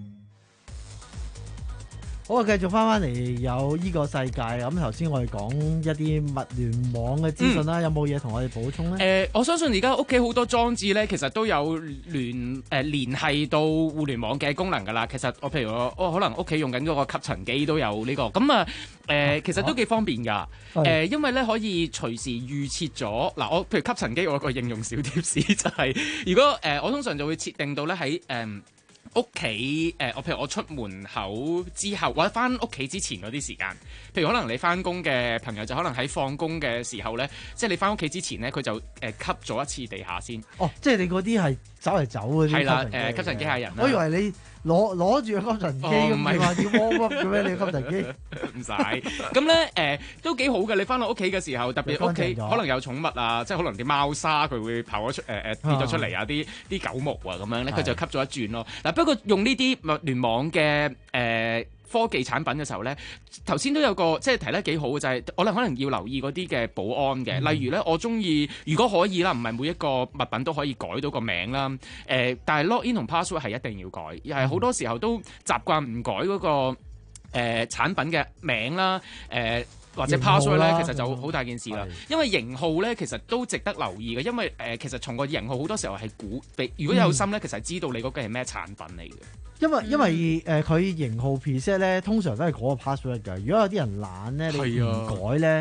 好啊，繼續翻翻嚟有呢個世界咁。頭先我哋講一啲物聯網嘅資訊啦，嗯、有冇嘢同我哋補充咧？ 誒、呃，我相信而家屋企好多裝置咧，其實都有聯誒、呃、聯繫到互聯網嘅功能㗎啦。其實我譬如我我可能屋企用緊嗰個吸塵機都有呢、這個，咁啊誒，其實都幾方便㗎。誒、啊呃，因為咧可以隨時預設咗嗱，我譬如吸塵機，我有個應用小貼士就係、是，如果誒、呃、我通常就會設定到咧喺誒。屋企誒，我譬如我出門口之後，或者翻屋企之前嗰啲時間，譬如可能你翻工嘅朋友就可能喺放工嘅時候咧，即係你翻屋企之前咧，佢就誒吸咗一次地下先。 哦，即係你嗰啲係走嚟走嗰啲。係啦， 誒吸塵機械人。 我以為你攞攞住個吸塵機咁，唔係話要 warm up 嘅咩？你吸塵機唔使。咁咧誒都幾好嘅。你翻到屋企嘅時候，特別屋企可能有寵物啊，即係可能啲貓砂佢會跑咗出誒誒、呃、跌咗出嚟啊，啲啲狗毛啊咁樣咧，佢就吸咗一轉咯。嗱，不過用呢啲物聯網嘅誒、呃、科技產品嘅時候咧，頭先都有個即係提得幾好嘅，就係、是、我哋可能要留意嗰啲嘅保安嘅，嗯、例如咧我中意如果可以啦，唔係每一個物品都可以改到個名啦，誒、呃，但係 login 同 password 係一定要改，又係好多時候都習慣唔改嗰、那個誒、呃、產品嘅名啦，誒、呃。或者 password 咧，其實就好大件事啦。因為型號咧，其實都值得留意嘅。因為誒、呃，其實從個型號好多時候係估，如果有心咧，其實係知道你嗰個係咩產品嚟嘅。 因為因為誒，佢、呃、型號 preset 咧，通常都係嗰個 password 㗎。如果有啲人懶咧，你唔改咧，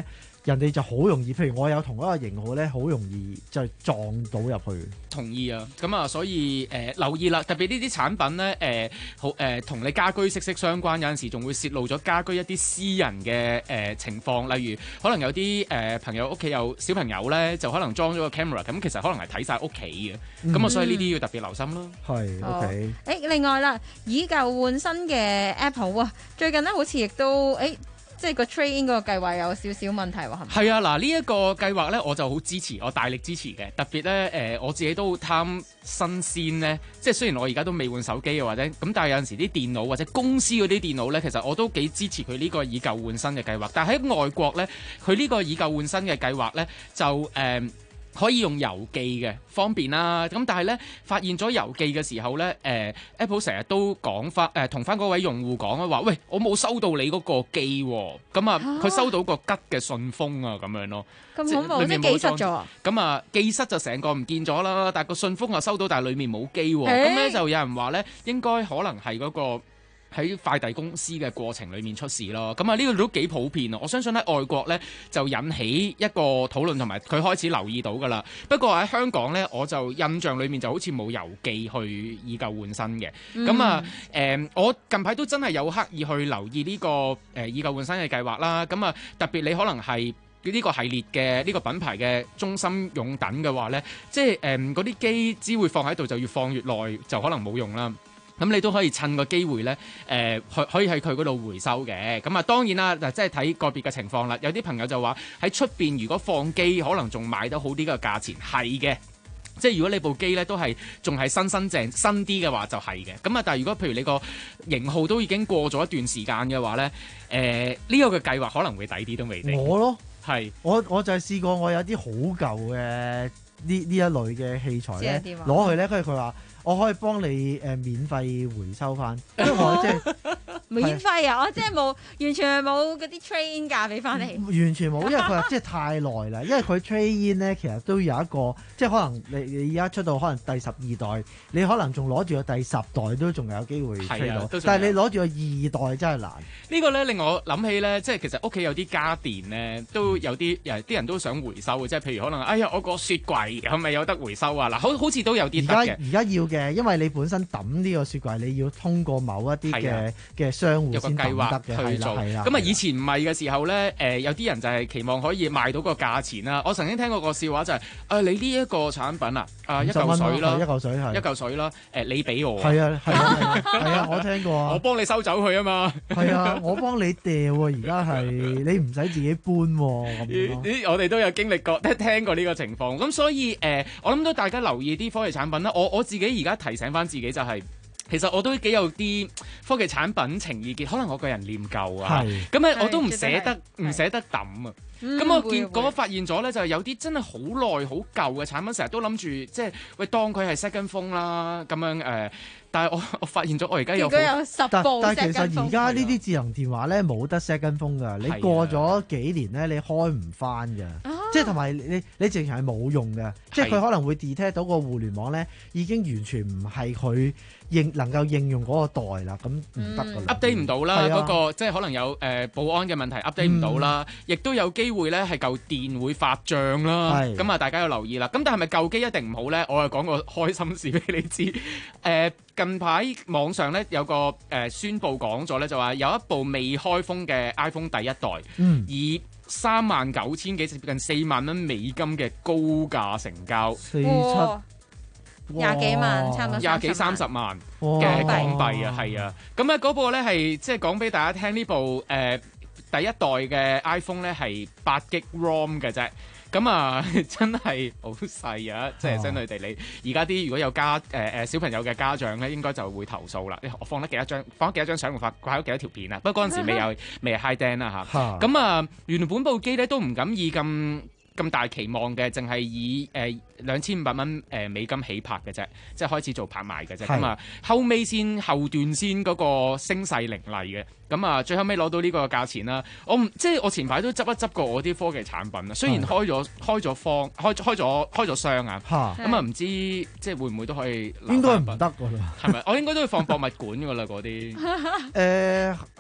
人哋就好容易，譬如我有同一個型號咧，好容易就撞到入去。 同意啊，咁啊，所以誒、呃、留意啦，特別呢啲產品咧，誒、呃、好誒同、呃、你家居息息相關，有陣時仲會泄露咗家居一啲私人嘅誒、呃、情況，例如可能有啲誒、呃、朋友屋企有小朋友咧，就可能裝咗個 camera，咁其實可能係睇晒屋企嘅，咁、嗯、啊，所以呢啲要特別留心咯。 係 OK。 誒，另外啦，以舊換新嘅 Apple 啊，最近咧好似亦都誒。欸即係個 trade in 嗰個計劃有少少問題喎，係咪？ 係啊，嗱呢一個計劃咧，我就好支持，我大力支持嘅。特別咧，誒、呃、我自己都貪新鮮咧。即係雖然我而家都未換手機嘅或者咁，但係有陣時啲電腦或者公司嗰啲電腦咧，其實我都幾支持佢呢個以舊換新嘅計劃。但係喺外國咧，佢呢個以舊換新嘅計劃咧，就誒。呃可以用郵寄嘅方便啦，咁但係咧發現咗郵寄嘅時候咧，誒、呃、Apple 成日都講翻誒同翻嗰位用戶講啊，話喂我冇收到你嗰個機喎，咁啊佢收到個吉嘅信封啊咁樣咯， 咁恐怖，即係寄失咗。 咁啊寄失就成個唔見咗啦，但係個信封啊收到，但係裡面冇機喎，咁咧就有人話咧應該可能係嗰、嗰個。喺快遞公司嘅過程裏面出事咯，咁啊呢個都幾普遍啊！我相信喺外國呢，就引起一個討論，同埋佢開始留意到噶啦。不過喺香港呢，我就印象裏面就好似冇郵寄去以舊換新嘅。咁、嗯、啊誒、呃，我近排都真係有刻意去留意呢、呢個誒、呃、以舊換新嘅計劃啦。咁啊特別你可能係呢個系列嘅呢、呢個品牌嘅中心用等嘅話呢，即係誒嗰啲機只會放喺度，就越放越耐，就可能冇用啦。咁你都可以趁個機會咧，誒、呃，可可以喺佢嗰度回收嘅。咁啊，當然啦，嗱，即係睇個別嘅情況啦。有啲朋友就話喺出邊如果放機，可能仲買得好啲嘅價錢，係嘅。即係如果你部機咧都係仲係新新淨新啲嘅話，就係嘅。咁啊，但係如果譬如你個型號都已經過咗一段時間嘅話咧，誒、呃，呢、這個嘅計劃可能會抵啲都未定。 我咯， 係我我就係試過，我有啲好舊嘅呢呢一類嘅器材咧，攞去咧，跟住佢話。我可以幫你誒、呃、免費回收翻，因為我即係免費啊！我即係冇完全係冇嗰啲 trade in 價俾翻你， 完全冇，因為佢話即係太耐啦。因為佢 trade in 咧，其實都有一個，即係可能你你而家出到可能第十二代，你可能仲攞住個第十代都仲有機會 trade 到，但係你攞住個二代真係難。這個、呢個咧令我諗起咧，即係其實屋企有啲家電咧，都有啲誒啲人都想回收嘅，即係譬如可能哎呀我個雪櫃係咪有得回收啊？嗱，好好似都有啲得嘅。而家而家要嘅。因為你本身抌呢個雪櫃，你要通過某一啲嘅嘅商戶先抌得嘅， 去做。咁啊，以前唔係嘅時候咧，誒、呃、有啲人就係期望可以賣到個價錢啦。我曾經聽過個笑話就係、是，啊、呃、你呢一個產品啊，啊一嚿水啦，一嚿水係一嚿水啦，誒、呃、你俾我。係啊係啊係啊，我聽過啊。我幫你收走佢啊嘛。係啊，我幫你掉喎，而家係你唔使自己搬喎咁樣。 我哋都有經歷過，聽過呢個情況。咁所以誒、呃，我諗到大家留意啲科技產品啦。我我自己而家提醒翻自己就係、是，其實我都幾有啲科技產品情意結，可能我個人念舊啊，咁咧我都唔捨得唔捨得抌啊。咁、嗯、我見我發現咗咧，就係有啲真係好耐好舊嘅產品，成日都諗住即係喂當佢係 second phone 啦咁樣誒、呃，但係我我發現咗我而家有，有十部但係其實而家呢啲智能電話咧冇得 second phone 㗎，你過咗幾年咧你開唔翻㗎，即係同埋你你直情係冇用嘅，即係佢可能會 detect 到個互聯網咧已經完全唔係佢應能夠應用嗰個代啦，咁唔得㗎啦 update 唔到啦，嗰、那個即係可能有誒、呃、保安嘅問題 update 唔到啦，亦、嗯、都有機會咧係舊電會發脹啦，咁啊大家要留意啦。咁但係咪舊機一定唔好咧？我又講個開心事俾你知。誒、呃、近排網上咧有個誒、呃、宣佈講咗咧，就話有一部未開封嘅 iPhone 第一代，嗯、以三萬九千幾接近四萬蚊美金嘅高價成交，四七廿幾萬，差唔多廿幾三十萬嘅港幣啊，係啊。咁啊嗰部咧係即係講俾大家聽，呢部誒、呃、第一代嘅 iPhone 咧係八 G ROM 嘅啫。咁啊，真係好細啊！即係相對地，你而家啲如果有家誒誒、呃、小朋友嘅家長咧，應該就會投訴啦。我放得幾多張，放咗幾多張相，會發掛咗幾多條片啊？不過嗰陣時未有未係 high den 啦嚇。咁啊，原本部機咧都唔敢以咁咁大期望嘅，淨係以誒兩千五百蚊誒美金起拍嘅啫，即係開始做拍賣嘅啫。咁啊，後尾先後段先嗰個聲勢凌厲嘅。咁啊，最後尾攞到呢個價錢啦。我唔即係我前排都執一執過我啲科技產品啊。雖然開咗開咗方開開咗開咗箱啊。咁啊，唔知即係會唔會都可以？應該唔得㗎啦。係咪？我應該都要放博物館㗎啦嗰啲。誒。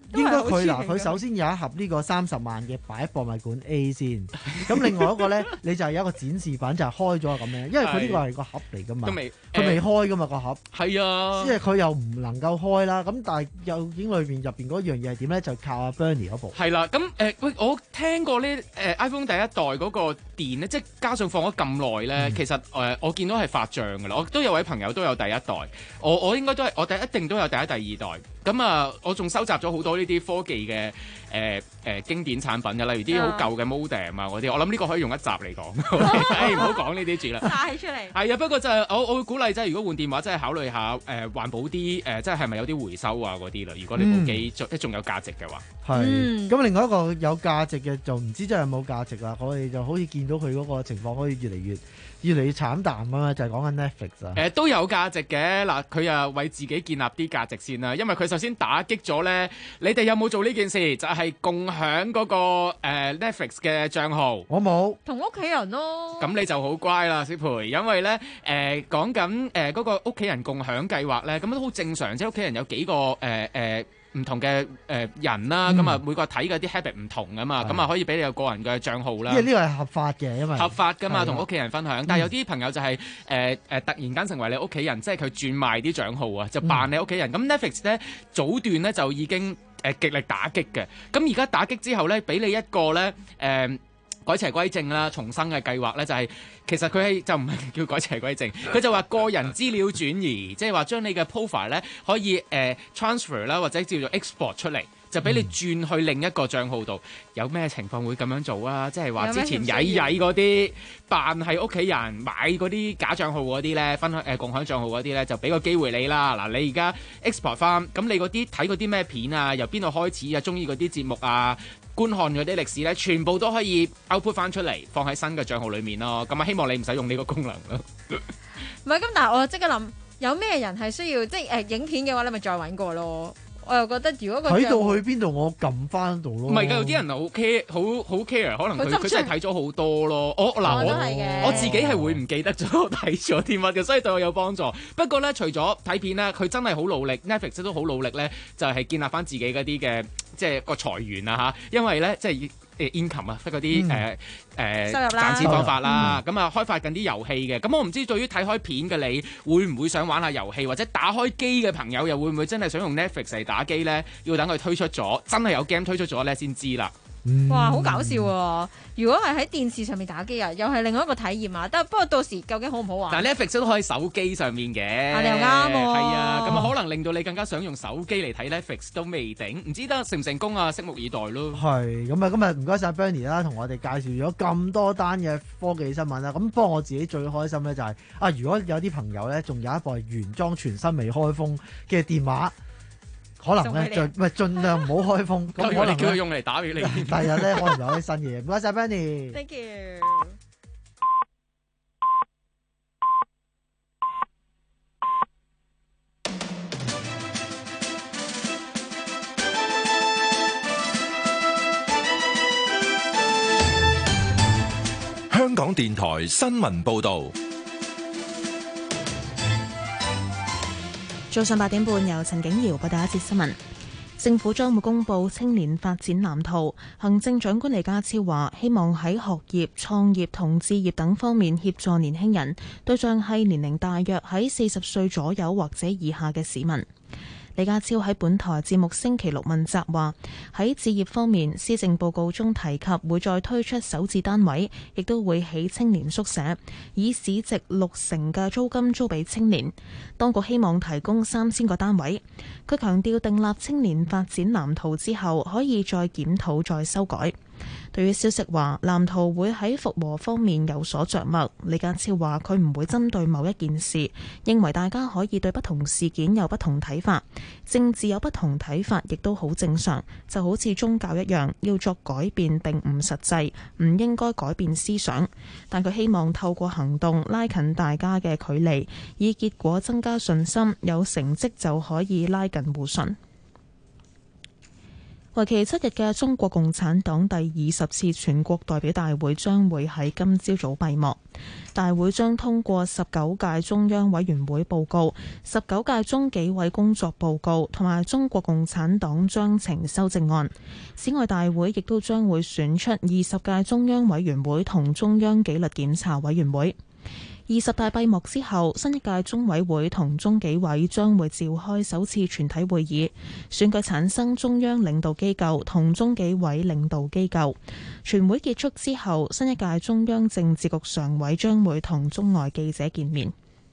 應該佢嗱，佢首先有一盒呢個三十萬嘅擺喺博物館 A 先，咁另外一個咧，你就係有一個展示品就係開咗咁樣，因為佢呢個係個盒嚟噶嘛，佢未開噶嘛個盒， 係啊， 即係佢又唔能夠開啦。咁但係究竟裏邊入邊嗰樣嘢係點咧？就靠阿 Bernie 嗰部。 係啦，咁誒喂，我聽過呢誒 iPhone 第一代嗰個電咧，即係加上放咗咁耐咧， 嗯、 其實誒、呃、我見到係發脹噶啦。我都有位朋友都有第一代，我我應該都係我第一定都有第一、第二代。咁啊，我仲收集咗好多呢啲科技嘅誒誒經典產品嘅，例如啲好舊嘅 modem 啊嗰啲。我諗呢個可以用一集嚟講，誒唔好講呢啲住啦。 晒出嚟。係啊，不過就係、我我會鼓勵即係如果換電話，真係考慮下誒、呃、環保啲誒，即係係咪有啲回收啊嗰啲啦？如果你部機即係仲有價值嘅話。 係。 嗯。 咁另外一個有價值嘅就唔知真係有冇價值啦。我哋就好似見到佢嗰個情況可以越嚟越越嚟越慘淡啊嘛，就係講緊 Netflix 啊。 誒、呃、都有價值嘅嗱，佢啊為自己建立啲價值先啦，因為佢首先打擊咗咧，你哋有冇做呢件事？就係、是、共享嗰、那個、呃、Netflix 嘅帳號。 我冇。 同屋企人咯。咁你就好乖啦，小培，因為咧誒講緊誒嗰個屋企人共享計劃咧，咁都好正常，即係屋企人有幾個誒誒。呃呃唔同嘅誒人啦，咁啊、嗯、每個睇嘅啲 habit 唔同啊嘛，咁啊可以俾你有個人嘅帳號啦。 因為呢個係合法嘅，因為合法噶嘛，同屋企人分享。 嗯、 但係有啲朋友就係誒誒突然間成為你屋企人，即係佢轉賣啲帳號啊，就扮你屋企人。咁、嗯、Netflix 咧早段咧就已經誒極力打擊嘅，咁而家打擊之後咧，俾你一個咧誒。呃改邪歸正啦，重生嘅計劃咧就係、是、其實佢係就唔係叫改邪歸正，佢就話個人資料轉移，即係話將你嘅 profile 咧可以誒、呃、transfer 啦，或者叫做 export 出嚟，就俾你轉去另一個帳號度。嗯、有咩情況會咁樣做啊？即係話之前曳曳嗰啲扮係屋企人買嗰啲假帳號嗰啲咧，分享誒、呃、共享帳號嗰啲咧，就俾個機會你啦。嗱，你而家 export 翻，咁你嗰啲睇嗰啲咩片啊，由邊度開始啊，中意嗰啲節目啊，觀看嗰啲歷史咧，全部都可以 output 翻出嚟，放喺新嘅帳號裏面咯。咁啊，希望你唔使用呢個功能咯。 唔係咁，但係我即刻諗，有咩人係需要即係誒、呃、影片嘅話，你咪再揾過咯。我又覺得如果佢睇到去邊度，我撳翻度咯。 唔係㗎，有啲人好 care，好好 care，可能佢佢真係睇咗好多咯。我嗱我我，我自己係會唔記得咗睇咗啲乜嘅，所以對我有幫助。不過咧，除咗睇片咧，佢真係好努力 ，Netflix 都好努力咧，就係、是、建立翻自己嗰啲嘅即係個財源啊嚇。因為咧即係。誒 income 啊，即係嗰啲誒誒賺錢方法啦，咁啊、嗯、開發緊啲遊戲嘅，咁我唔知對於睇開片嘅你會唔會想玩下遊戲，或者打開機嘅朋友又會唔會真係想用 Netflix 嚟打機咧？要等佢推出咗，真係有 game 推出咗咧先知啦。 嗯、 哇，好搞笑喎、啊！如果係喺電視上面打機啊，又係另外一個體驗啊。得不過到時究竟好唔好玩？ 但係 Netflix 都可以手機上面嘅， 啊、你又啱喎。 係啊，咁啊可能令到你更加想用手機嚟睇 Netflix 都未定，唔知得成唔成功啊？拭目以待咯。 係咁啊！今日唔該晒 Bernie 啦，同我哋介紹咗咁多單嘅科技新聞啦。咁不過我自己最開心咧就係、是、啊，如果有啲朋友咧仲有一部係原裝全新未開封嘅電話。可能咧，盡唔係盡量唔好開封。咁可能叫佢用嚟打俾你。 第日咧，可能有啲新嘢。唔該晒 Benny。 Thank you。 香港電台新聞報導。 早上八點半，由陳景瑤報道一節新聞。政府將會公布青年發展藍圖。行政長官李家超話，希望喺學業、創業同置業等方面協助年輕人，對象係年齡大約喺四十歲左右或者以下嘅市民。李家超喺本台節目星期六問責話，喺置業方面，施政報告中提及會再推出首置單位，亦都會起青年宿舍，以市值六成嘅租金租俾青年。當局希望提供三千個單位。佢強調訂立青年發展藍圖之後，可以再檢討再修改。對於消息話藍圖會喺復和方面有所着墨，李家超話佢唔會針對某一件事，認為大家可以對不同事件有不同睇法，政治有不同睇法亦都好正常，就好似宗教一樣，要作改變並唔實際，唔應該改變思想。但佢希望透過行動拉近大家嘅距離，以結果增加信心，有成績就可以拉近互信。 為期七日嘅中國共產黨第二十次全國代表大會將會喺今朝早閉幕。大會將通過十九屆中央委員會報告、十九屆中紀委工作報告同埋中國共產黨章程修正案。此外，大會亦都將會選出二十屆中央委員會同中央紀律檢查委員會。二十大閉幕之後，新一屆中委會同中紀委將會召開首次全體會議，選舉產生中央領導機構同中紀委領導機構。全會結束之後，新一屆中央政治局常委將會同中外記者見面。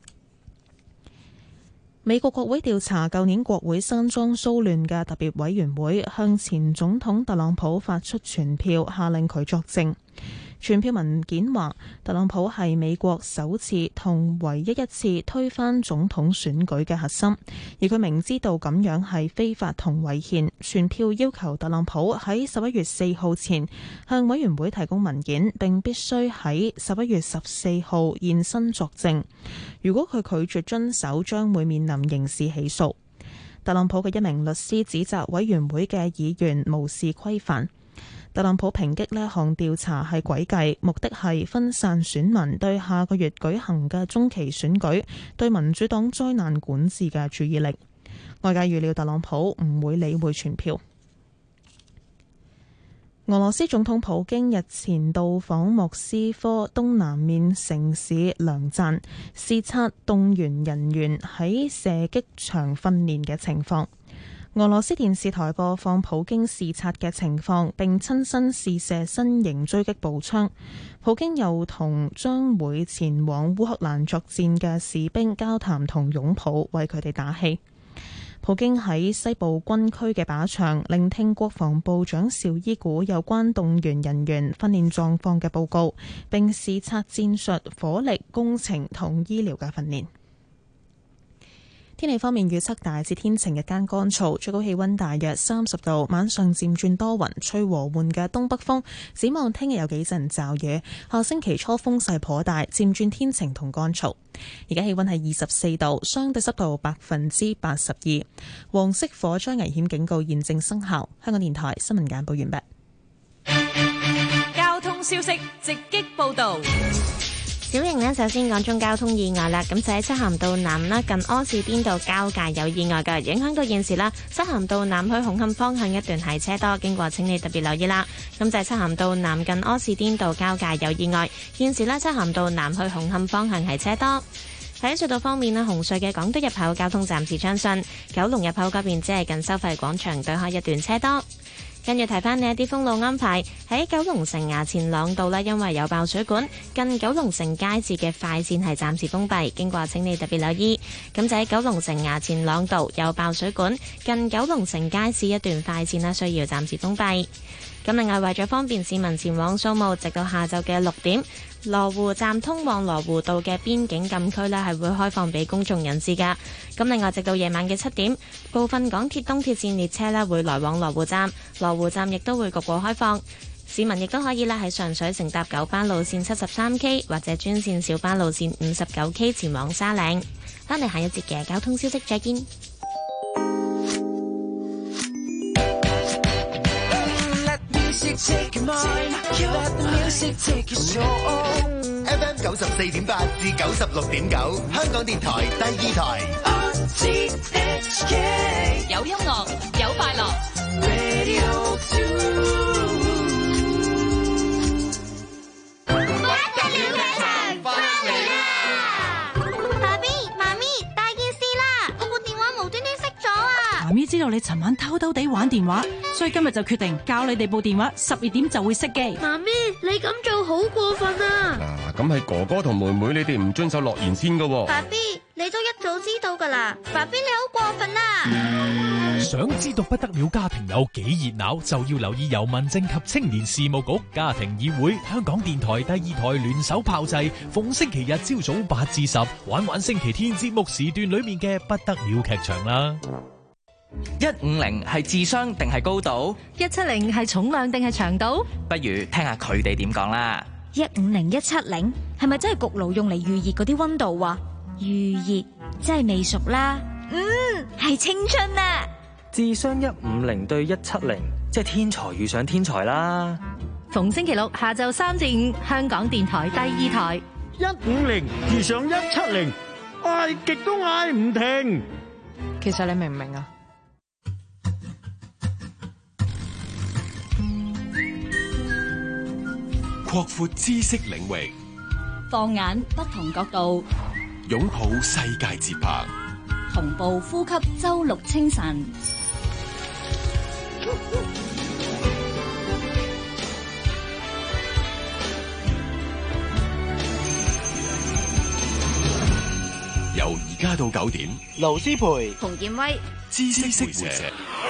美國國會調查舊年國會山莊騷亂嘅特別委員會向前總統特朗普發出傳票，下令佢作證。傳票文件話，特朗普係美國首次同唯一一次推翻總統選舉嘅核心，而佢明知道咁樣係非法同違憲。傳票要求特朗普喺十一月四號前向委員會提供文件，並必須喺十一月十四號現身作證。如果佢拒絕遵守，將會面臨刑事起訴。特朗普嘅一名律師指責委員會嘅議員無視規範。特朗普抨擊呢項調查係詭計，目的係分散選民對下個月舉行嘅中期選舉、對民主黨災難管治嘅注意力。外界預料特朗普唔會理會傳票。俄羅斯總統普京日前到訪莫斯科東南面城市梁贊，視察動員人員喺射擊場訓練嘅情況。俄羅斯電視台播放普京視察嘅情況，並親身試射新型狙擊步槍。普京又同將會前往烏克蘭作戰嘅士兵交談同擁抱，為佢哋打氣。普京喺西部軍區嘅靶場聆聽國防部長邵伊古有關動員人員訓練狀況嘅報告，並視察戰術、火力、工程同醫療嘅訓練。天氣方面預測大致天晴，日間乾燥，最高氣溫大約三十度，晚上漸轉多雲，吹和緩嘅東北風。展望聽日有幾陣驟雨，下星期初風勢頗大，漸轉天晴同乾燥。而家氣溫係二十四度，相對濕度百分之八十二，黃色火災危險警告現正生效。香港電台新聞簡報完畢。交通消息直擊報道。 小型呢，首先講中交通意外啦，咁就喺漆咸道南啦，近柯士甸道交界有意外嘅，影響到現時啦，漆咸道南去紅磡方向一段係車多，經過請你特別留意啦。咁就係漆咸道南近柯士甸道交界有意外，現時呢，漆咸道南去紅磡方向係車多。喺隧道方面呢，紅隧嘅港島入口交通暫時暢順，九龍入口嗰邊只係近收費廣場對開一段車多。跟住提翻呢一啲封路安排，喺九龍城衙前塱道呢，因為有爆水管，近九龍城街市嘅快線係暫時封閉，經過請你特別留意。咁就喺九龍城衙前塱道有爆水管，近九龍城街市一段快線呢，需要暫時封閉。咁另外為咗方便市民前往掃墓，直到下晝嘅六點，羅湖站通往羅湖道嘅邊境禁區呢係會開放俾公眾人士㗎。咁另外直到夜晚嘅七點，部分港鐵東鐵線列車呢會來往羅湖站，羅湖站亦都會局部開放。市民亦都可以呢喺上水乘搭九班路線七十三 K 或者專線小巴路線五十九 K 前往沙嶺。返嚟下一節嘅交通消息，再見。 Take mine, let the music take control. F M 九十四點八至九十六點九，香港電台第二台。R T H K 有音樂，有快樂。 Radio two。 不得了劇場翻嚟啦！爸 B、媽咪，大件事啦！我部電話無端端熄咗啊！ 媽咪知道你尋晚偷偷地玩電話，所以今日就決定教你哋部電話十二點就會熄機。 媽咪，你咁做好過分啊！ 嗱，咁係哥哥同妹妹你哋唔遵守諾言先噶。 爸 B，你都一早知道噶啦，爸 B 你好過分啊！ 想知道不得了家庭有幾熱鬧，就要留意由民政及青年事務局家庭議會、香港電台第二台聯手炮製，逢星期日朝早八至十，玩玩星期天節目時段裏面嘅不得了劇場啦。 一五零係智商定係高度？ 一七零係重量定係長度？ 不如聽下佢哋點講啦。 一五零一七零係咪真係焗爐用嚟預熱嗰啲溫度啊？預熱真係未熟啦。嗯，係青春啊！ 智商一五零對一七零， 即係天才遇上天才啦。 逢星期六下晝三至五，香港電台第二台。 一五零遇上一七零，嗌極都嗌唔停。 其實你明唔明啊？ 擴闊知識領域， 放眼不同角度， 擁抱世界節拍， 同步呼吸周六清晨。 由而家到九點， 盧思培、 洪建威， 知識會社。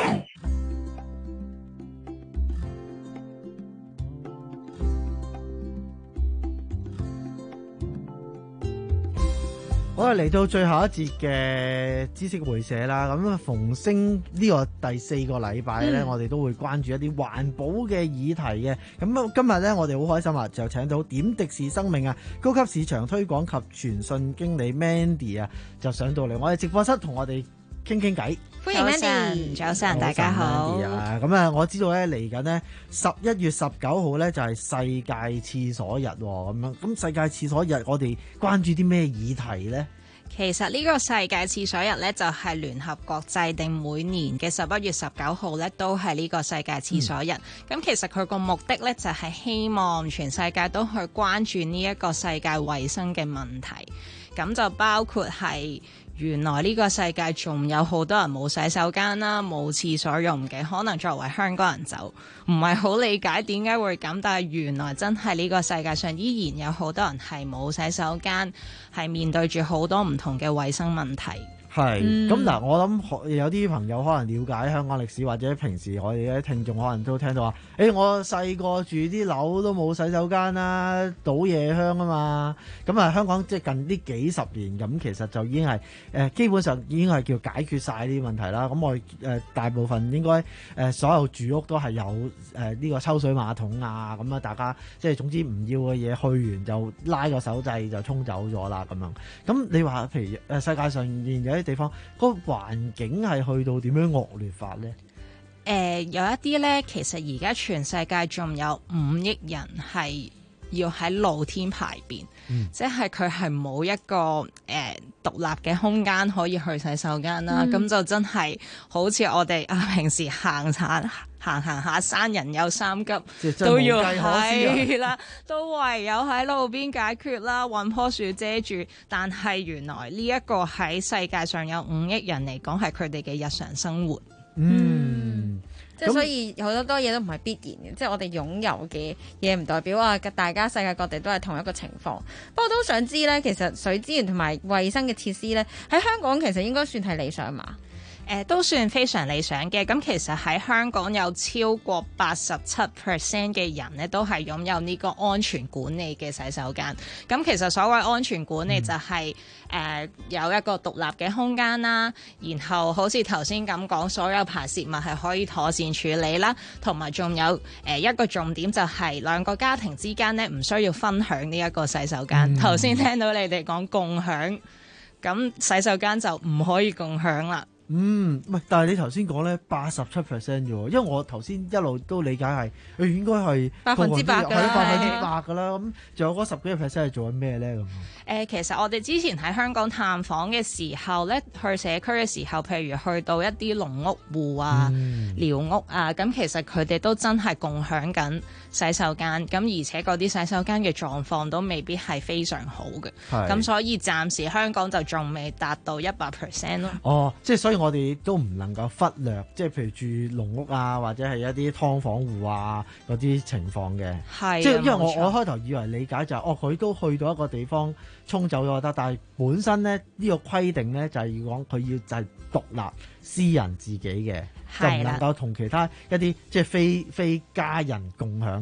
好啦，嚟到最後一節嘅知識會社啦。咁逢星呢個第四個禮拜咧，嗯、我哋都會關注一啲環保嘅議題嘅。咁今日咧，我哋好開心啊，就請到點滴是生命啊高級市場推廣及傳訊經理 Mandy 啊，就上到嚟我哋直播室同我哋傾傾偈。 歡迎 Mandy，早晨，大家好。 咁啊，我知道咧嚟緊呢十一月十九號咧就係世界廁所日咁樣。咁世界廁所日，我哋關注啲咩議題咧？ 其實呢個世界廁所日呢，就係聯合國制定每年嘅十一月十九號呢，都係呢個世界廁所日。咁、嗯、其實佢個目的呢，就係希望全世界都去關注呢一個世界衛生嘅問題。咁就包括係原來呢個世界仲有好多人冇洗手間啦，冇廁所用嘅。可能作為香港人就唔係好理解點解會咁，但係原來真係呢個世界上依然有好多人係冇洗手間，係面對住好多唔同嘅衛生問題。 係，咁嗱、嗯，我諗有啲朋友可能了解香港歷史，或者平時我哋啲聽眾可能都聽到話，誒、欸，我細個住啲樓都冇洗手間啦，倒夜香啊嘛。咁啊，香港即係近呢幾十年，咁其實就已經係誒、呃、基本上已經係叫解決晒呢啲問題啦。咁我誒、呃、大部分應該誒、呃、所有住屋都係有誒呢、呃呢個抽水馬桶啊，咁啊大家即係總之唔要嘅嘢去完就拉個手掣就沖走咗啦咁樣。咁你話譬如誒世界上面有啲地方個環境係去到點樣惡劣法呢？ 誒、呃、有一啲呢，其實而家全世界仲有五億人係要喺露天排便，嗯、即係佢係冇一個誒、呃、獨立嘅空間可以去洗手間啦。咁、嗯、就真係好似我哋啊平時行行行行下山，人有三急都要係啦，都唯有喺路邊解決啦，揾棵樹遮住。但係原來呢一個喺世界上有五億人嚟講，係佢哋嘅日常生活。嗯，即係所以好多多嘢都唔係必然嘅，即係我哋擁有嘅嘢唔代表話大家世界各地都係同一個情況。不過都想知呢，其實水資源同埋衛生嘅設施呢，喺香港其實應該算係理想嘛？誒、呃、都算非常理想嘅。咁其實喺香港有超過八十七 percent 嘅人呢，都係擁有呢個安全管理嘅洗手間。咁其實所謂安全管理就係、是、誒、呃、有一個獨立嘅空間啦，然後好似頭先咁講，所有排泄物係可以妥善處理啦，同埋仲有誒、呃、一個重點就係兩個家庭之間呢，唔需要分享呢一個洗手間。頭先、嗯、聽到你哋講共享，咁洗手間就唔可以共享啦。 嗯，唔係，但係你頭先講咧八十七 percent 啫喎，因為我頭先一路都理解係佢應該係百分之百㗎， 係百分之百㗎啦。咁仲有嗰十幾個 percent 係做緊咩咧？咁誒、 呃，其實我哋之前喺香港探訪嘅時候咧，去社區嘅時候，譬如去到一啲農屋戶啊、嗯、寮屋啊，咁其實佢哋都真係共享緊洗手間，咁而且嗰啲洗手間嘅狀況都未必係非常好嘅。咁所以暫時香港就仲未達到一百 percent 咯。 哦，即係所以我哋都唔能夠忽略，即係譬如住農屋啊，或者係一啲劏房戶啊嗰啲情況嘅。係，即係因為我我開頭以為理解就係、是、哦，佢都去到一個地方沖走咗得，但係本身咧呢、呢個規定咧就係要講佢要就係獨立私人自己嘅，就唔能夠同其他一啲即係非非家人共享嘅。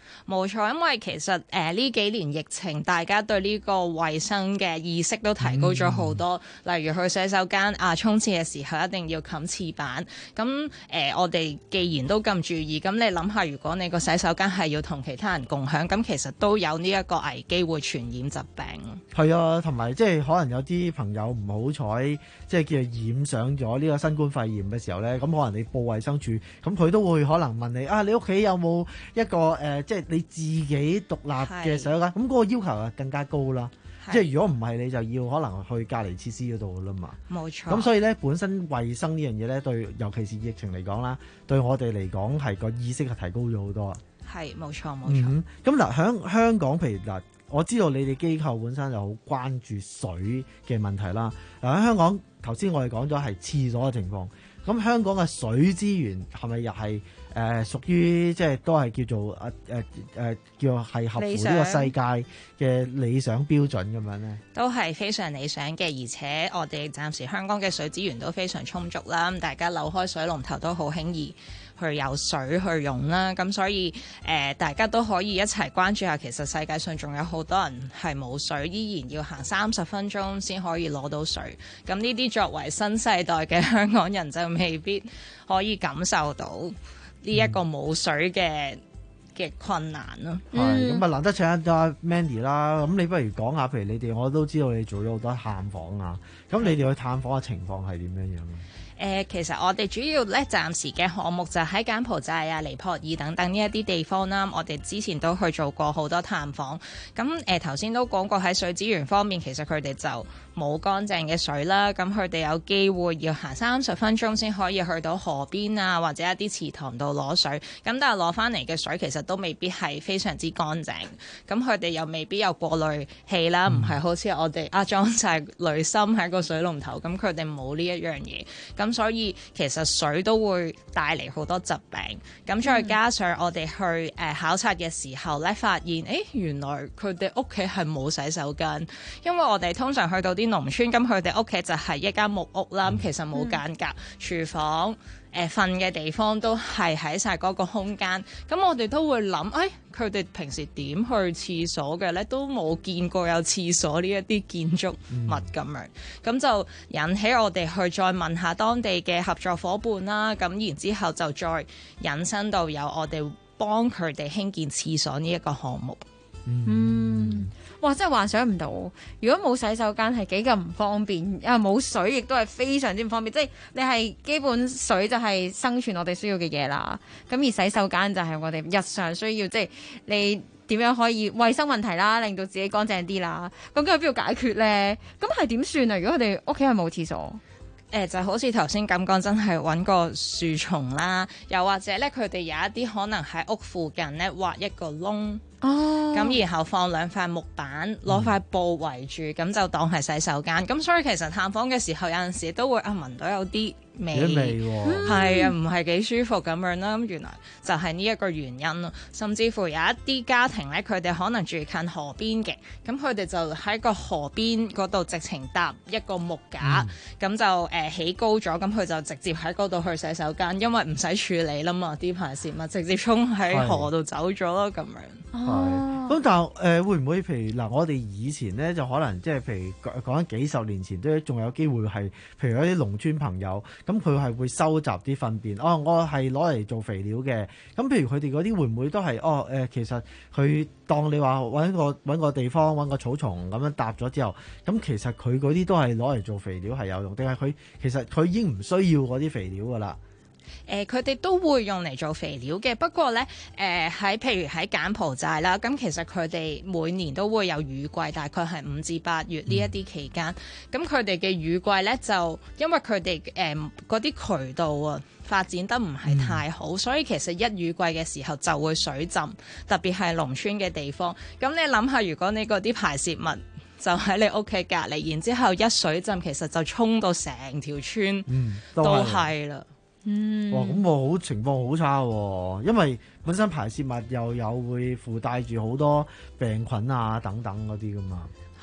冇錯，因為其實誒呢、呃、幾年疫情，大家對呢個衛生嘅意識都提高咗好多。嗯、例如去洗手間啊，沖廁嘅時候一定要冚廁板。咁誒、呃，我哋既然都咁注意，咁你諗下，如果你個洗手間係要同其他人共享，咁其實都有呢一個危機會傳染疾病。 係啊，同埋即係可能有啲朋友唔好彩，即係叫染上咗呢個新冠肺炎嘅時候咧，咁可能你報衛生署，咁佢都會可能問你啊，你屋企有冇一個誒、呃，即係你自己獨立嘅洗手間？咁嗰個要求啊更加高啦。即係如果唔係，你就要可能去隔離設施嗰度噶啦嘛。冇錯。咁所以咧，本身衛生呢樣嘢咧，對尤其是疫情嚟講啦，對我哋嚟講係個意識係提高咗好多啊。 係冇錯冇錯。 咁嗱，喺香港，譬如嗱，我知道你哋機構本身就好關注水嘅問題啦。嗱，喺香港，頭先我哋講咗係廁所嘅情況。咁香港嘅水資源係咪又係誒屬於即係都係叫做誒誒誒叫係合乎呢個世界嘅理想標準咁樣咧？ 都係非常理想嘅，而且我哋暫時香港嘅水資源都非常充足啦。咁大家扭開水龍頭都好輕易去有水去用啦。咁所以誒、呃，大家都可以一齊關注下，其實世界上仲有好多人係冇水，依然要行三十分鐘先可以攞到水。咁呢啲作為新世代嘅香港人就未必可以感受到呢一個冇水嘅嘅困難咯。 係咁啊，難得請阿 Mandy 啦。咁你不如講下，譬如你哋，我都知道你做咗好多探訪啊。咁你哋去探訪嘅情況係點樣樣啊？ 誒、呃，其實我哋主要咧暫時嘅項目就喺柬埔寨啊、尼泊爾等等呢一啲地方啦。我哋之前都去做過好多探訪。咁誒頭先都講過喺水資源方面，其實佢哋就冇乾淨嘅水啦。咁佢哋有機會要行三十分鐘先可以去到河邊啊，或者一啲池塘度攞水。咁但係攞翻嚟嘅水其實都未必係非常之乾淨。咁佢哋又未必有過濾器啦，唔係、嗯、好似我哋啊裝晒濾芯喺個水龍頭。咁佢哋冇呢一樣嘢。咁所以其實水都會帶嚟好多疾病，咁再加上我哋去誒、呃、考察嘅時候咧，發現誒原來佢哋屋企係冇洗手間，因為我哋通常去到啲農村，咁佢哋屋企就係一間木屋啦，其實冇間隔，嗯、廚房誒瞓嘅地方都係喺晒嗰個空間，咁我哋都會諗，誒佢哋平時點去廁所嘅咧？都冇見過有廁所呢一啲建築物咁樣，咁、嗯、就引起我哋去再問下當地嘅合作伙伴啦，咁然之後就再引申到有我哋幫佢哋興建廁所呢一個項目。 嗯， 哇！真係幻想唔到，如果冇洗手間係幾咁唔方便，啊冇水亦都係非常之唔方便。即係你係基本水就係生存我哋需要嘅嘢啦。咁而洗手間就係我哋日常需要，即係你點樣可以衛生問題啦，令到自己乾淨啲啦。咁究竟喺邊度解決咧？咁係點算啊？如果我哋屋企係冇廁所？ 誒、呃、就好似頭先咁講，真係揾個樹叢啦，又或者咧，佢哋有一啲可能喺屋附近咧挖一個窿，哦，咁然後放兩塊木板，攞塊布圍住，咁、嗯、就當係洗手間。咁所以其實探訪嘅時候，有陣時都會啊聞到有啲味，味喎，係啊，唔係幾舒服咁樣啦。咁原來就係呢一個原因咯。甚至乎有一啲家庭咧，佢哋可能住近河邊嘅，咁佢哋就喺個河邊嗰度直情搭一個木架，咁、嗯、就誒、呃、起高咗，咁佢就直接喺嗰度去洗手間，因為唔使處理啦嘛，啲排泄物直接沖喺河度走咗咯，咁樣。 係，咁但係誒、呃、會唔會譬如嗱、呃，我哋以前咧就可能即係譬如講講緊幾十年前都仲有機會係，譬如一啲農村朋友，咁佢係會收集啲糞便，哦，我係攞嚟做肥料嘅。咁譬如佢哋嗰啲會唔會都係，哦誒、呃，其實佢當你話揾個揾個地方揾個草叢咁樣搭咗之後，咁其實佢嗰啲都係攞嚟做肥料係有用，定係佢其實佢已經唔需要嗰啲肥料㗎啦？ 誒佢哋都會用嚟做肥料嘅，不過咧誒喺譬如喺柬埔寨啦，咁其實佢哋每年都會有雨季，大概係五至八月呢一啲期間。咁佢哋嘅雨季咧就因為佢哋誒嗰啲渠道啊發展得唔係太好，嗯、所以其實一雨季嘅時候就會水浸，特別係農村嘅地方。咁你諗下，如果你嗰啲排泄物就喺你屋企隔離，然之後一水浸，其實就沖到成條村都係啦。嗯， 哇，咁我好情況好差喎，因為本身排泄物又有會附帶住好多病菌啊等等嗰啲噶嘛。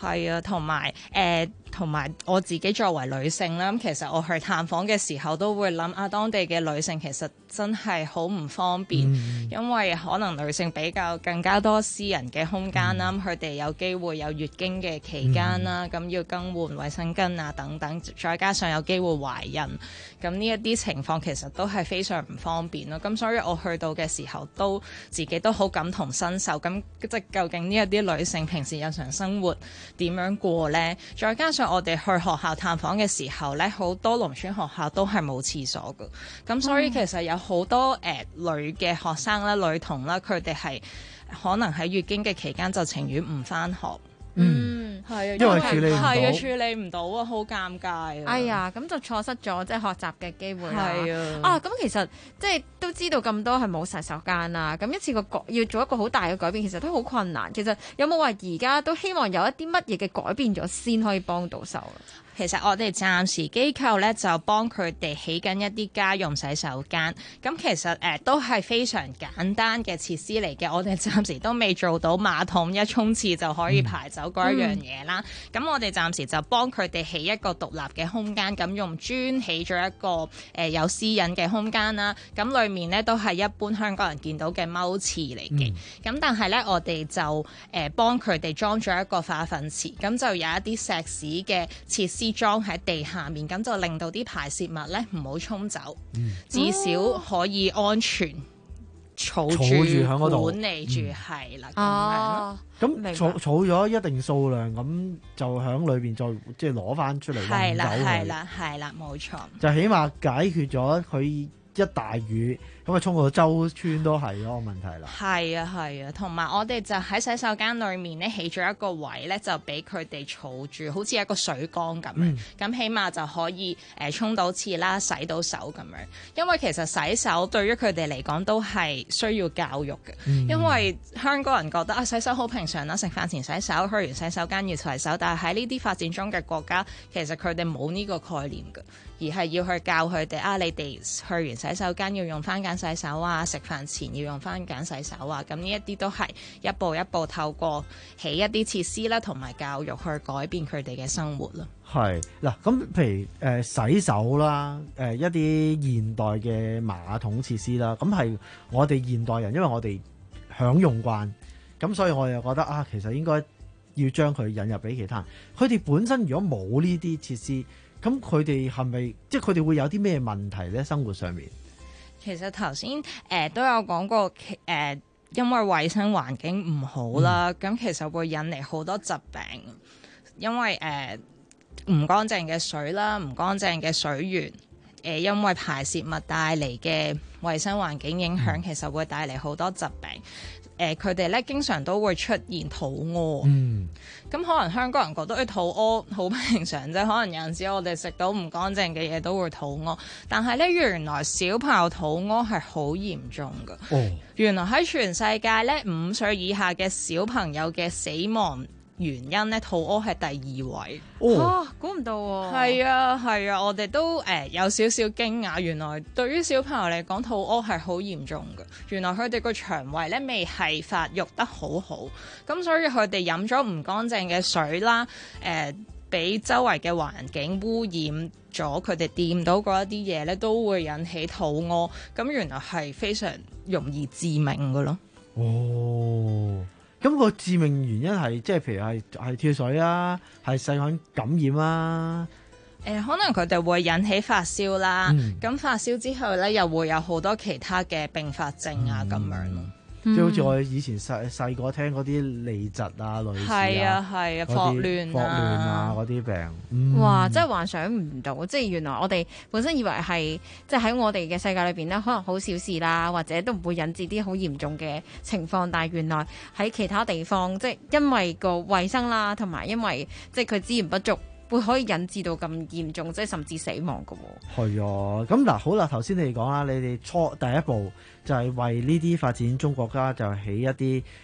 係啊，同埋誒，同埋我自己作為女性啦，咁其實我去探訪嘅時候都會諗啊，當地嘅女性其實真係好唔方便， 嗯、 因為可能女性比較更加多私人嘅空間啦，佢哋、嗯、有機會有月經嘅期間啦，咁、嗯、要更換衛生巾啊等等，再加上有機會懷孕，咁呢一啲情況其實都係非常唔方便咯。咁所以我去到嘅時候都自己都好感同身受，咁即係究竟呢一啲女性平時日常生活點樣過呢？再加上我哋去學校探訪嘅時候呢，好多農村學校都係冇廁所㗎，咁所以其實有好多誒、呃、女嘅學生啦、女童啦，佢哋係可能喺月經嘅期間就情願唔返學。 嗯， 係啊， 因為處理唔到， 係啊，處理唔到啊，好尷尬啊！ 哎呀，咁就錯失咗即係學習嘅機會啦。 係啊， 啊，咁其實即係都知道咁多係冇洗手間啦，咁一次個改要做一個好大嘅改變，其實都好困難。其實有冇話而家都希望有一啲乜嘢嘅改變咗先可以幫到手？ 其實我哋暫時機構咧就幫佢哋起緊一啲家用洗手間，咁其實誒、呃、都係非常簡單嘅設施嚟嘅。我哋暫時都未做到馬桶一沖廁就可以排走嗰一樣嘢啦。咁、嗯、我哋暫時就幫佢哋起一個獨立嘅空間，咁用磚起咗一個誒、呃、有私隱嘅空間啦。咁裡面咧都係一般香港人見到嘅踎廁嚟嘅。咁、嗯、但係咧我哋就誒、呃、幫佢哋裝咗一個化糞池，咁就有一啲石屎嘅設施裝喺地下面，咁就令到啲排泄物咧唔好沖走，嗯、至少可以安全儲住喺嗰度管理住，係啦咁樣咯。 咁儲儲咗一定數量，咁就喺裏邊再即係攞翻出嚟， 係啦運走佢。 係啦係啦，冇錯。 就起碼解決咗佢一大雨咁啊，沖到周村都係嗰個問題啦。 係啊係啊，同埋我哋就喺洗手間裏面咧起咗一個位咧，就俾佢哋儲住，好似一個水缸咁樣。咁、嗯、起碼就可以誒沖、呃、到廁啦，洗到手咁樣。因為其實洗手對於佢哋嚟講都係需要教育嘅，嗯、因為香港人覺得啊洗手好平常啦，食飯前洗手，去完洗手間要洗手。但係喺呢啲發展中嘅國家，其實佢哋冇呢個概念嘅，而係要去教佢哋啊，你哋去完洗手間要用翻間洗手啊，食飯前要用翻間洗手啊，咁呢一啲都係一步一步透過起一啲設施啦，同埋教育去改變佢哋嘅生活咯。 係嗱，咁譬如誒、呃、洗手啦，誒、呃、一啲現代嘅馬桶設施啦，咁係我哋現代人，因為我哋享用慣，咁所以我又覺得啊，其實應該要將佢引入俾其他人。佢哋本身如果冇呢啲設施，咁佢哋係咪即係佢哋會有啲咩問題咧？生活上面？ 其實頭先誒都有講過，誒、呃、因為衛生環境唔好啦，咁、嗯、其實會引嚟好多疾病，因為誒唔乾淨嘅水啦，唔乾淨嘅水源，誒、呃、因為排泄物帶嚟嘅衛生環境影響，嗯、其實會帶嚟好多疾病。誒佢哋咧經常都會出現肚屙，咁、嗯、可能香港人覺得誒肚屙好平常啫，可能有陣時我哋食到唔乾淨嘅嘢都會肚屙，但係咧原來小朋友肚屙係好嚴重㗎。哦、原來喺全世界咧五歲以下嘅小朋友嘅死亡原因咧，肚屙係第二位。 哦，估唔到喎。 係啊，係啊，我哋都誒、呃、有少少驚訝。原來對於小朋友嚟講，肚屙係好嚴重嘅。原來佢哋個腸胃咧未係發育得好好，咁所以佢哋飲咗唔乾淨嘅水啦，誒、呃，俾周圍嘅環境污染咗，佢哋掂到嗰一啲嘢咧，都會引起肚屙。咁原來係非常容易致命嘅咯。 哦。咁個致命原因係即係譬如係係跳水啊，係細菌感染啊。 誒、呃，可能佢哋會引起發燒啦。咁、嗯、發燒之後咧，又會有好多其他嘅併發症啊，咁、嗯、樣咯。 即係好似我以前細細個聽嗰啲痢疾啊、類似啊， 係啊係啊，霍亂霍亂啊嗰啲病。嗯、 哇！真係幻想唔到，即係原來我哋本身以為係即係喺我哋嘅世界裏邊咧，可能好小事啦，或者都唔會引致啲好嚴重嘅情況。但係原來喺其他地方，即係因為個衛生啦，同埋因為即係佢資源不足，會可以引致到咁嚴重，即係甚至死亡㗎喎。 係啊，咁嗱好啦，頭先你哋講啦，你哋初第一步就係為呢啲發展中國家就起一啲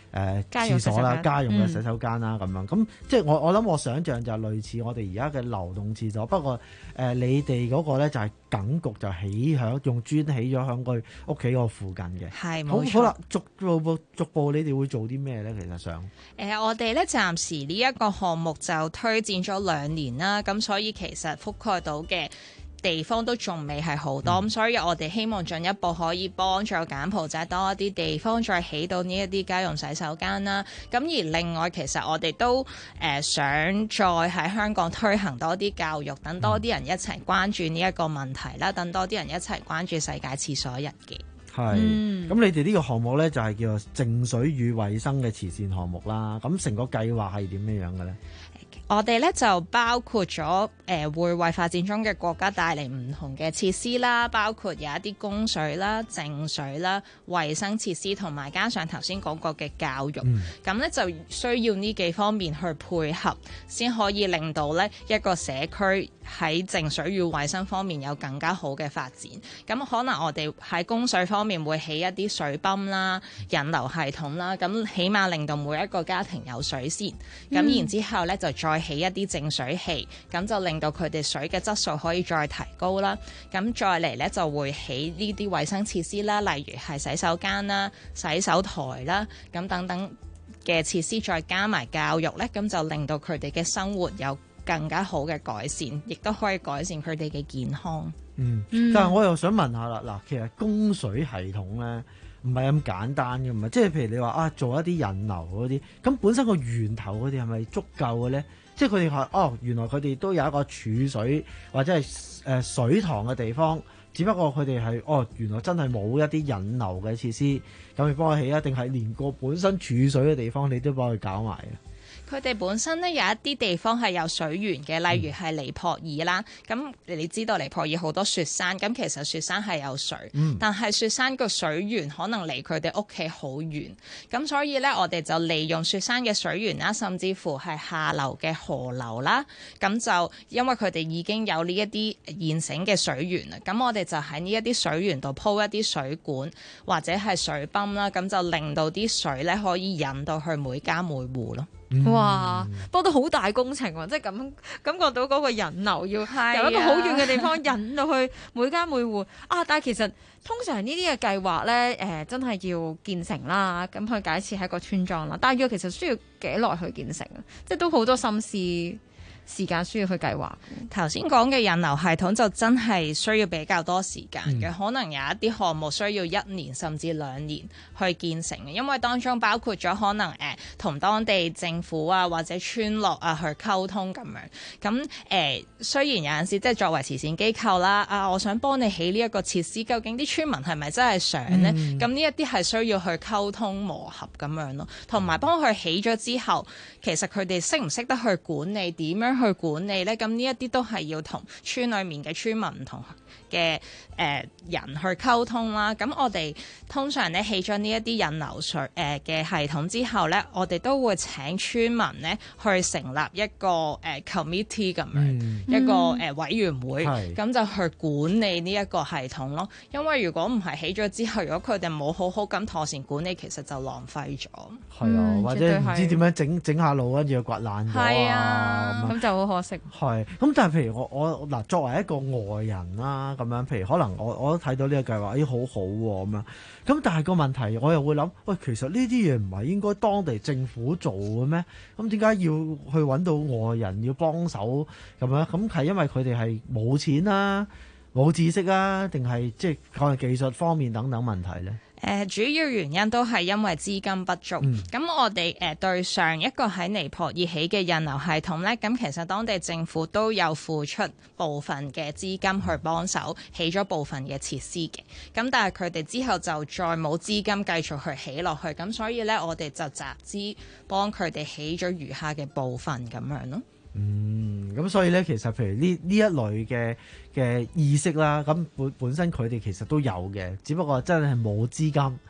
誒家用廁所啦、 洗手間家用嘅洗手間啦咁、樣。咁即係我我諗我想象就係類似我哋而家嘅流動廁所，不過誒、呃、你哋嗰個咧就係梗局就起響用磚起咗響佢屋企嗰個附近嘅。 係冇錯。 好好啦，逐步逐步你哋會做啲咩咧？其實想誒、呃，我哋咧暫時呢一個項目就推薦咗兩年啦，咁所以其實覆蓋到嘅地方都仲未係好多，咁、嗯、所以我哋希望進一步可以幫助柬埔寨多一啲地方，再起到呢一啲家用洗手間啦。咁而另外，其實我哋都誒、呃、想再喺香港推行多啲教育，等多啲人一齊關注呢一個問題啦，等多啲人一齊關注世界廁所日嘅。 係，咁、嗯、你哋呢個項目咧就係叫做淨水與衛生嘅慈善項目啦。咁成個計劃係點樣樣嘅咧？ 我哋咧就包括咗誒、呃、會為發展中嘅國家帶嚟唔同嘅設施啦，包括有一啲供水啦、淨水啦、衛生設施，同埋加上頭先講過嘅教育。咁咧、嗯、就需要呢幾方面去配合，先可以令到咧一個社區喺淨水與衛生方面有更加好嘅發展。咁可能我哋喺供水方面會起一啲水泵啦、引流系統啦，咁起碼令到每一個家庭有水先。咁、嗯、然之後咧就再起一啲淨水器，咁就令到佢哋水嘅質素可以再提高啦。咁再嚟咧就會起呢啲衛生設施啦，例如係洗手間啦、洗手台啦，咁等等嘅設施，再加埋教育咧，咁就令到佢哋嘅生活有更加好嘅改善，亦都可以改善佢哋嘅健康。 嗯，但係我又想問下啦，嗱，其實供水系統咧唔係咁簡單嘅嘛，即係譬如你話啊，做一啲引流嗰啲，咁本身個源頭嗰啲係咪足夠嘅咧？即係佢哋話哦，原來佢哋都有一個儲水或者係誒、呃、水塘嘅地方，只不過佢哋係哦，原來真係冇一啲引流嘅設施，咁你幫佢起啊？定係連個本身儲水嘅地方你都幫佢搞埋啊？ 佢哋本身咧有一啲地方係有水源嘅，例如係尼泊爾啦。咁、嗯、你知道尼泊爾好多雪山，咁其實雪山係有水，嗯、但係雪山個水源可能離佢哋屋企好遠。咁所以咧，我哋就利用雪山嘅水源啦，甚至乎係下流嘅河流啦。咁就因為佢哋已經有呢一啲現成嘅水源啦，咁我哋就喺呢一啲水源度鋪一啲水管或者係水泵啦，咁就令到啲水咧可以引到去每家每戶咯。 哇！不過都好大工程喎，即係咁感覺到嗰個引流要由一個好遠嘅地方引到去每家每戶啊！但係其實通常呢啲嘅計劃咧，誒、呃、真係要建成啦，咁佢假設係一個村莊啦，但係要其實需要幾耐去建成啊？即係都好多心思。時間需要去計劃。 頭先講嘅引流系統就真係需要比較多時間嘅，嗯、可能有一啲項目需要一年甚至兩年去建成嘅，因為當中包括咗可能誒同、呃、當地政府啊或者村落啊去溝通咁樣。咁誒、呃、雖然有陣時即係作為慈善機構啦，啊我想幫你起呢一個設施，究竟啲村民係咪真係想呢？咁呢一啲係需要去溝通磨合咁樣咯，同埋幫佢起咗之後，其實佢哋識唔識得去管理，點樣去管理呢？咁呢一啲都係要同村裏面嘅村民唔同嘅誒、呃、人去溝通啦。咁我哋通常咧起咗呢一啲引流水誒嘅系統之後咧，我哋都會請村民咧去成立一個誒、呃、committee 咁樣、嗯、一個誒、呃、委員會，咁、嗯、就去管理呢一個系統咯。因為如果唔係起咗之後，如果佢哋冇好好咁妥善管理，其實就浪費咗。係啊、 嗯，或者唔知點樣整整下路，跟住又刮爛咗啊， 咁就好可惜。 係，咁但係譬如我我嗱作為一個外人啦，咁樣譬如可能我我都睇到呢個計劃，咦、哎、好好喎咁樣，咁但係個問題我又會諗，喂其實呢啲嘢唔係應該當地政府做嘅咩？咁點解要去揾到外人要幫手咁樣？咁係因為佢哋係冇錢啦、冇知識啊，定係即係可能技術方面等等問題咧？ 誒、呃、主要原因都係因為資金不足。咁、嗯、我哋誒、呃、對上一個喺尼泊爾起嘅引流系統咧，咁其實當地政府都有付出部分嘅資金去幫手起咗部分嘅設施嘅。咁但係佢哋之後就再冇資金繼續去起落去，咁所以咧我哋就集資幫佢哋起咗餘下嘅部分咁樣咯。 嗯，咁所以咧，其實譬如呢呢一類嘅嘅意識啦，咁本本身佢哋其實都有嘅，只不過真係冇資金，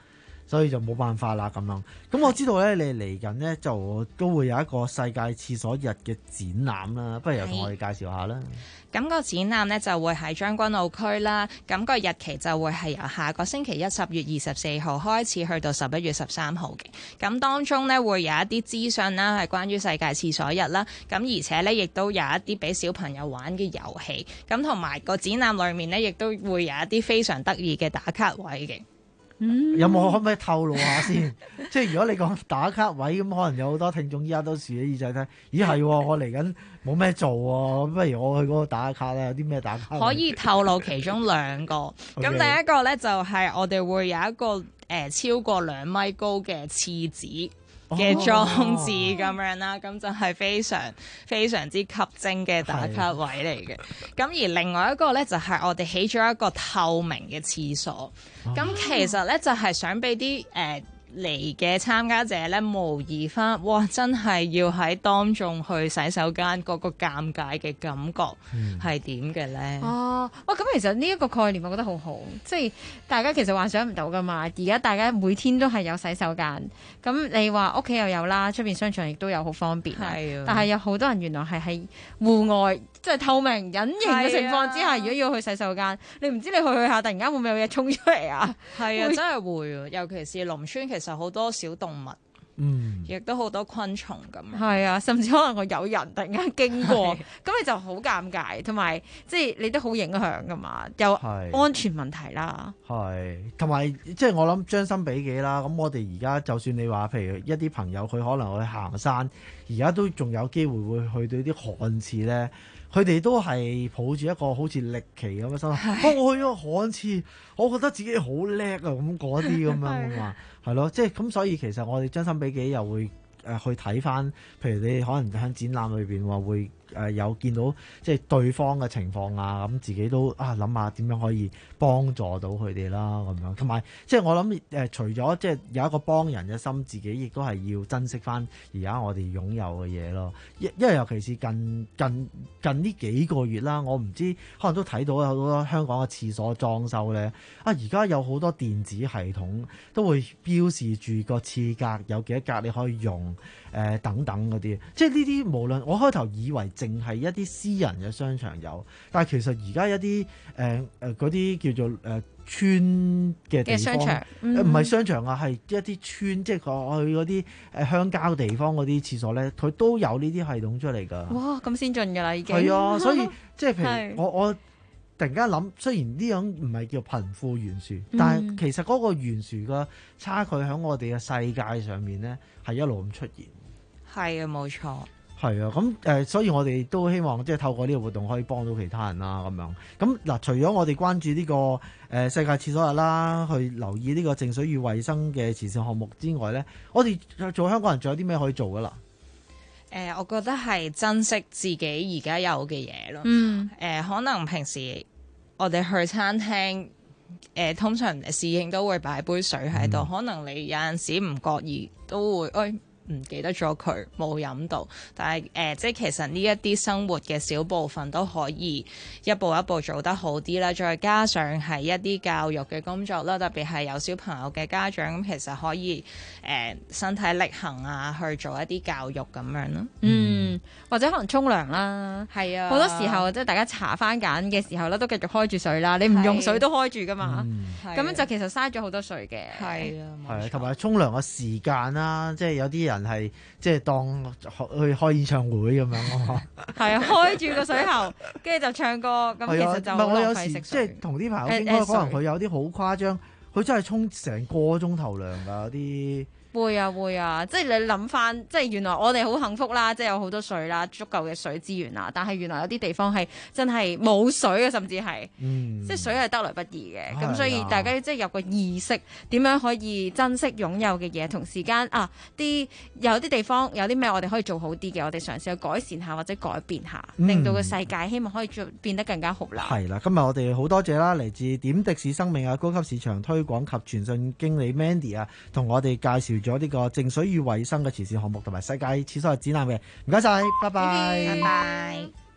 所以就冇辦法啦咁樣。咁我知道咧，你嚟緊呢，就都會有一個世界廁所日嘅展覽啦，不如又同我哋介紹下啦。 咁個展覽呢就會喺將軍澳區啦，咁個日期就會係由下個星期一十月二十四號開始，去到十一月十三號嘅。咁當中呢會有一啲資訊啦，係關於世界廁所日啦。咁而且呢亦都有一啲俾小朋友玩嘅遊戲。咁同埋個展覽裏面呢，亦都會有一啲非常得意嘅打卡位嘅。 嗯、有冇可唔可以透露下先？即係如果你講打卡位咁，可能有好多聽眾依家都豎起耳仔睇。咦係，我嚟緊冇咩做喎，不如我去嗰個打卡啦。有啲咩打卡？ 可以透露其中兩個。咁 Okay. 第一個呢，就係我哋會有一個誒、呃、超過兩米高嘅廁紙嘅裝置咁樣啦，咁、哦、就係非常非常之吸睛嘅打卡位嚟嘅。咁而另外一個呢，就係、是、我哋起咗一個透明嘅廁所。咁、哦、其實呢，就係、是、想俾啲誒嚟嘅參加者呢模擬翻，哇！真係要喺當眾去洗手間嗰個尷尬嘅感覺係點嘅呢？ 哦，哇！咁其實呢一個概念我覺得好好，即係大家其實幻想唔到噶嘛。而家大家每天都係有洗手間，咁你話屋企又有啦，出邊商場亦都有，好方便。係啊，但係有好多人原來係喺戶外，即係透明隱形嘅情況之下，如果要去洗手間，你唔知你去去下，突然間會唔會有嘢衝出嚟啊？ 係啊，真係會啊，尤其是農村，其實好多小動物，嗯，亦都好多昆蟲咁。 係啊，甚至可能我有人突然間經過，咁你就好尷尬，同埋即係你都好影響噶嘛，有安全問題啦。 係，同埋即係我諗將心比己啦。咁我哋而家就算你話，譬如一啲朋友佢可能去行山，而家都仲有機會會去到啲旱廁咧。佢哋都係抱住一個好似歷奇咁嘅心，不過我去咗旱廁，我覺得自己好叻啊！咁嗰啲咁樣嘛，係咯，即係咁，所以其實我哋將心比己又會誒、呃、去睇翻，譬如你可能喺展覽裏邊話會。誒、呃、有見到即係對方嘅情況啊，咁自己都啊諗下點樣可以幫助到佢哋啦，咁樣同埋即係我諗誒、呃，除咗即係有一個幫人嘅心，自己亦都係要珍惜翻而家我哋擁有嘅嘢咯。因因為尤其是近近近呢幾個月啦，我唔知可能都睇到有好多香港嘅廁所裝修咧，啊而家有好多電子系統都會標示住個廁格有幾多格你可以用。誒、呃、等等嗰啲，即係呢啲無論我開頭以為淨係一啲私人嘅商場有，但係其實而家一啲誒誒嗰啲叫做誒、呃、村嘅地方，誒唔係商場啊，係一啲村，即係去嗰啲誒鄉郊地方嗰啲廁所咧，佢都有呢啲系統出嚟㗎。 哇！咁先進㗎啦，已經係啊，所以即係譬如我我突然間諗，雖然呢樣唔係叫貧富懸殊，嗯、但係其實嗰個懸殊嘅差距喺我哋嘅世界上面咧係一路咁出現。 係啊，冇錯。 係啊，咁誒、呃，所以我哋都希望即係透過呢個活動可以幫到其他人啦，咁樣。咁嗱，除咗我哋關注呢、這個誒、呃、世界廁所日啦，去留意呢個淨水與衛生嘅慈善項目之外咧，我哋做香港人仲有啲咩可以做噶啦？ 誒、呃，我覺得係珍惜自己而家有嘅嘢咯。 嗯。 誒、呃，可能平時我哋去餐廳，誒、呃，通常侍應都會擺杯水喺度，嗯、可能你有陣時唔覺意都會，誒、哎。唔記得咗佢冇飲到，但係誒、呃，即係其實呢一啲生活嘅小部分都可以一步一步做得好啲啦。再加上係一啲教育嘅工作啦，特別係有小朋友嘅家長咁，其實可以誒、呃、身體力行啊，去做一啲教育咁樣咯。 嗯，或者可能沖涼啦， 係啊， 好多時候即係大家搽番梘嘅時候咧，都繼續開住水啦。你唔用水都開住噶嘛，咁樣、嗯、就其實嘥咗好多水嘅。 係啊， 係啊，同埋沖涼嘅時間啦，即係有啲人係即係當去開演唱會咁樣咯。係啊，開住個水喉，跟住就唱歌，咁其實就好浪費食水。 即係同啲朋友傾開，可能佢有啲好誇張，佢真係沖成個鐘頭涼㗎啲。 會啊會啊，即係你諗翻，即係原來我哋好幸福啦，即係有好多水啦，足夠嘅水資源啦。但係原來有啲地方係真係冇水嘅，甚至係，嗯、即係水係得來不易嘅。咁、嗯、所以大家即係有個意識，點樣可以珍惜擁有嘅嘢，同時間啊啲有啲地方有啲咩我哋可以做好啲嘅，我哋嘗試去改善下或者改變下，嗯、令到個世界希望可以做變得更加好啦。 係啦，今日我哋好多謝啦，嚟自點滴市生命啊高級市場推廣及傳訊經理 Mandy 啊，同我哋介紹咗呢個淨水與衛生嘅慈善項目同埋世界廁所嘅展覽嘅，唔該晒，拜拜， 拜拜。